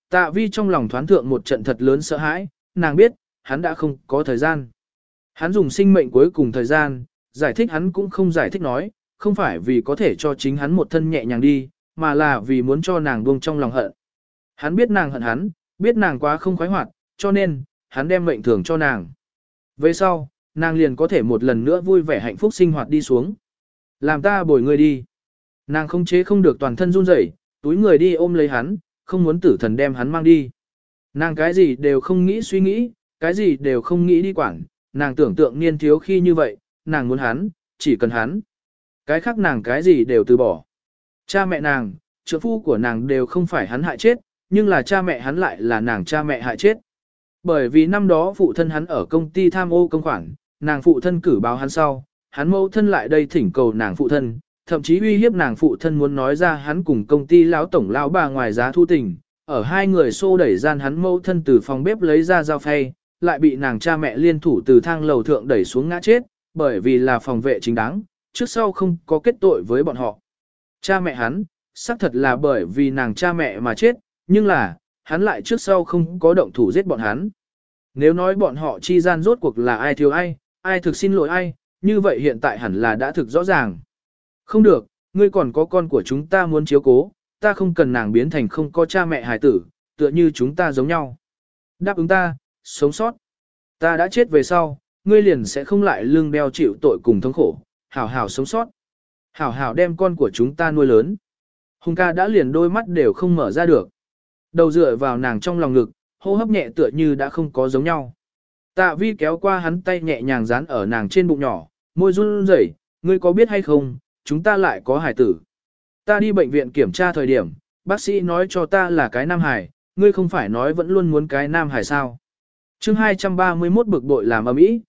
Tạ vi trong lòng thoáng thượng một trận thật lớn sợ hãi, nàng biết, hắn đã không có thời gian. Hắn dùng sinh mệnh cuối cùng thời gian, giải thích hắn cũng không giải thích nói, không phải vì có thể cho chính hắn một thân nhẹ nhàng đi, mà là vì muốn cho nàng buông trong lòng hận. Hắn biết nàng hận hắn, biết nàng quá không khoái hoạt, cho nên, hắn đem mệnh thường cho nàng. Về sau, nàng liền có thể một lần nữa vui vẻ hạnh phúc sinh hoạt đi xuống. Làm ta bồi người đi. Nàng không chế không được toàn thân run rẩy, túi người đi ôm lấy hắn, không muốn tử thần đem hắn mang đi. Nàng cái gì đều không nghĩ suy nghĩ, cái gì đều không nghĩ đi quản, nàng tưởng tượng niên thiếu khi như vậy, nàng muốn hắn, chỉ cần hắn. Cái khác nàng cái gì đều từ bỏ. Cha mẹ nàng, trượng phu của nàng đều không phải hắn hại chết, nhưng là cha mẹ hắn lại là nàng cha mẹ hại chết. Bởi vì năm đó phụ thân hắn ở công ty tham ô công khoản, nàng phụ thân cử báo hắn sau, hắn mẫu thân lại đây thỉnh cầu nàng phụ thân, thậm chí uy hiếp nàng phụ thân muốn nói ra hắn cùng công ty lão tổng lão bà ngoài giá thu tình, ở hai người xô đẩy gian hắn mẫu thân từ phòng bếp lấy ra dao phay, lại bị nàng cha mẹ liên thủ từ thang lầu thượng đẩy xuống ngã chết, bởi vì là phòng vệ chính đáng, trước sau không có kết tội với bọn họ. Cha mẹ hắn, xác thật là bởi vì nàng cha mẹ mà chết, nhưng là, hắn lại trước sau không có động thủ giết bọn hắn. Nếu nói bọn họ chi gian rốt cuộc là ai thiếu ai thực xin lỗi ai, như vậy hiện tại hẳn là đã thực rõ ràng. Không được, ngươi còn có con của chúng ta muốn chiếu cố, ta không cần nàng biến thành không có cha mẹ hài tử, tựa như chúng ta giống nhau. Đáp ứng ta, sống sót. Ta đã chết về sau, ngươi liền sẽ không lại lưng đeo chịu tội cùng thống khổ, hảo hảo sống sót. Hảo hảo đem con của chúng ta nuôi lớn. Hùng ca đã liền đôi mắt đều không mở ra được. Đầu dựa vào nàng trong lòng ngực, hô hấp nhẹ tựa như đã không có giống nhau. Tạ vi kéo qua hắn tay nhẹ nhàng dán ở nàng trên bụng nhỏ, môi run rẩy, ngươi có biết hay không, chúng ta lại có hài tử. Ta đi bệnh viện kiểm tra thời điểm, bác sĩ nói cho ta là cái nam hài, ngươi không phải nói vẫn luôn muốn cái nam hài sao. Chương 231 bực bội làm ầm ĩ,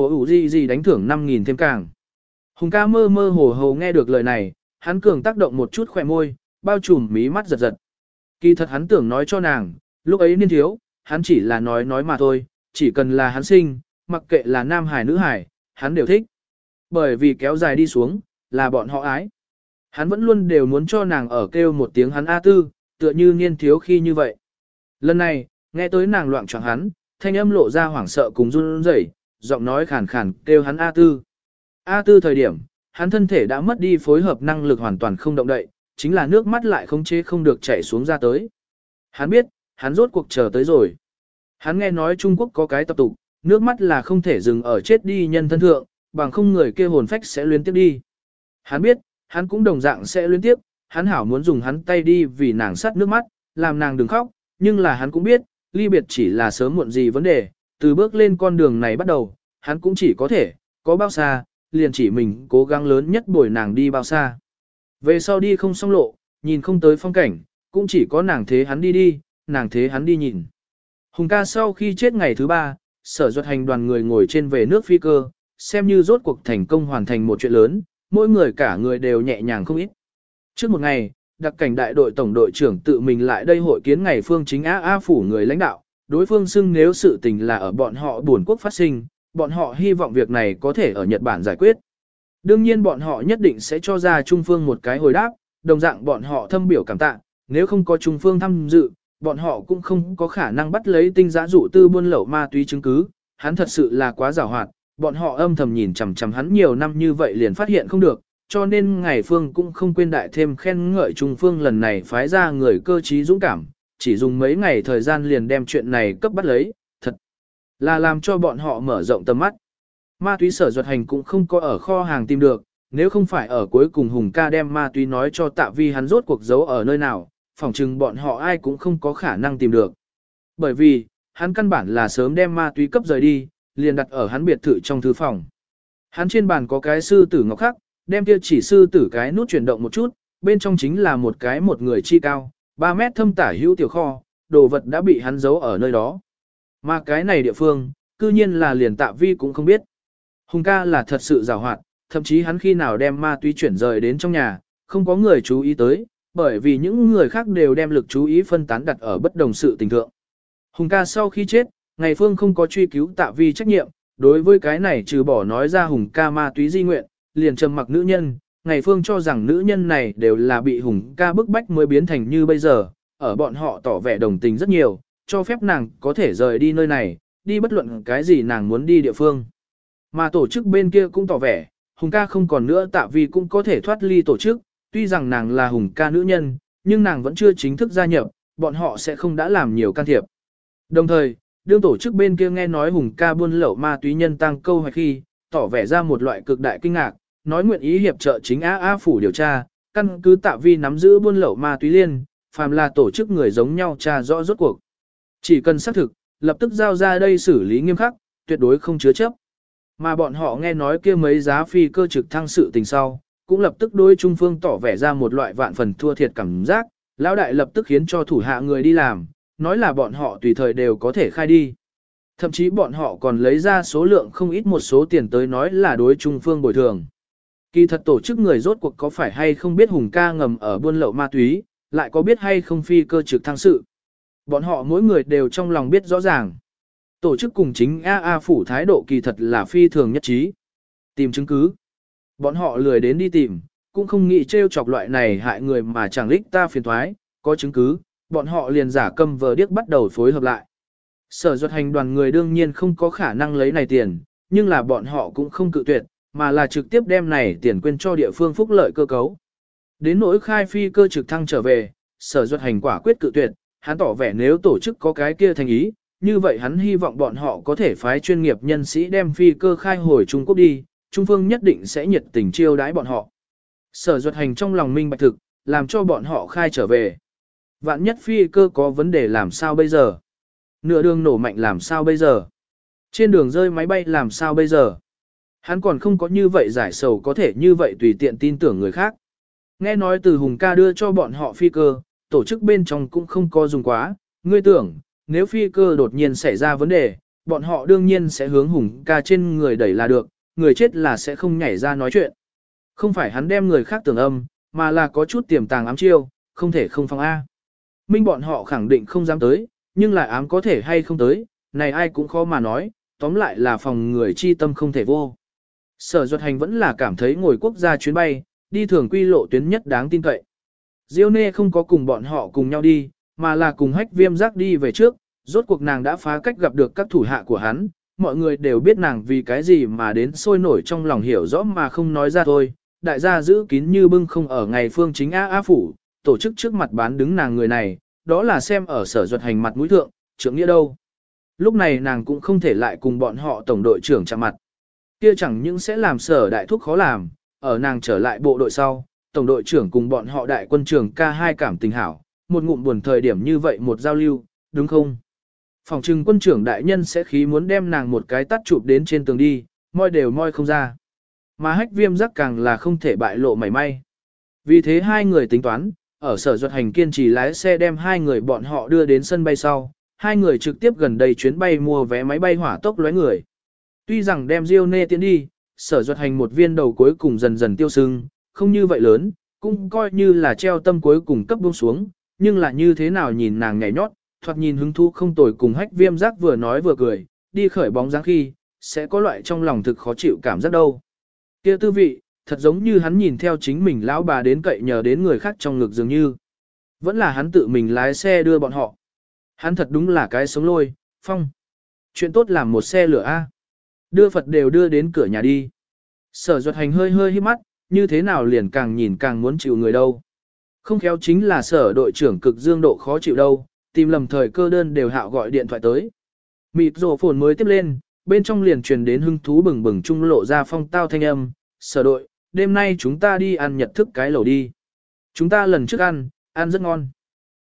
gì đánh thưởng 5.000 thêm càng. Hùng ca mơ mơ hồ hồ nghe được lời này, hắn cường tác động một chút khỏe môi, bao trùm mí mắt giật giật. Kỳ thật hắn tưởng nói cho nàng, lúc ấy niên thiếu, hắn chỉ là nói mà thôi, chỉ cần là hắn sinh, mặc kệ là nam hài nữ hài, hắn đều thích. Bởi vì kéo dài đi xuống, là bọn họ ái. Hắn vẫn luôn đều muốn cho nàng ở kêu một tiếng hắn A Tư, tựa như niên thiếu khi như vậy. Lần này, nghe tới nàng loạn choạng hắn, thanh âm lộ ra hoảng sợ cùng run rẩy, giọng nói khàn khàn kêu hắn A Tư. A Tư thời điểm, hắn thân thể đã mất đi phối hợp năng lực hoàn toàn không động đậy, chính là nước mắt lại khống chế không được chảy xuống ra tới. Hắn biết, hắn rốt cuộc chờ tới rồi. Hắn nghe nói Trung Quốc có cái tập tục, nước mắt là không thể dừng ở chết đi nhân thân thượng, bằng không người kia hồn phách sẽ luyến tiếp đi. Hắn biết, hắn cũng đồng dạng sẽ luyến tiếp, hắn hảo muốn dùng hắn tay đi vì nàng sắt nước mắt, làm nàng đừng khóc, nhưng là hắn cũng biết, ly biệt chỉ là sớm muộn gì vấn đề, từ bước lên con đường này bắt đầu, hắn cũng chỉ có thể, có bao xa, liền chỉ mình cố gắng lớn nhất bồi nàng đi bao xa. Về sau đi không xong lộ, nhìn không tới phong cảnh, cũng chỉ có nàng thế hắn đi, nàng thế hắn đi nhìn. Hùng ca sau khi chết ngày thứ 3, sở duật hành đoàn người ngồi trên về nước phi cơ, xem như rốt cuộc thành công hoàn thành một chuyện lớn, mỗi người cả người đều nhẹ nhàng không ít. Trước một ngày, đặc cảnh đại đội tổng đội trưởng tự mình lại đây hội kiến ngày phương chính A phủ người lãnh đạo, đối phương xưng nếu sự tình là ở bọn họ buồn quốc phát sinh, bọn họ hy vọng việc này có thể ở Nhật Bản giải quyết. Đương nhiên bọn họ nhất định sẽ cho ra Trung Phương một cái hồi đáp, đồng dạng bọn họ thâm biểu cảm tạ, nếu không có Trung Phương tham dự, bọn họ cũng không có khả năng bắt lấy tinh giã dụ tư buôn lậu ma túy chứng cứ, hắn thật sự là quá giàu hoạt, bọn họ âm thầm nhìn chằm chằm hắn nhiều năm như vậy liền phát hiện không được, cho nên ngày Phương cũng không quên đại thêm khen ngợi Trung Phương lần này phái ra người cơ trí dũng cảm, chỉ dùng mấy ngày thời gian liền đem chuyện này cấp bắt lấy, thật là làm cho bọn họ mở rộng tầm mắt. Ma túy sở duật hành cũng không có ở kho hàng tìm được, nếu không phải ở cuối cùng Hùng ca đem ma túy nói cho Tạ Vi hắn rốt cuộc giấu ở nơi nào, phỏng chừng bọn họ ai cũng không có khả năng tìm được. Bởi vì, hắn căn bản là sớm đem ma túy cấp rời đi, liền đặt ở hắn biệt thự trong thư phòng. Hắn trên bàn có cái sư tử ngọc khắc, đem kia chỉ sư tử cái nút chuyển động một chút, bên trong chính là một người chi cao, 3 mét thâm tả hữu tiểu kho, đồ vật đã bị hắn giấu ở nơi đó. Mà cái này địa phương, cư nhiên là liền Tạ Vi cũng không biết. Hùng ca là thật sự giàu hoạt, thậm chí hắn khi nào đem ma túy chuyển rời đến trong nhà, không có người chú ý tới, bởi vì những người khác đều đem lực chú ý phân tán đặt ở bất đồng sự tình thượng. Hùng ca sau khi chết, Ngày Phương không có truy cứu Tạ Vi trách nhiệm, đối với cái này trừ bỏ nói ra Hùng ca ma túy di nguyện, liền trầm mặc nữ nhân, Ngày Phương cho rằng nữ nhân này đều là bị Hùng ca bức bách mới biến thành như bây giờ, ở bọn họ tỏ vẻ đồng tình rất nhiều, cho phép nàng có thể rời đi nơi này, đi bất luận cái gì nàng muốn đi địa phương. Mà tổ chức bên kia cũng tỏ vẻ, Hùng ca không còn nữa Tạ Vi cũng có thể thoát ly tổ chức, tuy rằng nàng là Hùng ca nữ nhân, nhưng nàng vẫn chưa chính thức gia nhập, bọn họ sẽ không đã làm nhiều can thiệp. Đồng thời, đương tổ chức bên kia nghe nói Hùng ca buôn lậu ma túy nhân tăng câu hoài khi, tỏ vẻ ra một loại cực đại kinh ngạc, nói nguyện ý hiệp trợ chính A phủ điều tra, căn cứ Tạ Vi nắm giữ buôn lậu ma túy liên, phàm là tổ chức người giống nhau tra rõ rốt cuộc. Chỉ cần xác thực, lập tức giao ra đây xử lý nghiêm khắc, tuyệt đối không chứa chấp. Mà bọn họ nghe nói kia mấy giá phi cơ trực thăng sự tình sau, cũng lập tức đối Trung Phương tỏ vẻ ra một loại vạn phần thua thiệt cảm giác, lão đại lập tức khiến cho thủ hạ người đi làm, nói là bọn họ tùy thời đều có thể khai đi. Thậm chí bọn họ còn lấy ra số lượng không ít một số tiền tới nói là đối Trung Phương bồi thường. Kỳ thật tổ chức người rốt cuộc có phải hay không biết Hùng ca ngầm ở buôn lậu ma túy, lại có biết hay không phi cơ trực thăng sự. Bọn họ mỗi người đều trong lòng biết rõ ràng. Tổ chức cùng chính A phủ thái độ kỳ thật là phi thường nhất trí. Tìm chứng cứ. Bọn họ lười đến đi tìm, cũng không nghĩ trêu chọc loại này hại người mà chẳng lích ta phiền thoái, có chứng cứ, bọn họ liền giả câm vờ điếc bắt đầu phối hợp lại. Sở Duật Hành đoàn người đương nhiên không có khả năng lấy này tiền, nhưng là bọn họ cũng không cự tuyệt, mà là trực tiếp đem này tiền quên cho địa phương phúc lợi cơ cấu. Đến nỗi khai phi cơ trực thăng trở về, Sở Duật Hành quả quyết cự tuyệt, hắn tỏ vẻ nếu tổ chức có cái kia thành ý, như vậy hắn hy vọng bọn họ có thể phái chuyên nghiệp nhân sĩ đem phi cơ khai hồi Trung Quốc đi, Trung Phương nhất định sẽ nhiệt tình chiêu đãi bọn họ. Sở Duật Hành trong lòng minh bạch thực, làm cho bọn họ khai trở về. Vạn nhất phi cơ có vấn đề làm sao bây giờ? Nửa đường nổ mạnh làm sao bây giờ? Trên đường rơi máy bay làm sao bây giờ? Hắn còn không có như vậy giải sầu có thể như vậy tùy tiện tin tưởng người khác. Nghe nói từ Hùng ca đưa cho bọn họ phi cơ, tổ chức bên trong cũng không có dùng quá, ngươi tưởng, nếu phi cơ đột nhiên xảy ra vấn đề, bọn họ đương nhiên sẽ hướng Hùng ca trên người đẩy là được, người chết là sẽ không nhảy ra nói chuyện. Không phải hắn đem người khác tưởng âm, mà là có chút tiềm tàng ám chiêu, không thể không phòng A. Minh bọn họ khẳng định không dám tới, nhưng lại ám có thể hay không tới, này ai cũng khó mà nói, tóm lại là phòng người chi tâm không thể vô. Sở Duật Hành vẫn là cảm thấy ngồi quốc gia chuyến bay, đi thường quy lộ tuyến nhất đáng tin cậy. Diêu Nê không có cùng bọn họ cùng nhau đi, mà là cùng Hách Viêm Giác đi về trước, rốt cuộc nàng đã phá cách gặp được các thủ hạ của hắn, mọi người đều biết nàng vì cái gì mà đến sôi nổi trong lòng hiểu rõ mà không nói ra thôi. Đại gia giữ kín như bưng không ở ngày phương chính A phủ, tổ chức trước mặt bán đứng nàng người này, đó là xem ở Sở Duật Hành mặt mũi thượng, trưởng nghĩa đâu. Lúc này nàng cũng không thể lại cùng bọn họ tổng đội trưởng chạm mặt. Kia chẳng những sẽ làm Sở đại thúc khó làm, ở nàng trở lại bộ đội sau, tổng đội trưởng cùng bọn họ đại quân trưởng K2 cảm tình hảo, một ngụm buồn thời điểm như vậy một giao lưu, đúng không? Phòng trừng quân trưởng đại nhân sẽ khí muốn đem nàng một cái tắt chụp đến trên tường đi, moi đều moi không ra. Mà Hách Viêm Giác càng là không thể bại lộ mảy may. Vì thế hai người tính toán, ở Sở Duật Hành kiên trì lái xe đem hai người bọn họ đưa đến sân bay sau, hai người trực tiếp gần đây chuyến bay mua vé máy bay hỏa tốc lóe người. Tuy rằng đem Diêu Nê tiến đi, Sở Duật Hành một viên đầu cuối cùng dần dần tiêu sưng, không như vậy lớn, cũng coi như là treo tâm cuối cùng cấp buông xuống, nhưng là như thế nào nhìn nàng nhảy nhót, thoạt nhìn hứng thú không tồi cùng Hách Viêm Giác vừa nói vừa cười, đi khởi bóng dáng khi, sẽ có loại trong lòng thực khó chịu cảm giác đâu. Kia tư vị, thật giống như hắn nhìn theo chính mình lão bà đến cậy nhờ đến người khác trong ngực dường như. Vẫn là hắn tự mình lái xe đưa bọn họ. Hắn thật đúng là cái sống lôi, phong. Chuyện tốt làm một xe lửa A. Đưa Phật đều đưa đến cửa nhà đi. Sở Duật Hành hơi hơi hít mắt, như thế nào liền càng nhìn càng muốn chịu người đâu. Không khéo chính là Sở đội trưởng cực dương độ khó chịu đâu, tìm lầm thời cơ đơn đều hạo gọi điện thoại tới. Mịt rổ phồn mới tiếp lên, bên trong liền truyền đến hưng thú bừng bừng trung lộ ra phong tao thanh âm, Sở đội, đêm nay chúng ta đi ăn nhật thức cái lẩu đi. Chúng ta lần trước ăn rất ngon.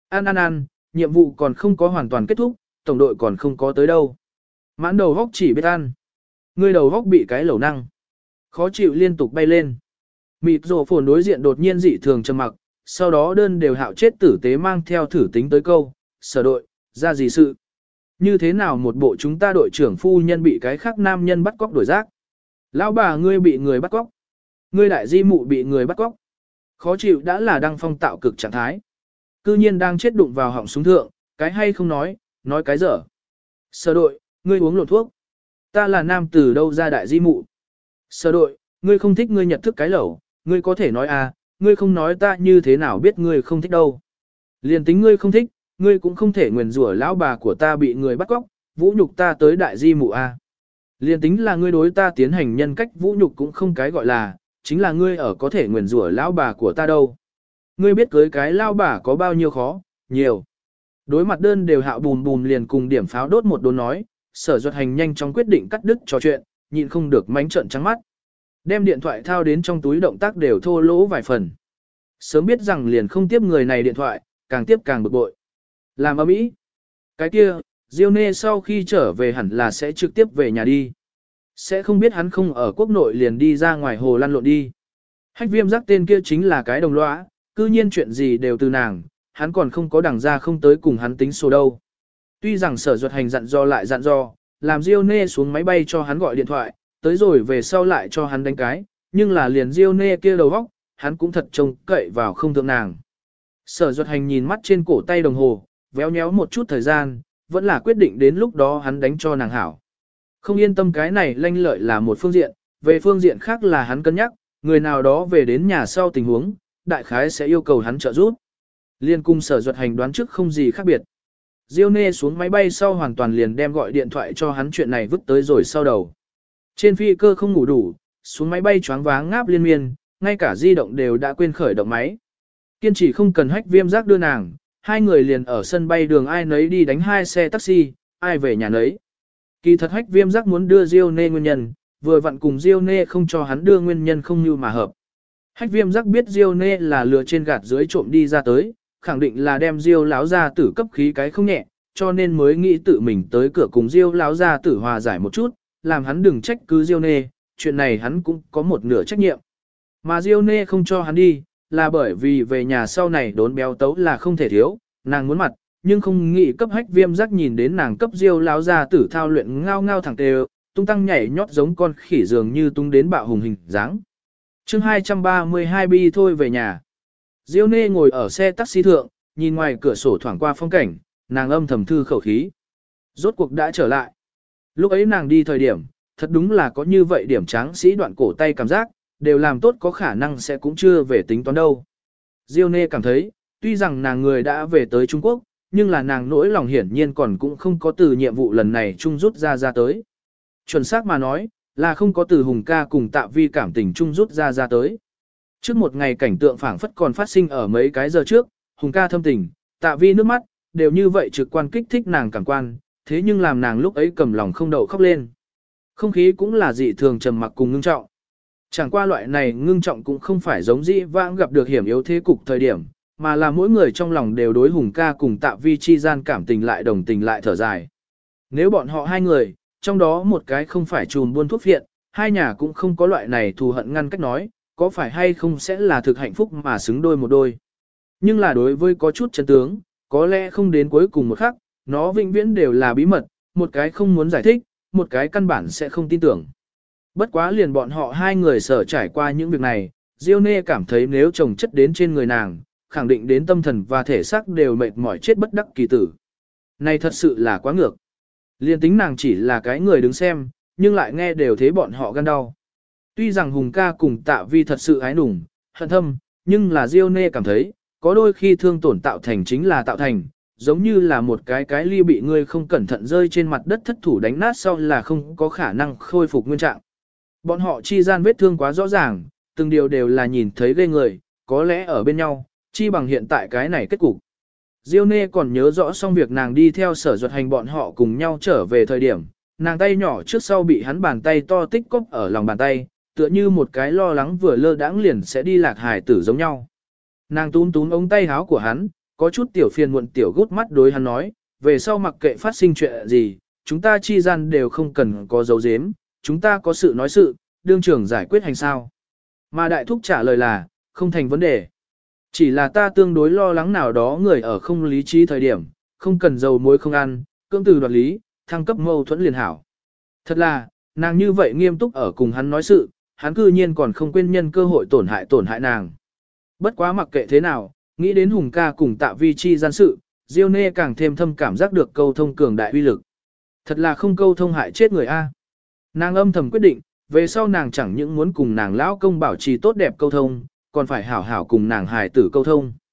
Ăn, nhiệm vụ còn không có hoàn toàn kết thúc, tổng đội còn không có tới đâu. Mãn đầu góc chỉ biết ăn. Người đầu góc bị cái lẩu năng. Khó chịu liên tục bay lên. Mịt rổ phồn đối diện đột nhiên dị thường trầm mặc, sau đó đơn đều hạo chết tử tế mang theo thử tính tới câu, Sở đội, ra gì sự? Như thế nào một bộ chúng ta đội trưởng phu nhân bị cái khác nam nhân bắt cóc đổi rác? Lão bà ngươi bị người bắt cóc. Ngươi đại di mụ bị người bắt cóc. Khó chịu đã là đang phong tạo cực trạng thái. Cư nhiên đang chết đụng vào họng súng thượng, cái hay không nói cái dở. Sở đội, ngươi uống lộn thuốc. Ta là nam từ đâu ra đại di mụ. Sở đội, ngươi không thích ngươi nhận thức cái lẩu, ngươi có thể nói à, ngươi không nói ta như thế nào biết ngươi không thích đâu. Liền tính ngươi không thích, ngươi cũng không thể nguyền rủa lão bà của ta bị người bắt cóc, vũ nhục ta tới đại di mụ a. Liền tính là ngươi đối ta tiến hành nhân cách vũ nhục cũng không cái gọi là, chính là ngươi ở có thể nguyền rủa lão bà của ta đâu. Ngươi biết cưới cái lão bà có bao nhiêu khó, nhiều. Đối mặt đơn đều hạo bùm bùm liền cùng điểm pháo đốt một đốn nói, Sở Duật Hành nhanh chóng quyết định cắt đứt trò chuyện, nhịn không được mánh trợn trắng mắt. Đem điện thoại thao đến trong túi, động tác đều thô lỗ vài phần. Sớm biết rằng liền không tiếp người này điện thoại, càng tiếp càng bực bội. Làm ầm ĩ. Cái kia, Diêu Nê sau khi trở về hẳn là sẽ trực tiếp về nhà đi. Sẽ không biết hắn không ở quốc nội liền đi ra ngoài hồ lăn lộn đi. Hách Viêm Giác tên kia chính là cái đồng lõa, cư nhiên chuyện gì đều từ nàng, hắn còn không có đằng ra không tới cùng hắn tính số đâu. Tuy rằng Sở Duật Hành dặn dò lại dặn dò, làm Diêu Nê xuống máy bay cho hắn gọi điện thoại, tới rồi về sau lại cho hắn đánh cái, nhưng là liền Diêu Nê kia đầu óc, hắn cũng thật trông cậy vào không thượng nàng. Sở Duật Hành nhìn mắt trên cổ tay đồng hồ, véo nhéo một chút thời gian, vẫn là quyết định đến lúc đó hắn đánh cho nàng hảo. Không yên tâm cái này lanh lợi là một phương diện, về phương diện khác là hắn cân nhắc, người nào đó về đến nhà sau tình huống, đại khái sẽ yêu cầu hắn trợ giúp. Liên cung Sở Duật Hành đoán trước không gì khác biệt. Diêu Nê xuống máy bay sau hoàn toàn liền đem gọi điện thoại cho hắn chuyện này vứt tới rồi sau đầu. Trên phi cơ không ngủ đủ, xuống máy bay choáng váng ngáp liên miên, ngay cả di động đều đã quên khởi động máy. Kiên trì không cần Hách Viêm Giác đưa nàng, hai người liền ở sân bay đường ai nấy đi đánh hai xe taxi, ai về nhà nấy. Kỳ thật Hách Viêm Giác muốn đưa Diêu Nê nguyên nhân, vừa vặn cùng Diêu Nê không cho hắn đưa nguyên nhân không như mà hợp. Hách Viêm Giác biết Diêu Nê là lừa trên gạt dưới trộm đi ra tới, khẳng định là đem Diêu lão gia tử cấp khí cái không nhẹ, cho nên mới nghĩ tự mình tới cửa cùng Diêu lão gia tử hòa giải một chút, làm hắn đừng trách cứ Diêu Nê, chuyện này hắn cũng có một nửa trách nhiệm. Mà Diêu Nê không cho hắn đi, là bởi vì về nhà sau này đốn béo tấu là không thể thiếu, nàng muốn mặt, nhưng không nghĩ cấp Hách Viêm Giác nhìn đến nàng cấp Diêu lão gia tử thao luyện ngao ngao thẳng tê, tung tăng nhảy nhót giống con khỉ dường như tung đến bạo hùng hình dáng. Chương 232 bi thôi về nhà. Diêu Nê ngồi ở xe taxi thượng, nhìn ngoài cửa sổ thoảng qua phong cảnh, nàng âm thầm thư khẩu khí. Rốt cuộc đã trở lại. Lúc ấy nàng đi thời điểm, thật đúng là có như vậy điểm tráng sĩ đoạn cổ tay cảm giác, đều làm tốt có khả năng sẽ cũng chưa về tính toán đâu. Diêu Nê cảm thấy, tuy rằng nàng người đã về tới Trung Quốc, nhưng là nàng nỗi lòng hiển nhiên còn cũng không có từ nhiệm vụ lần này chung rút ra tới. Chuẩn xác mà nói, là không có từ Hùng ca cùng Tạ Vi cảm tình chung rút ra tới. Trước một ngày cảnh tượng phảng phất còn phát sinh ở mấy cái giờ trước, Hùng ca thâm tình, Tạ Vi nước mắt, đều như vậy trực quan kích thích nàng cảm quan, thế nhưng làm nàng lúc ấy cầm lòng không đậu khóc lên. Không khí cũng là dị thường trầm mặc cùng ngưng trọng. Chẳng qua loại này ngưng trọng cũng không phải giống dĩ vãng gặp được hiểm yếu thế cục thời điểm, mà là mỗi người trong lòng đều đối Hùng ca cùng Tạ Vi chi gian cảm tình lại đồng tình lại thở dài. Nếu bọn họ hai người, trong đó một cái không phải trùm buôn thuốc phiện, hai nhà cũng không có loại này thù hận ngăn cách nói, có phải hay không sẽ là thực hạnh phúc mà xứng đôi một đôi. Nhưng là đối với có chút chân tướng, có lẽ không đến cuối cùng một khắc, nó vĩnh viễn đều là bí mật, một cái không muốn giải thích, một cái căn bản sẽ không tin tưởng. Bất quá liền bọn họ hai người sở trải qua những việc này, Diêu Nê cảm thấy nếu chồng chất đến trên người nàng, khẳng định đến tâm thần và thể xác đều mệt mỏi chết bất đắc kỳ tử. Này thật sự là quá ngược. Liên tính nàng chỉ là cái người đứng xem, nhưng lại nghe đều thế bọn họ gan đau. Tuy rằng Hùng ca cùng Tạ Vi thật sự ái nùng, hận thâm, nhưng là Diêu Nê cảm thấy, có đôi khi thương tổn tạo thành chính là tạo thành, giống như là một cái ly bị ngươi không cẩn thận rơi trên mặt đất thất thủ đánh nát sau là không có khả năng khôi phục nguyên trạng. Bọn họ chi gian vết thương quá rõ ràng, từng điều đều là nhìn thấy ghê người, có lẽ ở bên nhau, chi bằng hiện tại cái này kết cục. Diêu Nê còn nhớ rõ xong việc nàng đi theo Sở Duật Hành bọn họ cùng nhau trở về thời điểm, nàng tay nhỏ trước sau bị hắn bàn tay to tích cóp ở lòng bàn tay, tựa như một cái lo lắng vừa lơ đãng liền sẽ đi lạc hài tử giống nhau. Nàng túm túm ống tay áo của hắn, có chút tiểu phiền muộn tiểu gút mắt đối hắn nói, về sau mặc kệ phát sinh chuyện gì, chúng ta chi gian đều không cần có dấu dếm, chúng ta có sự nói sự, đương trưởng giải quyết hành sao. Mà đại thúc trả lời là, không thành vấn đề. Chỉ là ta tương đối lo lắng nào đó người ở không lý trí thời điểm, không cần dầu muối không ăn, cưỡng từ đoạt lý, thăng cấp mâu thuẫn liền hảo. Thật là, nàng như vậy nghiêm túc ở cùng hắn nói sự, hắn cư nhiên còn không quên nhân cơ hội tổn hại nàng. Bất quá mặc kệ thế nào, nghĩ đến Hùng ca cùng Tạ Vi chi gian sự, Diêu Nê càng thêm thâm cảm giác được câu thông cường đại uy lực. Thật là không câu thông hại chết người A. Nàng âm thầm quyết định, về sau nàng chẳng những muốn cùng nàng lão công bảo trì tốt đẹp câu thông, còn phải hảo hảo cùng nàng hài tử câu thông.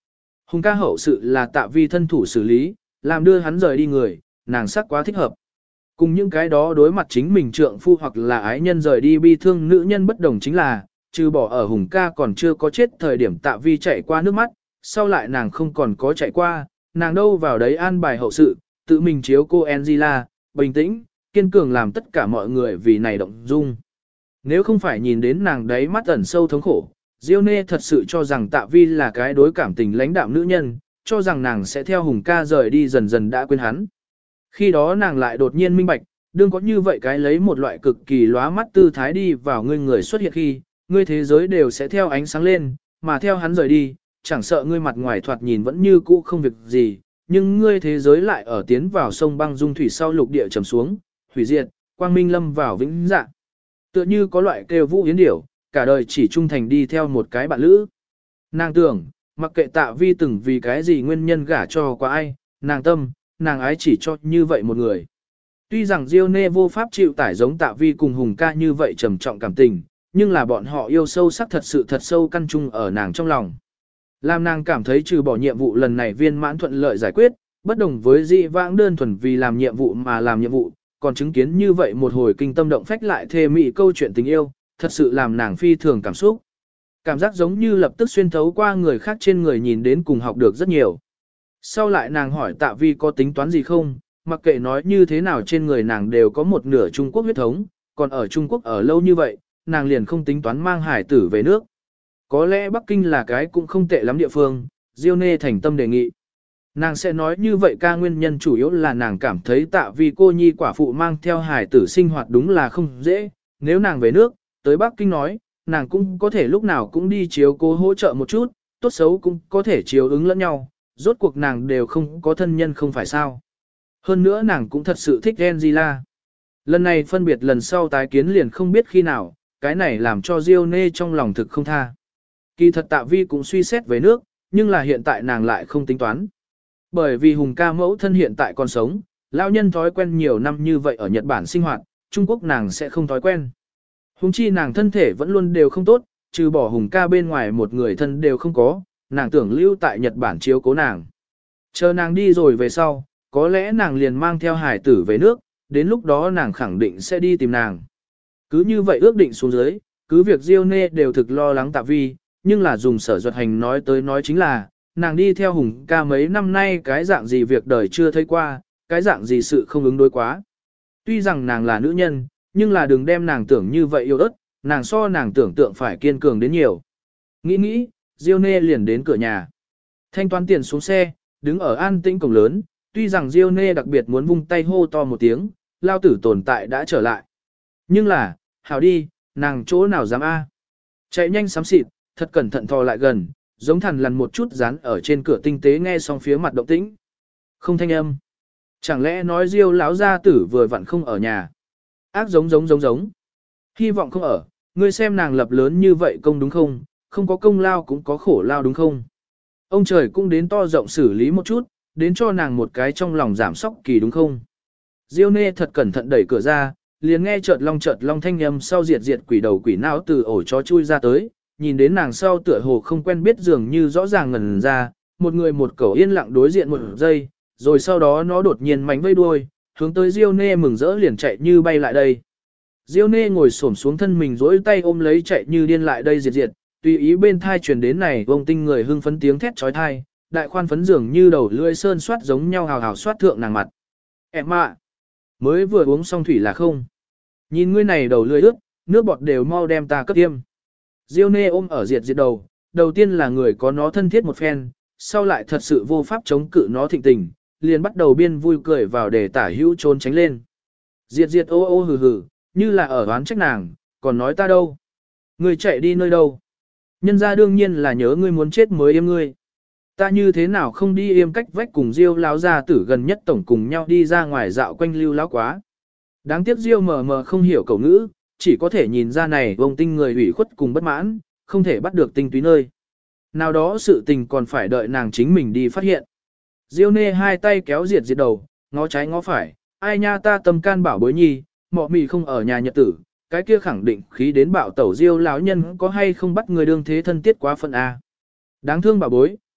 Hùng ca hậu sự là Tạ Vi thân thủ xử lý, làm đưa hắn rời đi người, nàng sắc quá thích hợp. Cùng những cái đó đối mặt chính mình trượng phu hoặc là ái nhân rời đi bi thương nữ nhân bất đồng chính là, trừ bỏ ở Hùng ca còn chưa có chết thời điểm Tạ Vi chạy qua nước mắt, sau lại nàng không còn có chạy qua, nàng đâu vào đấy an bài hậu sự, tự mình chiếu cô Angela, bình tĩnh, kiên cường làm tất cả mọi người vì này động dung. Nếu không phải nhìn đến nàng đấy mắt ẩn sâu thống khổ, Diêu Nê thật sự cho rằng Tạ Vi là cái đối cảm tình lãnh đạm nữ nhân, cho rằng nàng sẽ theo Hùng ca rời đi dần dần đã quên hắn. Khi đó nàng lại đột nhiên minh bạch, đừng có như vậy cái lấy một loại cực kỳ lóa mắt tư thái đi vào ngươi người xuất hiện khi, ngươi thế giới đều sẽ theo ánh sáng lên, mà theo hắn rời đi, chẳng sợ ngươi mặt ngoài thoạt nhìn vẫn như cũ không việc gì, nhưng ngươi thế giới lại ở tiến vào sông băng dung thủy sau lục địa trầm xuống, hủy diệt, quang minh lâm vào vĩnh dạng. Tựa như có loại kêu vũ yến điểu, cả đời chỉ trung thành đi theo một cái bạn lữ. Nàng tưởng, mặc kệ Tạ Vi từng vì cái gì nguyên nhân gả cho qua ai, nàng tâm, nàng ái chỉ cho như vậy một người. Tuy rằng Diêu Nê vô pháp chịu tải giống Tạ Vi cùng Hùng ca như vậy trầm trọng cảm tình, nhưng là bọn họ yêu sâu sắc thật sự thật sâu căn chung ở nàng trong lòng. Làm nàng cảm thấy trừ bỏ nhiệm vụ lần này viên mãn thuận lợi giải quyết, bất đồng với dị vãng đơn thuần vì làm nhiệm vụ mà làm nhiệm vụ, còn chứng kiến như vậy một hồi kinh tâm động phách lại thê mị câu chuyện tình yêu, thật sự làm nàng phi thường cảm xúc. Cảm giác giống như lập tức xuyên thấu qua người khác trên người nhìn đến cùng học được rất nhiều. Sau lại nàng hỏi Tạ Vi có tính toán gì không, mặc kệ nói như thế nào trên người nàng đều có một nửa Trung Quốc huyết thống, còn ở Trung Quốc ở lâu như vậy, nàng liền không tính toán mang hải tử về nước. Có lẽ Bắc Kinh là cái cũng không tệ lắm địa phương, Diêu Nê thành tâm đề nghị. Nàng sẽ nói như vậy ca nguyên nhân chủ yếu là nàng cảm thấy Tạ Vi cô nhi quả phụ mang theo hải tử sinh hoạt đúng là không dễ, nếu nàng về nước, tới Bắc Kinh nói, nàng cũng có thể lúc nào cũng đi chiếu cố hỗ trợ một chút, tốt xấu cũng có thể chiếu ứng lẫn nhau, rốt cuộc nàng đều không có thân nhân không phải sao. Hơn nữa nàng cũng thật sự thích Angela. Lần này phân biệt lần sau tái kiến liền không biết khi nào, cái này làm cho Diêu Nê trong lòng thực không tha. Kỳ thật Tạ Vi cũng suy xét về nước, nhưng là hiện tại nàng lại không tính toán. Bởi vì Hùng ca mẫu thân hiện tại còn sống, lão nhân thói quen nhiều năm như vậy ở Nhật Bản sinh hoạt, Trung Quốc nàng sẽ không thói quen. Hùng chi nàng thân thể vẫn luôn đều không tốt, trừ bỏ Hùng ca bên ngoài một người thân đều không có, nàng tưởng lưu tại Nhật Bản chiếu cố nàng. Chờ nàng đi rồi về sau, có lẽ nàng liền mang theo hải tử về nước, đến lúc đó nàng khẳng định sẽ đi tìm nàng. Cứ như vậy ước định xuống dưới, cứ việc Diêu Nê đều thực lo lắng Tạ Vi, nhưng là dùng Sở Duật Hành nói tới nói chính là, nàng đi theo Hùng ca mấy năm nay cái dạng gì việc đời chưa thấy qua, cái dạng gì sự không ứng đối quá. Tuy rằng nàng là nữ nhân, nhưng là đừng đem nàng tưởng như vậy yêu ớt, nàng so nàng tưởng tượng phải kiên cường đến nhiều. Nghĩ, Diêu Nê liền đến cửa nhà. Thanh toán tiền xuống xe, đứng ở an tĩnh cổng lớn, tuy rằng Diêu Nê đặc biệt muốn vung tay hô to một tiếng, lao tử tồn tại đã trở lại. Nhưng là, hảo đi, nàng chỗ nào dám a? Chạy nhanh xám xịt, thật cẩn thận thò lại gần, giống thằn lằn một chút dán ở trên cửa tinh tế nghe xong phía mặt động tĩnh. Không thanh âm. Chẳng lẽ nói Diêu lão gia tử vừa vặn không ở nhà? Ác giống. Hy vọng không ở, ngươi xem nàng lập lớn như vậy công đúng không? Không có công lao cũng có khổ lao đúng không? Ông trời cũng đến to rộng xử lý một chút, đến cho nàng một cái trong lòng giảm sóc kỳ đúng không? Diêu Nê thật cẩn thận đẩy cửa ra, liền nghe chợt long thanh âm sau diệt quỷ đầu quỷ não từ ổ chó chui ra tới, nhìn đến nàng sau tựa hồ không quen biết dường như rõ ràng ngẩn ra, một người một cẩu yên lặng đối diện một giây, rồi sau đó nó đột nhiên mánh vây đuôi, hướng tới Diêu Nê mừng rỡ liền chạy như bay lại đây. Diêu Nê ngồi xổm xuống thân mình duỗi tay ôm lấy chạy như điên lại đây diệt, tùy ý bên thai truyền đến này vông tinh người hưng phấn tiếng thét chói tai, đại khoan phấn dường như đầu lưỡi sơn soát giống nhau hào hào soát thượng nàng mặt. Em ạ, mới vừa uống xong thủy là không? Nhìn ngươi này đầu lưỡi ướt, nước bọt đều mau đem ta cấp tiêm. Diêu Nê ôm ở diệt đầu tiên là người có nó thân thiết một phen, sau lại thật sự vô pháp chống cự nó thịnh tình, liền bắt đầu biên vui cười vào để tả hữu trốn tránh lên. Diệt ô hừ hừ, như là ở oán trách nàng, còn nói ta đâu? Ngươi chạy đi nơi đâu? Nhân ra đương nhiên là nhớ ngươi muốn chết mới yêm ngươi. Ta như thế nào không đi yêm cách vách cùng Diêu lão gia tử gần nhất tổng cùng nhau đi ra ngoài dạo quanh lưu lão quá. Đáng tiếc Diêu mờ mờ không hiểu cầu ngữ, chỉ có thể nhìn ra này vông tinh người ủy khuất cùng bất mãn, không thể bắt được tinh túy nơi. Nào đó sự tình còn phải đợi nàng chính mình đi phát hiện. Diêu Nê hai tay kéo diệt đầu, ngó trái ngó phải, ai nha ta tâm can bảo bối nhi, mọ mì không ở nhà nhật tử, cái kia khẳng định khí đến bạo tẩu Diêu lão nhân có hay không bắt người đương thế thân tiết quá phận a. Đáng thương bảo bối,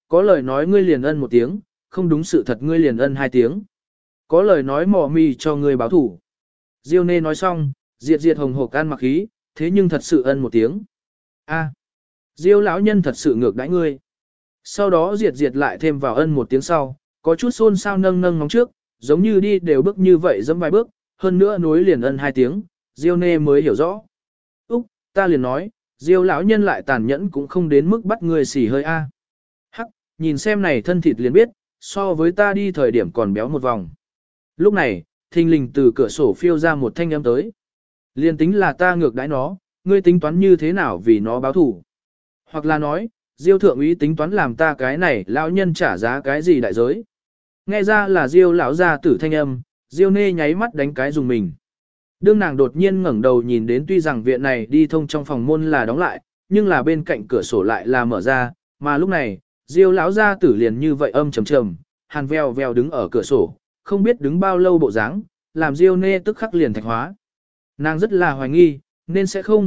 có lời nói ngươi liền ân một tiếng, không đúng sự thật ngươi liền ân hai tiếng. Có lời nói mò mì cho ngươi báo thủ. Diêu Nê nói xong, Diệt Diệt hồng hộc ăn mặc khí, thế nhưng thật sự ân một tiếng. A, Diêu lão nhân thật sự ngược đãi ngươi. Sau đó Diệt Diệt lại thêm vào ân một tiếng sau, có chút xôn xao nâng nâng móng trước, giống như đi đều bước như vậy dẫm vài bước, hơn nữa nối liền ân hai tiếng, Diêu Nê mới hiểu rõ. Úc, ta liền nói, Diêu lão nhân lại tàn nhẫn cũng không đến mức bắt người xỉ hơi a. Hắc, nhìn xem này thân thịt liền biết, so với ta đi thời điểm còn béo một vòng. Lúc này, thình lình từ cửa sổ phiêu ra một thanh âm tới. Liên tính là ta ngược đãi nó, ngươi tính toán như thế nào vì nó báo thủ. Hoặc là nói, Diêu thượng úy tính toán làm ta cái này lão nhân trả giá cái gì đại giới. Nghe ra là Diêu lão gia tử thanh âm, Diêu Nê nháy mắt đánh cái dùng mình. Đương nàng đột nhiên ngẩng đầu nhìn đến tuy rằng viện này đi thông trong phòng môn là đóng lại, nhưng là bên cạnh cửa sổ lại là mở ra, mà lúc này, Diêu lão gia tử liền như vậy âm trầm trầm, hàn veo veo đứng ở cửa sổ, không biết đứng bao lâu bộ dáng, làm Diêu Nê tức khắc liền thạch hóa. Nàng rất là hoài nghi, nên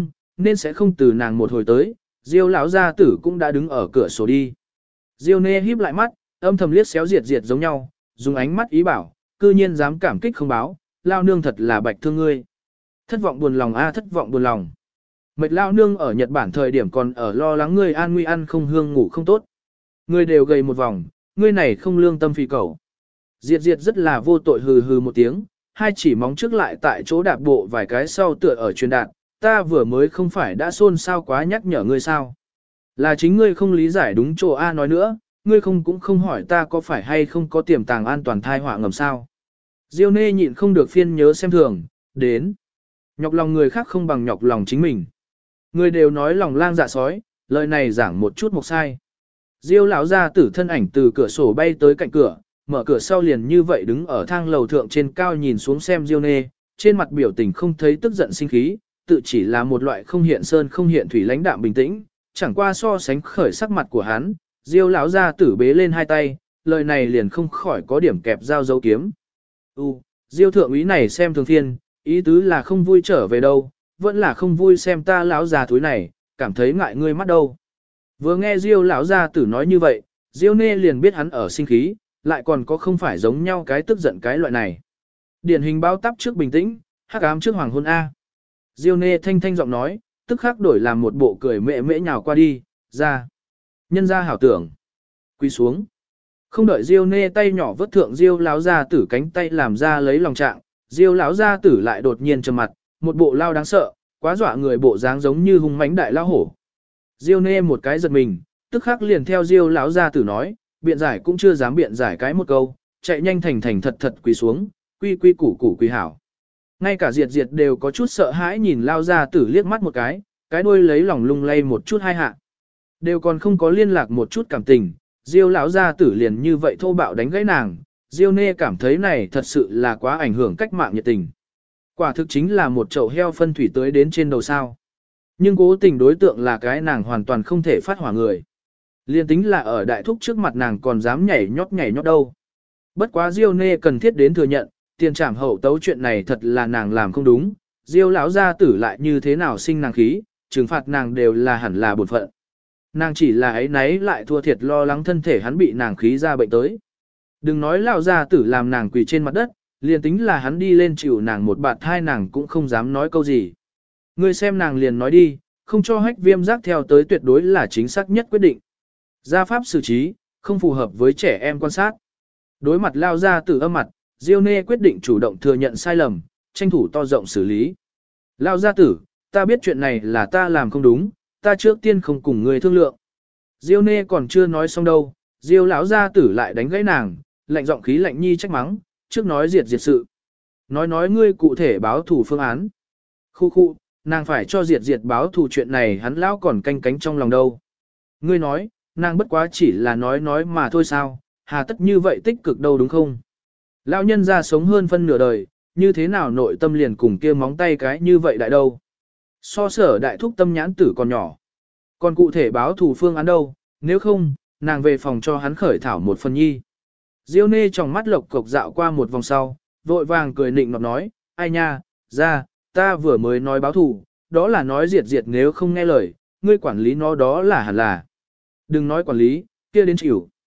sẽ không từ nàng một hồi tới, Diêu lão gia tử cũng đã đứng ở cửa sổ đi. Diêu Nê híp lại mắt, âm thầm liếc xéo Diệt Diệt giống nhau, dùng ánh mắt ý bảo, cư nhiên dám cảm kích không báo, lao nương thật là bạch thương ngươi. Thất vọng buồn lòng a, thất vọng buồn lòng. Mệt lao nương ở Nhật Bản thời điểm còn ở lo lắng ngươi an nguy ăn không hương ngủ không tốt. Ngươi đều gầy một vòng, ngươi này không lương tâm phì cầu. Diệt Diệt rất là vô tội hừ hừ một tiếng, hai chỉ móng trước lại tại chỗ đạp bộ vài cái sau tựa ở truyền đạn, ta vừa mới không phải đã xôn xao quá nhắc nhở ngươi sao. Là chính ngươi không lý giải đúng chỗ A nói nữa, ngươi không cũng không hỏi ta có phải hay không có tiềm tàng an toàn thai họa ngầm sao. Diêu Nê nhịn không được phiên nhớ xem thường, đến. Nhọc lòng người khác không bằng nhọc lòng chính mình. Người đều nói lòng lang dạ sói, lời này giảng một chút mộc sai. Diêu lão gia tử thân ảnh từ cửa sổ bay tới cạnh cửa, mở cửa sau liền như vậy đứng ở thang lầu thượng trên cao nhìn xuống xem Diêu Nê, trên mặt biểu tình không thấy tức giận sinh khí, tự chỉ là một loại không hiện sơn không hiện thủy lãnh đạm bình tĩnh, chẳng qua so sánh khởi sắc mặt của hắn, Diêu lão gia tử bế lên hai tay, lời này liền không khỏi có điểm kẹp dao dấu kiếm. Diêu thượng úy này xem thường thiên, ý tứ là không vui trở về đâu, vẫn là không vui xem ta lão già thúi này, cảm thấy ngại ngươi mắt đâu. Vừa nghe Diêu lão gia tử nói như vậy, Diêu Nê liền biết hắn ở sinh khí, lại còn có không phải giống nhau cái tức giận cái loại này. Điển hình báo táp trước bình tĩnh, hắc ám trước hoàng hôn A. Diêu Nê thanh thanh giọng nói, tức khắc đổi làm một bộ cười mễ mễ nhào qua đi, ra. Nhân ra hảo tưởng. Quy xuống. Không đợi Diêu Nê tay nhỏ vớt thượng Diêu lão gia tử cánh tay làm ra lấy lòng trạng, Diêu lão gia tử lại đột nhiên trầm mặt, một bộ lao đáng sợ, quá dọa người bộ dáng giống như hung mãnh đại lao hổ. Diêu Nê một cái giật mình, tức khắc liền theo Diêu lão gia tử nói, biện giải cũng chưa dám biện giải cái một câu, chạy nhanh thành thành thật thật quỳ xuống, quy quy củ củ quỳ hảo. Ngay cả Diệt Diệt đều có chút sợ hãi nhìn lao gia tử liếc mắt một cái đuôi lấy lòng lung lay một chút hai hạ. Đều còn không có liên lạc một chút cảm tình, Diêu lão gia tử liền như vậy thô bạo đánh gãy nàng, Diêu Nê cảm thấy này thật sự là quá ảnh hưởng cách mạng nhiệt tình. Quả thực chính là một chậu heo phân thủy tới đến trên đầu sao. Nhưng cố tình đối tượng là cái nàng hoàn toàn không thể phát hỏa người. Liên tính là ở đại thúc trước mặt nàng còn dám nhảy nhót đâu. Bất quá Diêu Nê cần thiết đến thừa nhận, tiền trảm hậu tấu chuyện này thật là nàng làm không đúng. Diêu lão gia tử lại như thế nào sinh nàng khí, trừng phạt nàng đều là hẳn là bổn phận. Nàng chỉ là ấy nấy lại thua thiệt lo lắng thân thể hắn bị nàng khí ra bệnh tới. Đừng nói lão gia tử làm nàng quỳ trên mặt đất, liền tính là hắn đi lên chịu nàng một bạt thai nàng cũng không dám nói câu gì. Ngươi xem nàng liền nói đi, không cho hách viêm giác theo tới tuyệt đối là chính xác nhất quyết định. Gia pháp xử trí, không phù hợp với trẻ em quan sát. Đối mặt lao gia tử âm mặt, Diêu Nê quyết định chủ động thừa nhận sai lầm, tranh thủ to rộng xử lý. Lao gia tử, ta biết chuyện này là ta làm không đúng, ta trước tiên không cùng người thương lượng. Diêu Nê còn chưa nói xong đâu, Diêu lão gia tử lại đánh gãy nàng, lạnh giọng khí lạnh nhi trách mắng, trước nói diệt sự. Nói ngươi cụ thể báo thủ phương án. Khu, nàng phải cho diệt báo thù chuyện này hắn lão còn canh cánh trong lòng đâu. Ngươi nói, nàng bất quá chỉ là nói mà thôi sao, hà tất như vậy tích cực đâu đúng không? Lão nhân ra sống hơn phân nửa đời, như thế nào nội tâm liền cùng kia móng tay cái như vậy đại đâu. So sở đại thúc tâm nhãn tử còn nhỏ. Còn cụ thể báo thù phương án đâu, nếu không, nàng về phòng cho hắn khởi thảo một phần nhi. Diêu Nê trong mắt lộc cộc dạo qua một vòng sau, vội vàng cười nịnh nọt nói, ai nha, ra, ta vừa mới nói báo thù, đó là nói diệt nếu không nghe lời, ngươi quản lý nó đó là hẳn là. Đừng nói quản lý, kia đến chịu,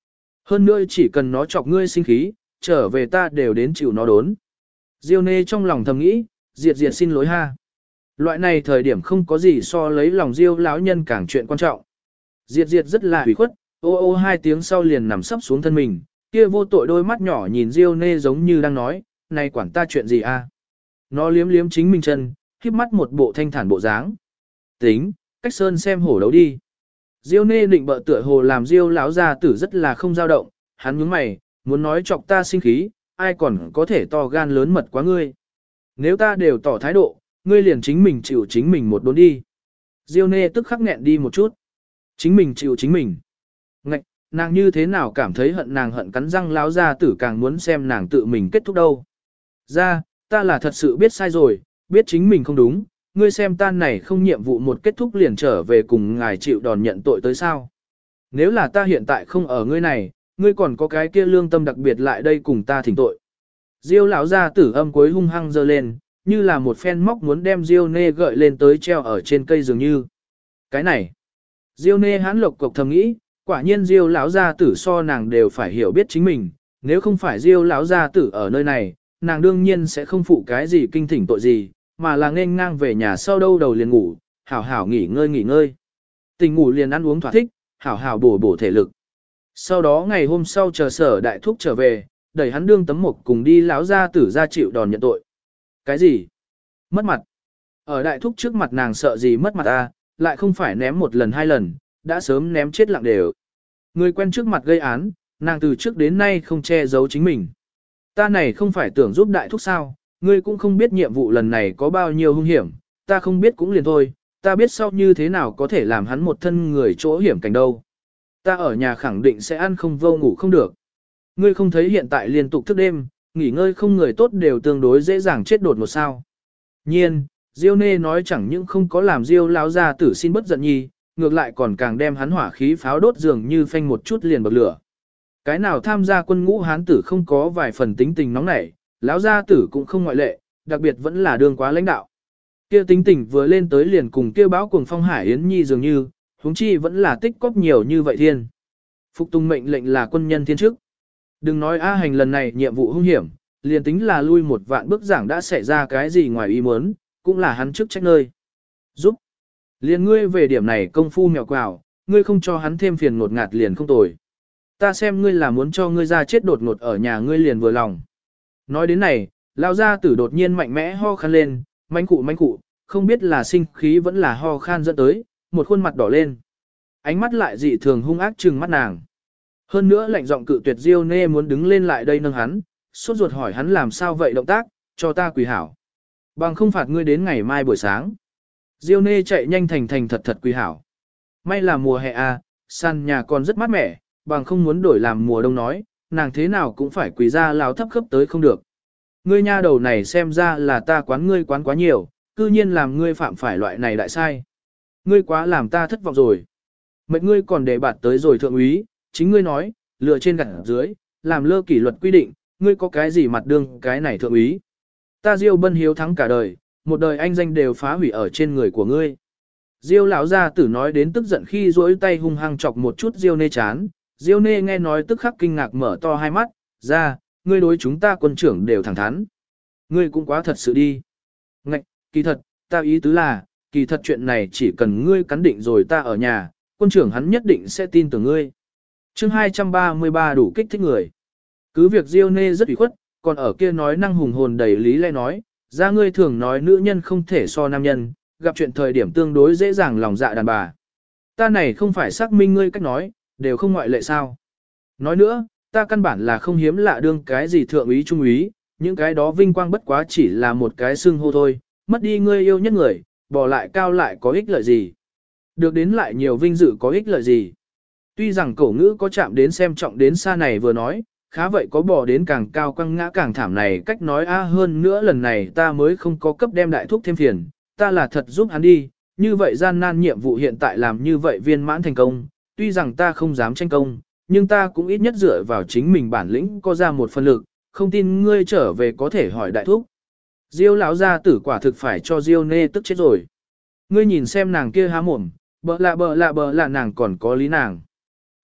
Hơn nữa chỉ cần nó chọc ngươi sinh khí, trở về ta đều đến chịu nó đốn. Diêu nê trong lòng thầm nghĩ, diệt diệt xin lỗi ha. Loại này thời điểm không có gì so lấy lòng Diêu lão nhân càng chuyện quan trọng. Diệt diệt rất là hủy khuất, ô ô hai tiếng sau liền nằm sấp xuống thân mình, kia vô tội đôi mắt nhỏ nhìn Diêu nê giống như đang nói, này quản ta chuyện gì a? Nó liếm liếm chính mình chân, khép mắt một bộ thanh thản bộ dáng. Tính, cách sơn xem hổ đấu đi. Diêu nê định bợ tựa hồ làm Diêu lão gia tử rất là không dao động, hắn nhướng mày, muốn nói chọc ta sinh khí, ai còn có thể to gan lớn mật quá ngươi. Nếu ta đều tỏ thái độ, ngươi liền chính mình chịu chính mình một đốn đi. Diêu nê tức khắc nghẹn đi một chút. Chính mình chịu chính mình. Ngạch, nàng như thế nào cảm thấy hận nàng hận cắn răng lão gia tử càng muốn xem nàng tự mình kết thúc đâu. Ra, ta là thật sự biết sai rồi, biết chính mình không đúng, ngươi xem ta này không nhiệm vụ một kết thúc liền trở về cùng ngài chịu đòn nhận tội tới sao. Nếu là ta hiện tại không ở ngươi này, ngươi còn có cái kia lương tâm đặc biệt lại đây cùng ta thỉnh tội. Diêu lão gia tử âm cuối hung hăng giơ lên, như là một phen móc muốn đem Diêu nê gợi lên tới treo ở trên cây dường như. Cái này, Diêu nê hán lộc cộc thầm nghĩ, quả nhiên Diêu lão gia tử so nàng đều phải hiểu biết chính mình, nếu không phải Diêu lão gia tử ở nơi này, nàng đương nhiên sẽ không phụ cái gì kinh thỉnh tội gì, mà là nên ngang về nhà sau đâu đầu liền ngủ, hảo hảo nghỉ ngơi. Tỉnh ngủ liền ăn uống thỏa thích, hảo hảo bổ thể lực. Sau đó ngày hôm sau chờ Sở đại thúc trở về, đẩy hắn đương tấm mục cùng đi lão gia tử ra chịu đòn nhận tội. Cái gì? Mất mặt. Ở đại thúc trước mặt nàng sợ gì mất mặt à, lại không phải ném một lần hai lần, đã sớm ném chết lặng đều. Người quen trước mặt gây án, nàng từ trước đến nay không che giấu chính mình. Ta này không phải tưởng giúp đại thúc sao, ngươi cũng không biết nhiệm vụ lần này có bao nhiêu hung hiểm, ta không biết cũng liền thôi, ta biết sau như thế nào có thể làm hắn một thân người chỗ hiểm cảnh đâu. Ta ở nhà khẳng định sẽ ăn không vô ngủ không được. Ngươi không thấy hiện tại liên tục thức đêm, nghỉ ngơi không người tốt đều tương đối dễ dàng chết đột một sao. Nhiên, Diêu nê nói chẳng những không có làm Diêu lão gia tử xin bất giận nhi, ngược lại còn càng đem hắn hỏa khí pháo đốt dường như phanh một chút liền bật lửa. Cái nào tham gia quân ngũ hán tử không có vài phần tính tình nóng nảy, lão gia tử cũng không ngoại lệ, đặc biệt vẫn là đường quá lãnh đạo. Kia tính tình vừa lên tới liền cùng kia báo cuồng phong hải yến nhi dường như, huống chi vẫn là tích cóp nhiều như vậy thiên. Phục tùng mệnh lệnh là quân nhân thiên chức. Đừng nói A Hành lần này nhiệm vụ hung hiểm, liền tính là lui một vạn bước giảng đã xảy ra cái gì ngoài ý muốn, cũng là hắn chức trách nơi. Giúp. Liền ngươi về điểm này công phu mèo quào, ngươi không cho hắn thêm phiền ngột ngạt liền không tồi. Ta xem ngươi là muốn cho ngươi ra chết đột ngột ở nhà ngươi liền vừa lòng. Nói đến này, lão gia tử đột nhiên mạnh mẽ ho khan lên, manh cụ, không biết là sinh khí vẫn là ho khan dẫn tới, một khuôn mặt đỏ lên. Ánh mắt lại dị thường hung ác trừng mắt nàng. Hơn nữa lạnh giọng cự tuyệt Diêu nê muốn đứng lên lại đây nâng hắn, sốt ruột hỏi hắn làm sao vậy động tác, cho ta quỳ hảo. Bằng không phạt ngươi đến ngày mai buổi sáng. Diêu nê chạy nhanh thành thật quỳ hảo. May là mùa hè à, sàn nhà còn rất mát mẻ, bằng không muốn đổi làm mùa đông nói, nàng thế nào cũng phải quỳ ra lao thấp khớp tới không được. Ngươi nha đầu này xem ra là ta quán ngươi quán quá nhiều, cư nhiên làm ngươi phạm phải loại này đại sai. Ngươi quá làm ta thất vọng rồi. Mệt ngươi còn để bạt tới rồi thượng úy, chính ngươi nói, lựa trên gặt dưới, làm lơ kỷ luật quy định, ngươi có cái gì mặt đương cái này thượng úy. Ta Diêu Bân hiếu thắng cả đời, một đời anh danh đều phá hủy ở trên người của ngươi. Diêu lão gia tử nói đến tức giận khi duỗi tay hung hăng chọc một chút Diêu nê chán, Diêu nê nghe nói tức khắc kinh ngạc mở to hai mắt, ra, ngươi đối chúng ta quân trưởng đều thẳng thắn. Ngươi cũng quá thật sự đi. Ngạch, kỳ thật, ta ý tứ là, kỳ thật chuyện này chỉ cần ngươi cắn định rồi ta ở nhà, quân trưởng hắn nhất định sẽ tin tưởng ngươi. Chương 233 đủ kích thích người. Cứ việc Diêu nê rất ủy khuất, còn ở kia nói năng hùng hồn đầy lý lẽ nói, ra ngươi thường nói nữ nhân không thể so nam nhân, gặp chuyện thời điểm tương đối dễ dàng lòng dạ đàn bà. Ta này không phải xác minh ngươi cách nói, đều không ngoại lệ sao. Nói nữa, ta căn bản là không hiếm lạ đương cái gì thượng úy trung úy, những cái đó vinh quang bất quá chỉ là một cái xưng hô thôi, mất đi ngươi yêu nhất người, bỏ lại cao lại có ích lợi gì. Được đến lại nhiều vinh dự có ích lợi gì. Tuy rằng cổ ngữ có chạm đến xem trọng đến xa này vừa nói, khá vậy có bỏ đến càng cao quăng ngã càng thảm này cách nói hơn nữa lần này ta mới không có cấp đem đại thúc thêm phiền, ta là thật giúp hắn đi, như vậy gian nan nhiệm vụ hiện tại làm như vậy viên mãn thành công, tuy rằng ta không dám tranh công, nhưng ta cũng ít nhất dựa vào chính mình bản lĩnh có ra một phần lực, không tin ngươi trở về có thể hỏi đại thúc. Diêu lão gia tử quả thực phải cho Diêu nê tức chết rồi. Ngươi nhìn xem nàng kia há mồm, bợ lạ nàng còn có lý nàng.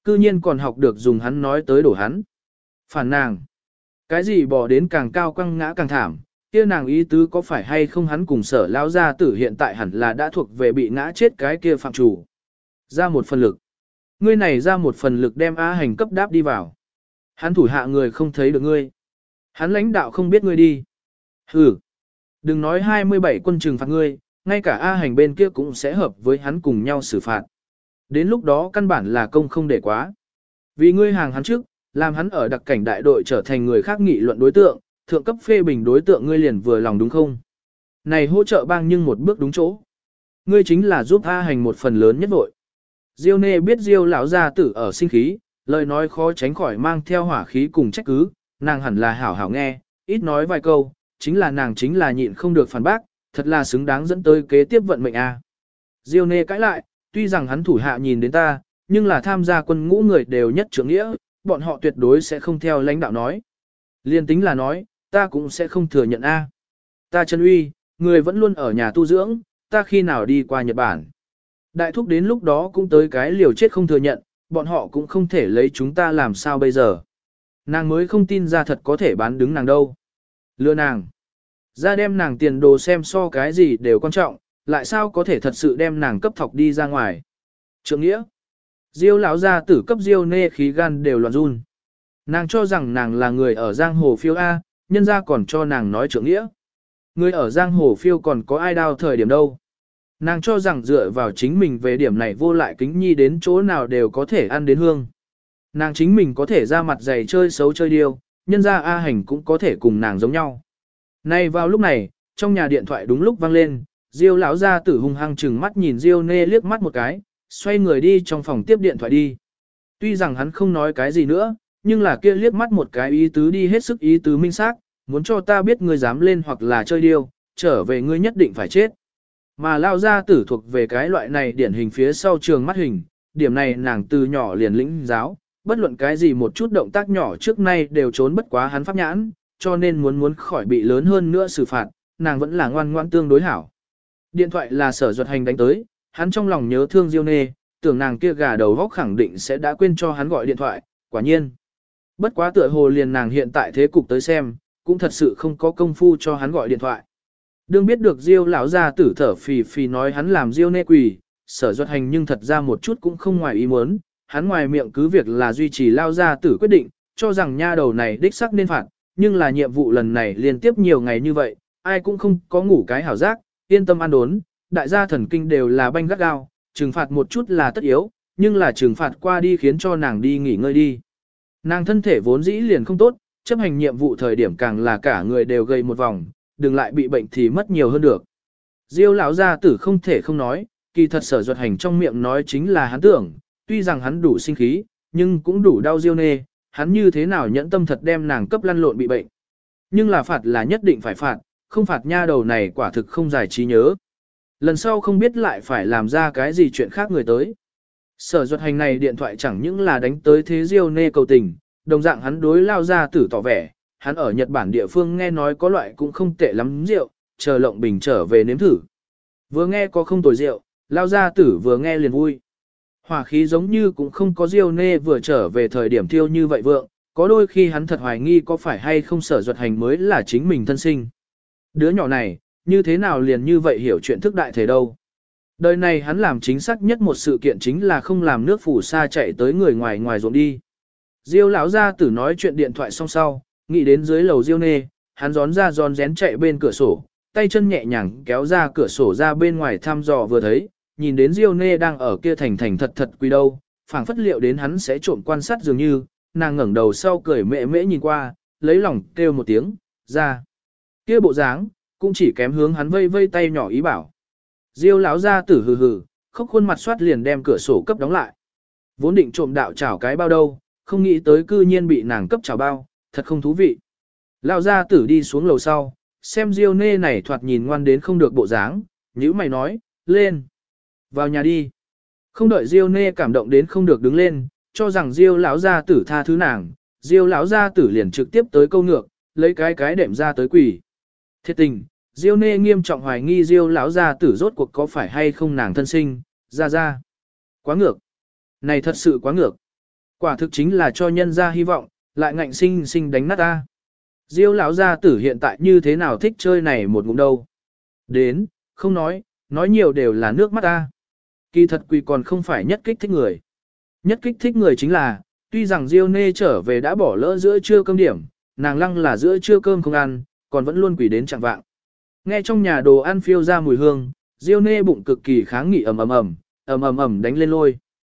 Cư nhiên còn học được dùng hắn nói tới đổ hắn. Phản nàng. Cái gì bỏ đến càng cao quăng ngã càng thảm, kia nàng ý tứ có phải hay không hắn cùng Sở lão gia tử hiện tại hẳn là đã thuộc về bị ngã chết cái kia phạm chủ. Ra một phần lực. Ngươi này ra một phần lực đem A Hành cấp đáp đi vào. Hắn thủ hạ người không thấy được ngươi. Hắn lãnh đạo không biết ngươi đi. Hừ. Đừng nói 27 quân trừng phạt ngươi, ngay cả A Hành bên kia cũng sẽ hợp với hắn cùng nhau xử phạt. Đến lúc đó căn bản là công không để quá. Vì ngươi hàng hắn trước, làm hắn ở đặc cảnh đại đội trở thành người khác nghị luận đối tượng, thượng cấp phê bình đối tượng ngươi liền vừa lòng đúng không? Này hỗ trợ bang nhưng một bước đúng chỗ. Ngươi chính là giúp A Hành một phần lớn nhất vội. Diêu Nê biết Diêu lão gia tử ở sinh khí, lời nói khó tránh khỏi mang theo hỏa khí cùng trách cứ, nàng hẳn là hảo hảo nghe, ít nói vài câu, chính là nàng chính là nhịn không được phản bác, thật là xứng đáng dẫn tới kế tiếp vận mệnh a. Diêu Nê cãi lại, tuy rằng hắn thủ hạ nhìn đến ta, nhưng là tham gia quân ngũ người đều nhất trưởng nghĩa, bọn họ tuyệt đối sẽ không theo lãnh đạo nói. Liên tính là nói, ta cũng sẽ không thừa nhận a. Ta Trần Uy, người vẫn luôn ở nhà tu dưỡng, ta khi nào đi qua Nhật Bản. Đại thúc đến lúc đó cũng tới cái liều chết không thừa nhận, bọn họ cũng không thể lấy chúng ta làm sao bây giờ. Nàng mới không tin ra thật có thể bán đứng nàng đâu. Lừa nàng. Ra đem nàng tiền đồ xem so cái gì đều quan trọng, lại sao có thể thật sự đem nàng cấp thọc đi ra ngoài. Trượng nghĩa. Diêu lão gia tử cấp Diêu Nê khí gan đều loạn run. Nàng cho rằng nàng là người ở giang hồ phiêu A, nhân ra còn cho nàng nói trượng nghĩa. Người ở giang hồ phiêu còn có ai đao thời điểm đâu. Nàng cho rằng dựa vào chính mình về điểm này vô lại kính nhi đến chỗ nào đều có thể ăn đến hương. Nàng chính mình có thể ra mặt dày chơi xấu chơi điêu, nhân ra A Hành cũng có thể cùng nàng giống nhau. Nay vào lúc này, trong nhà điện thoại đúng lúc vang lên, Diêu lão gia tử hung hăng chừng mắt nhìn Diêu Nê liếc mắt một cái, xoay người đi trong phòng tiếp điện thoại đi. Tuy rằng hắn không nói cái gì nữa, nhưng là kia liếc mắt một cái ý tứ đi hết sức ý tứ minh xác, muốn cho ta biết ngươi dám lên hoặc là chơi điêu, trở về ngươi nhất định phải chết. Mà lao gia tử thuộc về cái loại này điển hình phía sau trường mắt hình, điểm này nàng từ nhỏ liền lĩnh giáo, bất luận cái gì một chút động tác nhỏ trước nay đều trốn bất quá hắn pháp nhãn, cho nên muốn khỏi bị lớn hơn nữa xử phạt, nàng vẫn là ngoan ngoãn tương đối hảo. Điện thoại là Sở Duật Hành đánh tới, hắn trong lòng nhớ thương Diêu Nê, tưởng nàng kia gà đầu vóc khẳng định sẽ đã quên cho hắn gọi điện thoại, quả nhiên. Bất quá tựa hồ liền nàng hiện tại thế cục tới xem, cũng thật sự không có công phu cho hắn gọi điện thoại. Đương biết được Diêu lão gia tử thở phì phì nói hắn làm Diêu Nê quỳ, Sở Duật Hành nhưng thật ra một chút cũng không ngoài ý muốn, hắn ngoài miệng cứ việc là duy trì lao gia tử quyết định, cho rằng nha đầu này đích xác nên phạt, nhưng là nhiệm vụ lần này liên tiếp nhiều ngày như vậy, ai cũng không có ngủ cái hảo giác, yên tâm ăn đốn, đại gia thần kinh đều là banh gắt gao, trừng phạt một chút là tất yếu, nhưng là trừng phạt qua đi khiến cho nàng đi nghỉ ngơi đi. Nàng thân thể vốn dĩ liền không tốt, chấp hành nhiệm vụ thời điểm càng là cả người đều gây một vòng, đừng lại bị bệnh thì mất nhiều hơn được. Diêu lão gia tử không thể không nói, kỳ thật Sở Duật Hành trong miệng nói chính là hắn tưởng, tuy rằng hắn đủ sinh khí, nhưng cũng đủ đau Diêu Nê, hắn như thế nào nhẫn tâm thật đem nàng cấp lăn lộn bị bệnh. Nhưng là phạt là nhất định phải phạt, không phạt nha đầu này quả thực không giải trí nhớ. Lần sau không biết lại phải làm ra cái gì chuyện khác người tới. Sở Duật Hành này điện thoại chẳng những là đánh tới thế Diêu Nê cầu tình, đồng dạng hắn đối lao gia tử tỏ vẻ, hắn ở Nhật Bản địa phương nghe nói có loại cũng không tệ lắm rượu, chờ Lộng Bình trở về nếm thử. Vừa nghe có không tồi rượu, lao gia tử vừa nghe liền vui. Hỏa khí giống như cũng không có Diêu Nê vừa trở về thời điểm thiêu như vậy vượng, có đôi khi hắn thật hoài nghi có phải hay không Sở Duật Hành mới là chính mình thân sinh. Đứa nhỏ này, như thế nào liền như vậy hiểu chuyện thức đại thể đâu. Đời này hắn làm chính xác nhất một sự kiện chính là không làm nước phủ sa chạy tới người ngoài ruộng đi. Diêu lão gia tử nói chuyện điện thoại xong sau, nghĩ đến dưới lầu Diêu Nê, hắn gión rén chạy bên cửa sổ, tay chân nhẹ nhàng kéo ra cửa sổ ra bên ngoài thăm dò vừa thấy, nhìn đến Diêu Nê đang ở kia thành thật quỳ đâu, phảng phất liệu đến hắn sẽ trộm quan sát dường như, nàng ngẩng đầu sau cười mẹ mễ nhìn qua, lấy lòng kêu một tiếng, ra. Kia bộ dáng, cũng chỉ kém hướng hắn vây vây tay nhỏ ý bảo. Diêu lão gia tử hừ hừ, khóc khuôn mặt soát liền đem cửa sổ cấp đóng lại. Vốn định trộm đạo chảo cái bao đâu, không nghĩ tới cư nhiên bị nàng cấp chảo bao, thật không thú vị. Lão gia tử đi xuống lầu sau, xem Diêu Nê này thoạt nhìn ngoan đến không được bộ dáng, nhíu mày nói, lên. Vào nhà đi. Không đợi Diêu Nê cảm động đến không được đứng lên, cho rằng Diêu lão gia tử tha thứ nàng, Diêu lão gia tử liền trực tiếp tới câu ngược, lấy cái đệm ra tới quỳ. Thiệt tình, Diêu Nê nghiêm trọng hoài nghi Diêu lão gia tử rốt cuộc có phải hay không nàng thân sinh, ra. Quá ngược. Này thật sự quá ngược. Quả thực chính là cho nhân ra hy vọng, lại ngạnh sinh sinh đánh nát ta. Diêu lão gia tử hiện tại như thế nào thích chơi này một ngụm đâu. Đến, không nói nhiều đều là nước mắt ta. Kỳ thật quỳ còn không phải nhất kích thích người. Nhất kích thích người chính là, tuy rằng Diêu Nê trở về đã bỏ lỡ giữa trưa cơm điểm, nàng lăng là giữa trưa cơm không ăn, còn vẫn luôn quỳ đến chẳng vạng. Nghe trong nhà đồ ăn phiêu ra mùi hương, Diêu Nê bụng cực kỳ kháng nghị ầm ầm đánh lên lôi.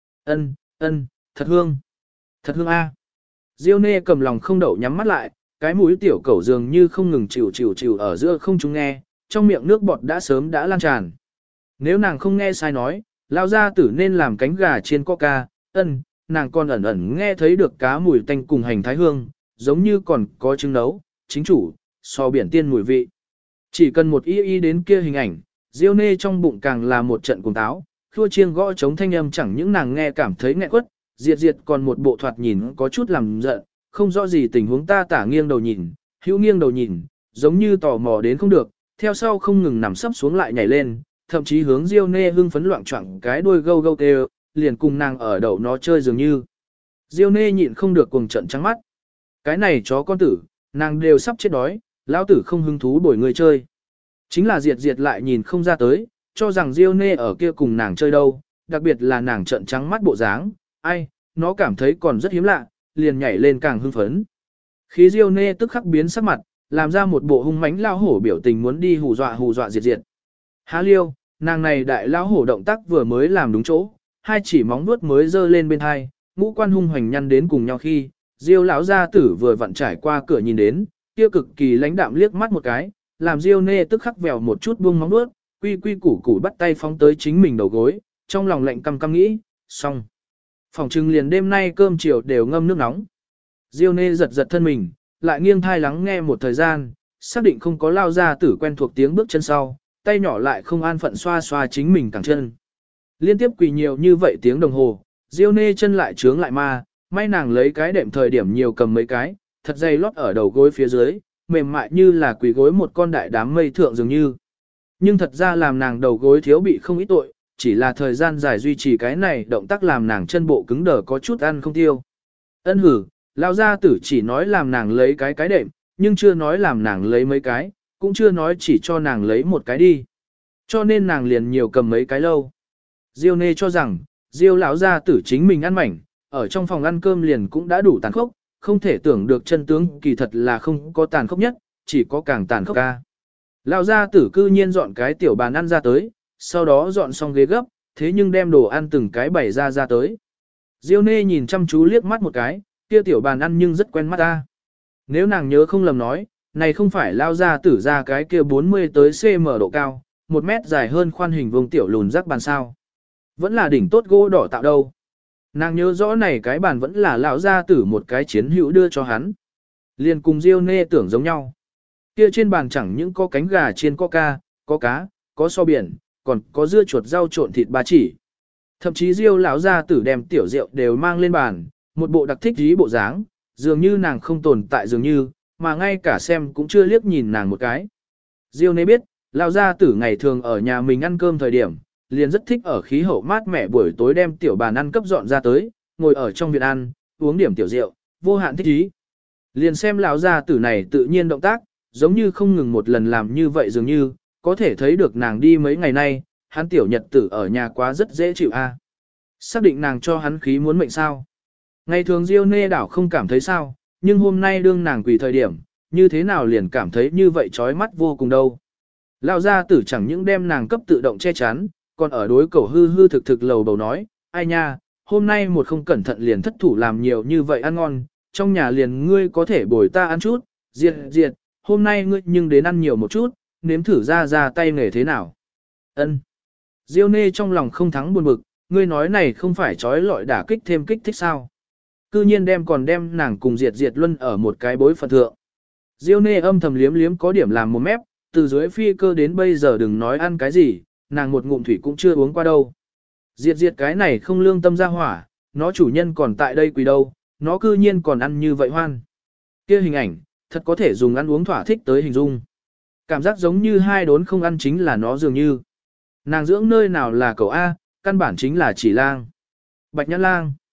Ân, thật hương. Thật hương a. Diêu Nê cầm lòng không đậu nhắm mắt lại, cái mũi tiểu cẩu dường như không ngừng chịu ở giữa không chúng nghe, trong miệng nước bọt đã sớm đã lan tràn. Nếu nàng không nghe sai nói, lao gia tử nên làm cánh gà chiên coca, nàng còn ẩn nghe thấy được cá mùi tanh cùng hành thái hương, giống như còn có trứng nấu, chính chủ, so biển tiên mùi vị. Chỉ cần một y đến kia hình ảnh, Diêu Nê trong bụng càng là một trận cuồng táo, khua chiêng gõ chống thanh âm chẳng những nàng nghe cảm thấy nghẹn quất, diệt còn một bộ thoạt nhìn có chút làm giận, không rõ gì tình huống ta tả nghiêng đầu nhìn, hữu nghiêng đầu nhìn, giống như tò mò đến không được, theo sau không ngừng nằm sấp xuống lại nhảy lên, thậm chí hướng Diêu Nê hưng phấn loạn choạng cái đuôi gâu gâu kêu, liền cùng nàng ở đậu nó chơi dường như. Diêu Nê nhịn không được cuồng trận trắng mắt. Cái này chó con tử, nàng đều sắp chết đói, lão tử không hứng thú bồi người chơi. Chính là diệt lại nhìn không ra tới, cho rằng Diêu Nê ở kia cùng nàng chơi đâu, đặc biệt là nàng trận trắng mắt bộ dáng, ai, nó cảm thấy còn rất hiếm lạ, liền nhảy lên càng hưng phấn. Khí Diêu Nê tức khắc biến sắc mặt, làm ra một bộ hung mãnh lao hổ biểu tình muốn đi hù dọa diệt. Há liêu, nàng này đại lao hổ động tác vừa mới làm đúng chỗ, hai chỉ móng vuốt mới giơ lên bên hai, ngũ quan hung hoành nhăn đến cùng nhau khi, Diêu lão gia tử vừa vặn trải qua cửa nhìn đến, kia cực kỳ lãnh đạm liếc mắt một cái, làm Diêu Nê tức khắc vèo một chút buông móng vuốt, quy củ bắt tay phóng tới chính mình đầu gối, trong lòng lạnh căm nghĩ, xong. Phòng trưng liền đêm nay cơm chiều đều ngâm nước nóng. Diêu Nê giật thân mình, lại nghiêng thai lắng nghe một thời gian, xác định không có lao gia tử quen thuộc tiếng bước chân sau, tay nhỏ lại không an phận xoa chính mình cẳng chân. Liên tiếp quỳ nhiều như vậy tiếng đồng hồ, Diêu Nê chân lại trướng lại ma, may nàng lấy cái đệm thời điểm nhiều cầm mấy cái, thật dày lót ở đầu gối phía dưới, mềm mại như là quỳ gối một con đại đám mây thượng dường như. Nhưng thật ra làm nàng đầu gối thiếu bị không ít tội, chỉ là thời gian dài duy trì cái này động tác làm nàng chân bộ cứng đờ có chút ăn không tiêu. Ân hử, lão gia tử chỉ nói làm nàng lấy cái đệm, nhưng chưa nói làm nàng lấy mấy cái, cũng chưa nói chỉ cho nàng lấy một cái đi. Cho nên nàng liền nhiều cầm mấy cái lâu. Diêu Nê cho rằng, Diêu lão gia tử chính mình ăn mảnh, ở trong phòng ăn cơm liền cũng đã đủ tàn khốc, không thể tưởng được chân tướng kỳ thật là không có tàn khốc nhất, chỉ có càng tàn khốc ca. Lão gia tử cư nhiên dọn cái tiểu bàn ăn ra tới, sau đó dọn xong ghế gấp, thế nhưng đem đồ ăn từng cái bày ra tới. Diêu Nê nhìn chăm chú liếc mắt một cái, kia tiểu bàn ăn nhưng rất quen mắt ta. Nếu nàng nhớ không lầm nói, này không phải lao gia tử ra cái kia 40 tới cm độ cao, 1 mét dài hơn khoan hình vuông tiểu lùn rác bàn sao. Vẫn là đỉnh tốt gỗ đỏ tạo đâu. Nàng nhớ rõ này cái bàn vẫn là lão gia tử một cái chiến hữu đưa cho hắn. Liền cùng Diêu Nê tưởng giống nhau. Kia trên bàn chẳng những có cánh gà chiên coca, có cá, có so biển, còn có dưa chuột rau trộn thịt ba chỉ. Thậm chí Diêu lão gia tử đem tiểu rượu đều mang lên bàn, một bộ đặc thích dí bộ dáng, dường như nàng không tồn tại dường như, mà ngay cả xem cũng chưa liếc nhìn nàng một cái. Diêu Nê biết, lão gia tử ngày thường ở nhà mình ăn cơm thời điểm, liền rất thích ở khí hậu mát mẻ buổi tối đem tiểu bàn ăn cấp dọn ra tới, ngồi ở trong viện ăn, uống điểm tiểu rượu, vô hạn thích ý. Liền xem lão gia tử này tự nhiên động tác, giống như không ngừng một lần làm như vậy dường như, có thể thấy được nàng đi mấy ngày nay, hắn tiểu nhật tử ở nhà quá rất dễ chịu a. Xác định nàng cho hắn khí muốn mệnh sao. Ngày thường Diêu Nê đảo không cảm thấy sao, nhưng hôm nay đương nàng quỳ thời điểm, như thế nào liền cảm thấy như vậy chói mắt vô cùng đâu. Lão gia tử chẳng những đem nàng cấp tự động che chắn, còn ở đối cầu hư thực lầu bầu nói, ai nha, hôm nay một không cẩn thận liền thất thủ làm nhiều như vậy ăn ngon, trong nhà liền ngươi có thể bồi ta ăn chút, diệt, hôm nay ngươi nhưng đến ăn nhiều một chút, nếm thử ra tay nghề thế nào. Ân. Diêu Nê trong lòng không thắng buồn bực, ngươi nói này không phải trói lọi đả kích thêm kích thích sao. Cư nhiên đem nàng cùng diệt luân ở một cái bối phận thượng. Diêu Nê âm thầm liếm có điểm làm một mép, từ dưới phi cơ đến bây giờ đừng nói ăn cái gì, nàng một ngụm thủy cũng chưa uống qua đâu. Diệt cái này không lương tâm ra hỏa, nó chủ nhân còn tại đây quỳ đâu, nó cư nhiên còn ăn như vậy hoan. Kia hình ảnh, thật có thể dùng ăn uống thỏa thích tới hình dung. Cảm giác giống như hai đốn không ăn chính là nó dường như. Nàng dưỡng nơi nào là cậu A, căn bản chính là chỉ lang. Bạch nhãn lang.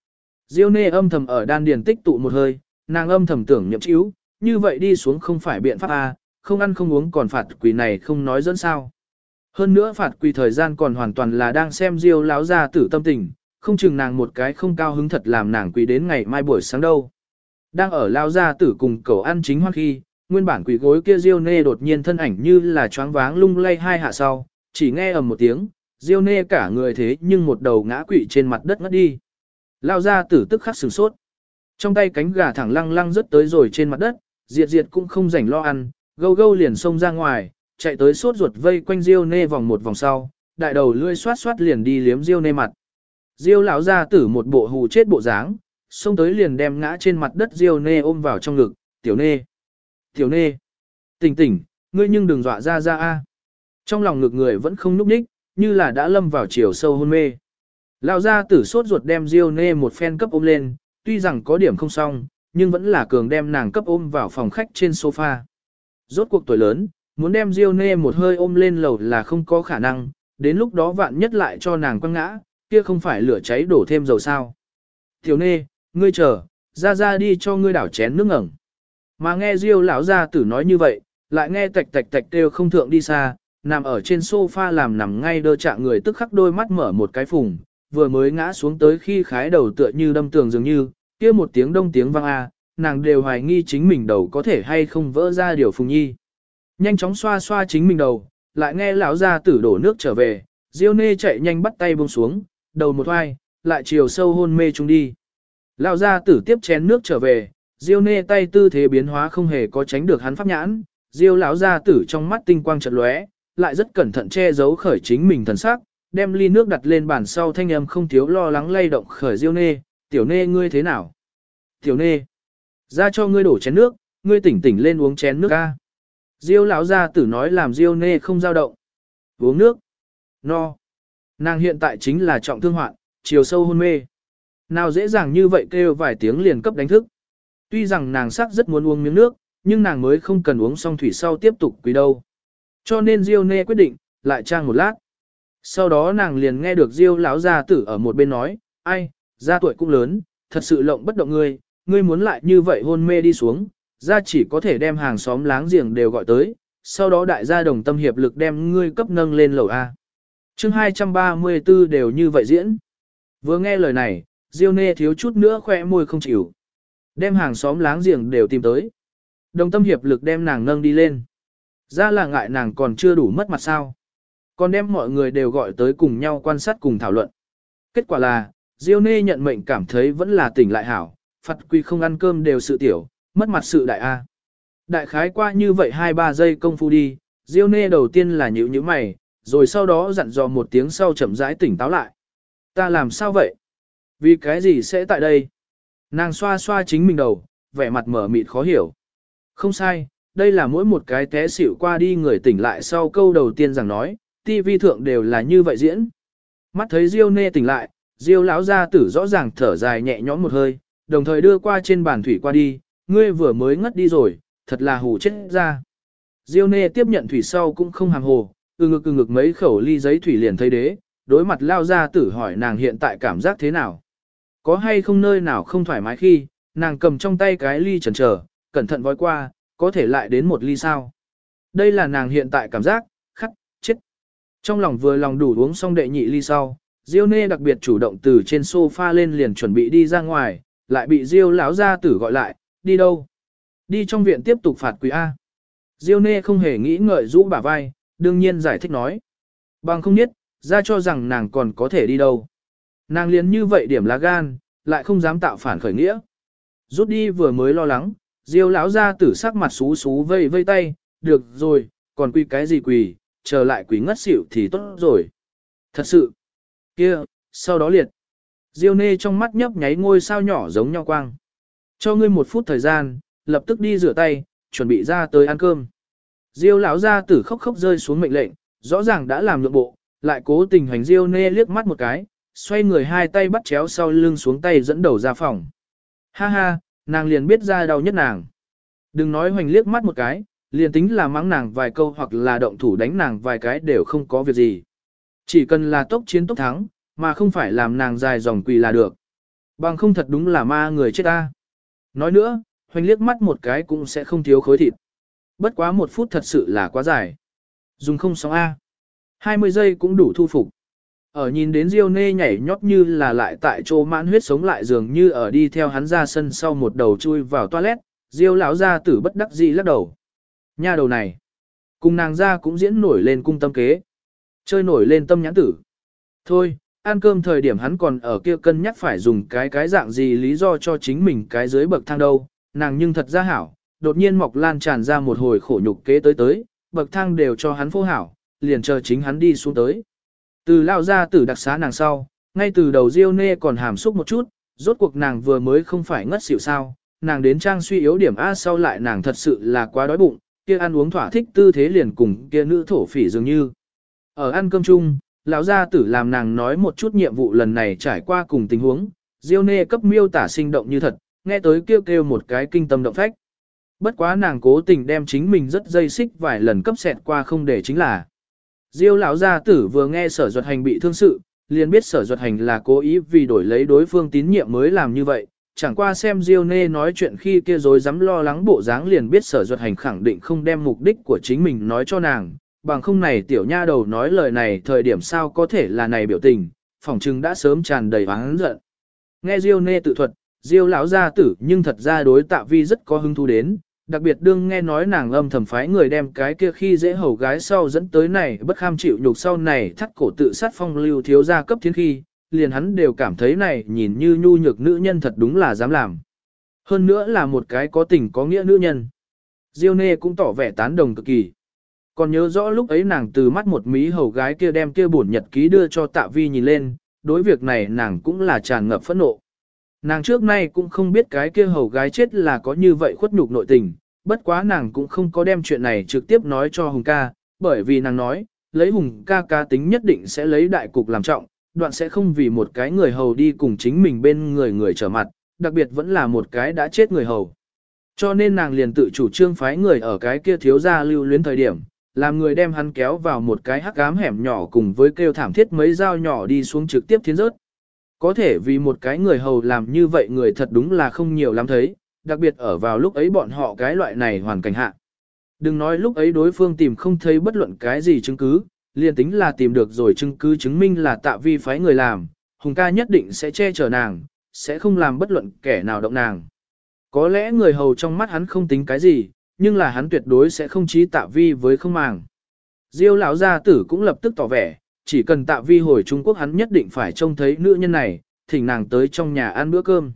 Diêu Nê âm thầm ở đan điền tích tụ một hơi, nàng âm thầm tưởng nhậm chíu, như vậy đi xuống không phải biện pháp a, không ăn không uống còn phạt quỳ này không nói dẫn sao. Hơn nữa phạt quỳ thời gian còn hoàn toàn là đang xem Diêu lão gia tử tâm tình, không chừng nàng một cái không cao hứng thật làm nàng quỳ đến ngày mai buổi sáng đâu. Đang ở lão gia tử cùng cậu ăn chính hoan khi, nguyên bản quỳ gối kia Diêu Nê đột nhiên thân ảnh như là choáng váng lung lay hai hạ sau, chỉ nghe ầm một tiếng, Diêu Nê cả người thế nhưng một đầu ngã quỵ trên mặt đất ngất đi. Lão gia tử tức khắc sửng sốt. Trong tay cánh gà thẳng lăng lăng rớt tới rồi trên mặt đất, Diệt Diệt cũng không rảnh lo ăn, gâu gâu liền xông ra ngoài, chạy tới sốt ruột vây quanh Diêu Nê vòng một vòng sau, đại đầu lươi xoát xoát liền đi liếm Diêu Nê mặt. Diêu lão gia tử một bộ hù chết bộ dáng, xông tới liền đem ngã trên mặt đất Diêu Nê ôm vào trong ngực, "Tiểu Nê, Tiểu Nê, tỉnh tỉnh, ngươi nhưng đừng dọa ra ra a." Trong lòng ngực người vẫn không nhúc nhích, như là đã lâm vào chiều sâu hôn mê. Lão gia tử sốt ruột đem Diêu Nê một phen cấp ôm lên, tuy rằng có điểm không xong, nhưng vẫn là cường đem nàng cấp ôm vào phòng khách trên sofa. Rốt cuộc tuổi lớn, muốn đem Diêu Nê một hơi ôm lên lầu là không có khả năng, đến lúc đó vạn nhất lại cho nàng quăng ngã, kia không phải lửa cháy đổ thêm dầu sao. "Tiểu Nê, ngươi chờ, ra đi cho ngươi đảo chén nước ngẩng." Mà nghe Diêu lão gia tử nói như vậy, lại nghe tạch tạch tạch kêu không thượng đi xa, nằm ở trên sofa làm nằm ngay đơ trạng người tức khắc đôi mắt mở một cái phùng, vừa mới ngã xuống tới khi khái đầu tựa như đâm tường dường như, kia một tiếng đông tiếng vang a, nàng đều hoài nghi chính mình đầu có thể hay không vỡ ra điều phùng nhi. Nhanh chóng xoa xoa chính mình đầu, lại nghe lão gia tử đổ nước trở về, Diêu Nê chạy nhanh bắt tay buông xuống, đầu một oai, lại chiều sâu hôn mê chung đi. Lão gia tử tiếp chén nước trở về, Diêu Nê tay tư thế biến hóa không hề có tránh được hắn pháp nhãn, Diêu lão gia tử trong mắt tinh quang chợt lóe, lại rất cẩn thận che giấu khởi chính mình thần sắc, đem ly nước đặt lên bàn sau thanh âm không thiếu lo lắng lay động khởi Diêu Nê, "Tiểu Nê ngươi thế nào? Tiểu Nê, ra cho ngươi đổ chén nước, ngươi tỉnh tỉnh lên uống chén nước a." Diêu lão gia tử nói làm Diêu Nê không dao động. "Uống nước." No. Nàng hiện tại chính là trọng thương hoạn, chiều sâu hôn mê. Nào dễ dàng như vậy kêu vài tiếng liền cấp đánh thức. Tuy rằng nàng sắc rất muốn uống miếng nước, nhưng nàng mới không cần uống xong thủy sau tiếp tục quỳ đâu. Cho nên Diêu Nê quyết định, lại trang một lát. Sau đó nàng liền nghe được Diêu lão gia tử ở một bên nói, "Ai, gia tuổi cũng lớn, thật sự lộng bất động ngươi muốn lại như vậy hôn mê đi xuống, gia chỉ có thể đem hàng xóm láng giềng đều gọi tới, sau đó đại gia đồng tâm hiệp lực đem ngươi cấp nâng lên lầu A." Chương 234 đều như vậy diễn. Vừa nghe lời này, Diêu Nê thiếu chút nữa khoe môi không chịu. Đem hàng xóm láng giềng đều tìm tới. Đồng tâm hiệp lực đem nàng nâng đi lên. Ra là ngại nàng còn chưa đủ mất mặt sao. Còn đem mọi người đều gọi tới cùng nhau quan sát cùng thảo luận. Kết quả là, Diêu Nê nhận mệnh cảm thấy vẫn là tỉnh lại hảo, phạt quy không ăn cơm đều sự tiểu, mất mặt sự đại A. Đại khái qua như vậy 2-3 giây công phu đi, Diêu Nê đầu tiên là nhíu mày, rồi sau đó dặn dò một tiếng sau chậm rãi tỉnh táo lại. "Ta làm sao vậy? Vì cái gì sẽ tại đây?" Nàng xoa xoa chính mình đầu, vẻ mặt mở mịt khó hiểu. Không sai, đây là mỗi một cái té xỉu qua đi người tỉnh lại sau câu đầu tiên rằng nói, TV thượng đều là như vậy diễn. Mắt thấy Diêu Nê tỉnh lại, Diêu lão gia tử rõ ràng thở dài nhẹ nhõm một hơi, đồng thời đưa qua trên bàn thủy qua đi, "Ngươi vừa mới ngất đi rồi, thật là hù chết ra." Diêu Nê tiếp nhận thủy sau cũng không hàm hồ, ngực mấy khẩu ly giấy thủy liền thấy đế, đối mặt lao gia tử hỏi nàng hiện tại cảm giác thế nào. Có hay không nơi nào không thoải mái khi, nàng cầm trong tay cái ly chần chờ, cẩn thận vói qua, có thể lại đến một ly sao. Đây là nàng hiện tại cảm giác, khắc, chết. Trong lòng vừa lòng đủ uống xong đệ nhị ly sau, Diêu Nê đặc biệt chủ động từ trên sofa lên liền chuẩn bị đi ra ngoài, lại bị Diêu lão gia tử gọi lại, "Đi đâu?" "Đi trong viện tiếp tục phạt quỷ A." Diêu Nê không hề nghĩ ngợi rũ bả vai, đương nhiên giải thích nói. Bằng không biết, ra cho rằng nàng còn có thể đi đâu. Nàng liền như vậy điểm lá gan, lại không dám tạo phản khởi nghĩa. Rút đi vừa mới lo lắng, Diêu lão gia tử sắc mặt xú xú vây vây tay, "Được rồi, còn quỳ cái gì quỳ, chờ lại quỳ ngất xỉu thì tốt rồi." "Thật sự." "Kia, sau đó liệt." Diêu Nê trong mắt nhấp nháy ngôi sao nhỏ giống nhau quang. "Cho ngươi 1 phút thời gian, lập tức đi rửa tay, chuẩn bị ra tới ăn cơm." Diêu lão gia tử khóc khóc rơi xuống mệnh lệnh, rõ ràng đã làm nhượng bộ, lại cố tình hành Diêu Nê liếc mắt một cái, xoay người hai tay bắt chéo sau lưng xuống tay dẫn đầu ra phòng. Ha ha, nàng liền biết ra đau nhất nàng. Đừng nói hoành liếc mắt một cái, liền tính là mắng nàng vài câu hoặc là động thủ đánh nàng vài cái đều không có việc gì. Chỉ cần là tốc chiến tốc thắng, mà không phải làm nàng dài dòng quỳ là được. Bằng không thật đúng là ma người chết ta. Nói nữa, hoành liếc mắt một cái cũng sẽ không thiếu khối thịt. Bất quá 1 phút thật sự là quá dài. Dùng không sóng A. 20 giây cũng đủ thu phục. Ở nhìn đến Diêu Nê nhảy nhót như là lại tại chỗ mãn huyết sống lại dường như ở đi theo hắn ra sân sau một đầu chui vào toilet, Diêu lão gia tử bất đắc dĩ lắc đầu. Nha đầu này, cùng nàng ra cũng diễn nổi lên cung tâm kế, chơi nổi lên tâm nhãn tử. Thôi, ăn cơm thời điểm hắn còn ở kia cân nhắc phải dùng cái dạng gì lý do cho chính mình cái dưới bậc thang đâu, nàng nhưng thật ra hảo, đột nhiên mọc lan tràn ra một hồi khổ nhục kế tới, bậc thang đều cho hắn phô hảo, liền chờ chính hắn đi xuống tới. Từ lao ra tử đặc xá nàng sau, ngay từ đầu Diêu Nê còn hàm xúc một chút, rốt cuộc nàng vừa mới không phải ngất xỉu sao, nàng đến trang suy yếu điểm A sau lại nàng thật sự là quá đói bụng, kia ăn uống thỏa thích tư thế liền cùng kia nữ thổ phỉ dường như. Ở ăn cơm chung, lão gia tử làm nàng nói một chút nhiệm vụ lần này trải qua cùng tình huống, Diêu Nê cấp miêu tả sinh động như thật, nghe tới kêu kêu một cái kinh tâm động phách. Bất quá nàng cố tình đem chính mình rất dây xích vài lần cấp xẹt qua không để chính là. Diêu lão gia tử vừa nghe Sở Duật Hành bị thương sự, liền biết Sở Duật Hành là cố ý vì đổi lấy đối phương tín nhiệm mới làm như vậy, chẳng qua xem Diêu Nê nói chuyện khi kia rồi dám lo lắng bộ dáng liền biết Sở Duật Hành khẳng định không đem mục đích của chính mình nói cho nàng, bằng không này tiểu nha đầu nói lời này thời điểm sao có thể là này biểu tình, phỏng chừng đã sớm tràn đầy oán giận. Nghe Diêu Nê tự thuật, Diêu lão gia tử nhưng thật ra đối Tạ Vi rất có hứng thú đến, đặc biệt đương nghe nói nàng âm thầm phái người đem cái kia khi dễ hầu gái sau dẫn tới này bất kham chịu nhục sau này thắt cổ tự sát phong lưu thiếu gia cấp thiên khi, liền hắn đều cảm thấy này nhìn như nhu nhược nữ nhân thật đúng là dám làm. Hơn nữa là một cái có tình có nghĩa nữ nhân. Diêu Nê cũng tỏ vẻ tán đồng cực kỳ. Còn nhớ rõ lúc ấy nàng từ mắt một mí hầu gái kia đem kia bổn nhật ký đưa cho Tạ Vi nhìn lên, đối việc này nàng cũng là tràn ngập phẫn nộ. Nàng trước nay cũng không biết cái kia hầu gái chết là có như vậy khuất nhục nội tình, bất quá nàng cũng không có đem chuyện này trực tiếp nói cho Hùng ca, bởi vì nàng nói, lấy Hùng ca cá tính nhất định sẽ lấy đại cục làm trọng, đoạn sẽ không vì một cái người hầu đi cùng chính mình bên người trở mặt, đặc biệt vẫn là một cái đã chết người hầu. Cho nên nàng liền tự chủ trương phái người ở cái kia thiếu gia lưu luyến thời điểm, làm người đem hắn kéo vào một cái hắc ám hẻm nhỏ cùng với kêu thảm thiết mấy dao nhỏ đi xuống trực tiếp thiến rớt. Có thể vì một cái người hầu làm như vậy người thật đúng là không nhiều lắm thấy, đặc biệt ở vào lúc ấy bọn họ cái loại này hoàn cảnh hạ. Đừng nói lúc ấy đối phương tìm không thấy bất luận cái gì chứng cứ, liền tính là tìm được rồi chứng cứ chứng minh là Tạ Vi phái người làm, Hùng ca nhất định sẽ che chở nàng, sẽ không làm bất luận kẻ nào động nàng. Có lẽ người hầu trong mắt hắn không tính cái gì, nhưng là hắn tuyệt đối sẽ không chí Tạ Vi với không màng. Diêu lão gia tử cũng lập tức tỏ vẻ, chỉ cần Tạ Vi hồi Trung Quốc hắn nhất định phải trông thấy nữ nhân này, thỉnh nàng tới trong nhà ăn bữa cơm.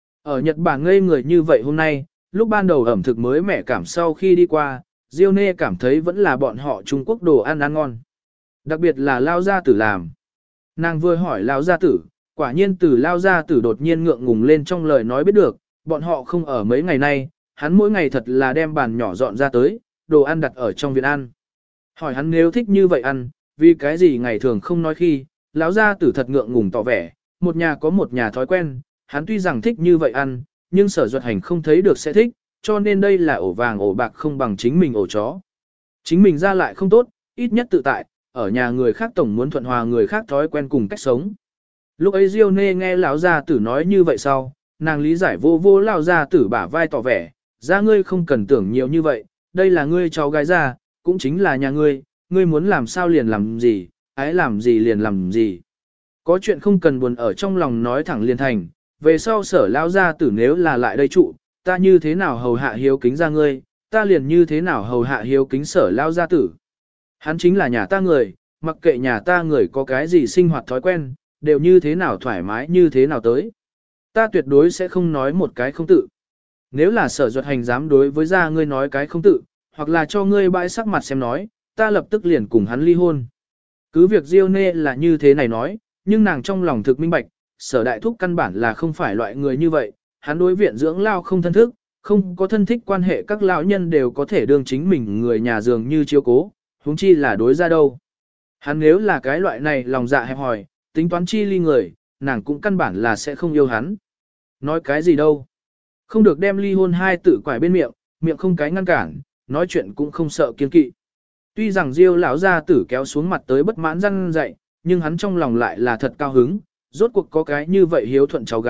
Ở Nhật Bản ngây người như vậy hôm nay, lúc ban đầu ẩm thực mới mẻ cảm sau khi đi qua, Diêu Nê cảm thấy vẫn là bọn họ Trung Quốc đồ ăn ngon. Đặc biệt là Lao gia tử làm. Nàng vừa hỏi Lao gia tử, quả nhiên từ Lao gia tử đột nhiên ngượng ngùng lên trong lời nói biết được, bọn họ không ở mấy ngày nay, hắn mỗi ngày thật là đem bàn nhỏ dọn ra tới, đồ ăn đặt ở trong viện ăn. Hỏi hắn nếu thích như vậy ăn, vì cái gì ngày thường không nói khi, Lão gia tử thật ngượng ngùng tỏ vẻ, một nhà có một nhà thói quen, hắn tuy rằng thích như vậy ăn, nhưng Sở Duật Hành không thấy được sẽ thích, cho nên đây là ổ vàng ổ bạc không bằng chính mình ổ chó. Chính mình ra lại không tốt, ít nhất tự tại, ở nhà người khác tổng muốn thuận hòa người khác thói quen cùng cách sống. Lúc ấy Diêu Nê nghe lão gia tử nói như vậy sau, nàng lý giải vô vô lão gia tử bả vai tỏ vẻ, ra ngươi không cần tưởng nhiều như vậy, đây là ngươi cháu gái ra, cũng chính là nhà ngươi, ngươi muốn làm sao liền làm gì, ái làm gì liền làm gì. Có chuyện không cần buồn ở trong lòng nói thẳng liền thành, về sau Sở lão gia tử nếu là lại đây trụ, ta như thế nào hầu hạ hiếu kính ra ngươi, ta liền như thế nào hầu hạ hiếu kính Sở lão gia tử. Hắn chính là nhà ta người, mặc kệ nhà ta người có cái gì sinh hoạt thói quen, đều như thế nào thoải mái như thế nào tới. Ta tuyệt đối sẽ không nói một cái không tự. Nếu là Sở Duật Hành dám đối với gia ngươi nói cái không tự, hoặc là cho ngươi bãi sắc mặt xem nói, ta lập tức liền cùng hắn ly hôn. Cứ việc Diêu Nê là như thế này nói, nhưng nàng trong lòng thực minh bạch, Sở đại thúc căn bản là không phải loại người như vậy, hắn đối viện dưỡng lao không thân thức, không có thân thích quan hệ các lão nhân đều có thể đương chính mình người nhà dường như chiếu cố, huống chi là đối ra đâu. Hắn nếu là cái loại này lòng dạ hẹp hòi, tính toán chi ly người, nàng cũng căn bản là sẽ không yêu hắn. Nói cái gì đâu. Không được đem ly hôn hai tự quải bên miệng, miệng không cái ngăn cản, nói chuyện cũng không sợ kiên kỵ. Tuy rằng Diêu lão gia tử kéo xuống mặt tới bất mãn răn dạy, nhưng hắn trong lòng lại là thật cao hứng, rốt cuộc có cái như vậy hiếu thuận cháu gái,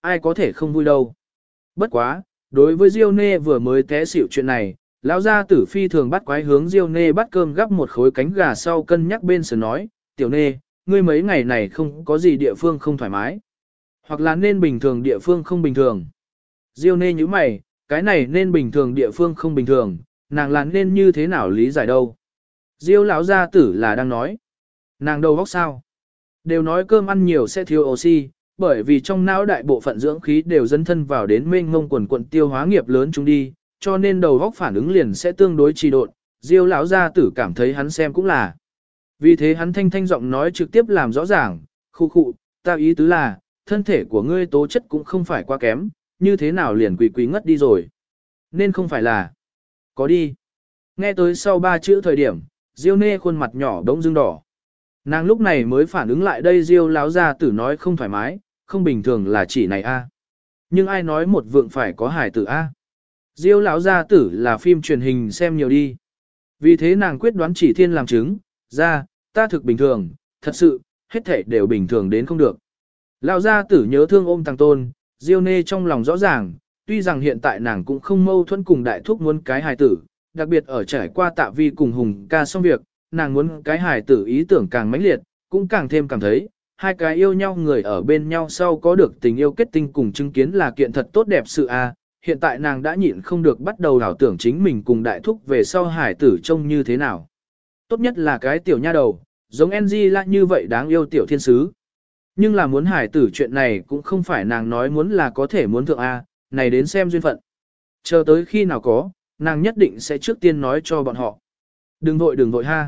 ai có thể không vui đâu. Bất quá, đối với Diêu Nê vừa mới té xỉu chuyện này, lão gia tử phi thường bắt quái hướng Diêu Nê bắt cơm gắp một khối cánh gà sau cân nhắc bên sườn nói, tiểu Nê, ngươi mấy ngày này không có gì địa phương không thoải mái. Hoặc là nên bình thường địa phương không bình thường. Diêu Nê như mày, cái này nên bình thường địa phương không bình thường, nàng là nên như thế nào lý giải đâu. Diêu lão gia tử là đang nói, nàng đầu óc sao? Đều nói cơm ăn nhiều sẽ thiếu oxy, bởi vì trong não đại bộ phận dưỡng khí đều dấn thân vào đến mênh mông quần quận tiêu hóa nghiệp lớn chúng đi, cho nên đầu óc phản ứng liền sẽ tương đối trì độn. Diêu lão gia tử cảm thấy hắn xem cũng là. Vì thế hắn thanh thanh giọng nói trực tiếp làm rõ ràng, khu khụ, ta ý tứ là, thân thể của ngươi tố chất cũng không phải quá kém, như thế nào liền quỳ ngất đi rồi. Nên không phải là, có đi. Nghe tới sau 3 chữ thời điểm, Diêu Nê khuôn mặt nhỏ đống dưng đỏ. Nàng lúc này mới phản ứng lại đây Diêu lão gia tử nói không thoải mái, không bình thường là chỉ này a. Nhưng ai nói một vượng phải có hài tử a? Diêu lão gia tử là phim truyền hình xem nhiều đi. Vì thế nàng quyết đoán chỉ thiên làm chứng, ra, ta thực bình thường, thật sự, hết thảy đều bình thường đến không được. Lão gia tử nhớ thương ôm Tăng Tôn, Diêu Nê trong lòng rõ ràng, tuy rằng hiện tại nàng cũng không mâu thuẫn cùng đại thúc muốn cái hài tử, đặc biệt ở trải qua Tạ Vi cùng Hùng ca xong việc, nàng muốn cái hài tử ý tưởng càng mãnh liệt, cũng càng thêm cảm thấy, hai cái yêu nhau người ở bên nhau sau có được tình yêu kết tinh cùng chứng kiến là kiện thật tốt đẹp sự a. Hiện tại nàng đã nhịn không được bắt đầu đảo tưởng chính mình cùng đại thúc về sau hài tử trông như thế nào. Tốt nhất là cái tiểu nha đầu, giống Angela như vậy đáng yêu tiểu thiên sứ. Nhưng là muốn hài tử chuyện này cũng không phải nàng nói muốn là có thể muốn thượng a, này đến xem duyên phận. Chờ tới khi nào có, nàng nhất định sẽ trước tiên nói cho bọn họ. Đừng vội ha.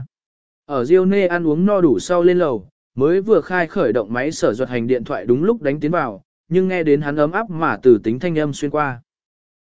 Ở Diêu Nê ăn uống no đủ sau lên lầu, mới vừa khai khởi động máy sở duật hành điện thoại đúng lúc đánh tiến vào, nhưng nghe đến hắn ấm áp mà từ tính thanh âm xuyên qua.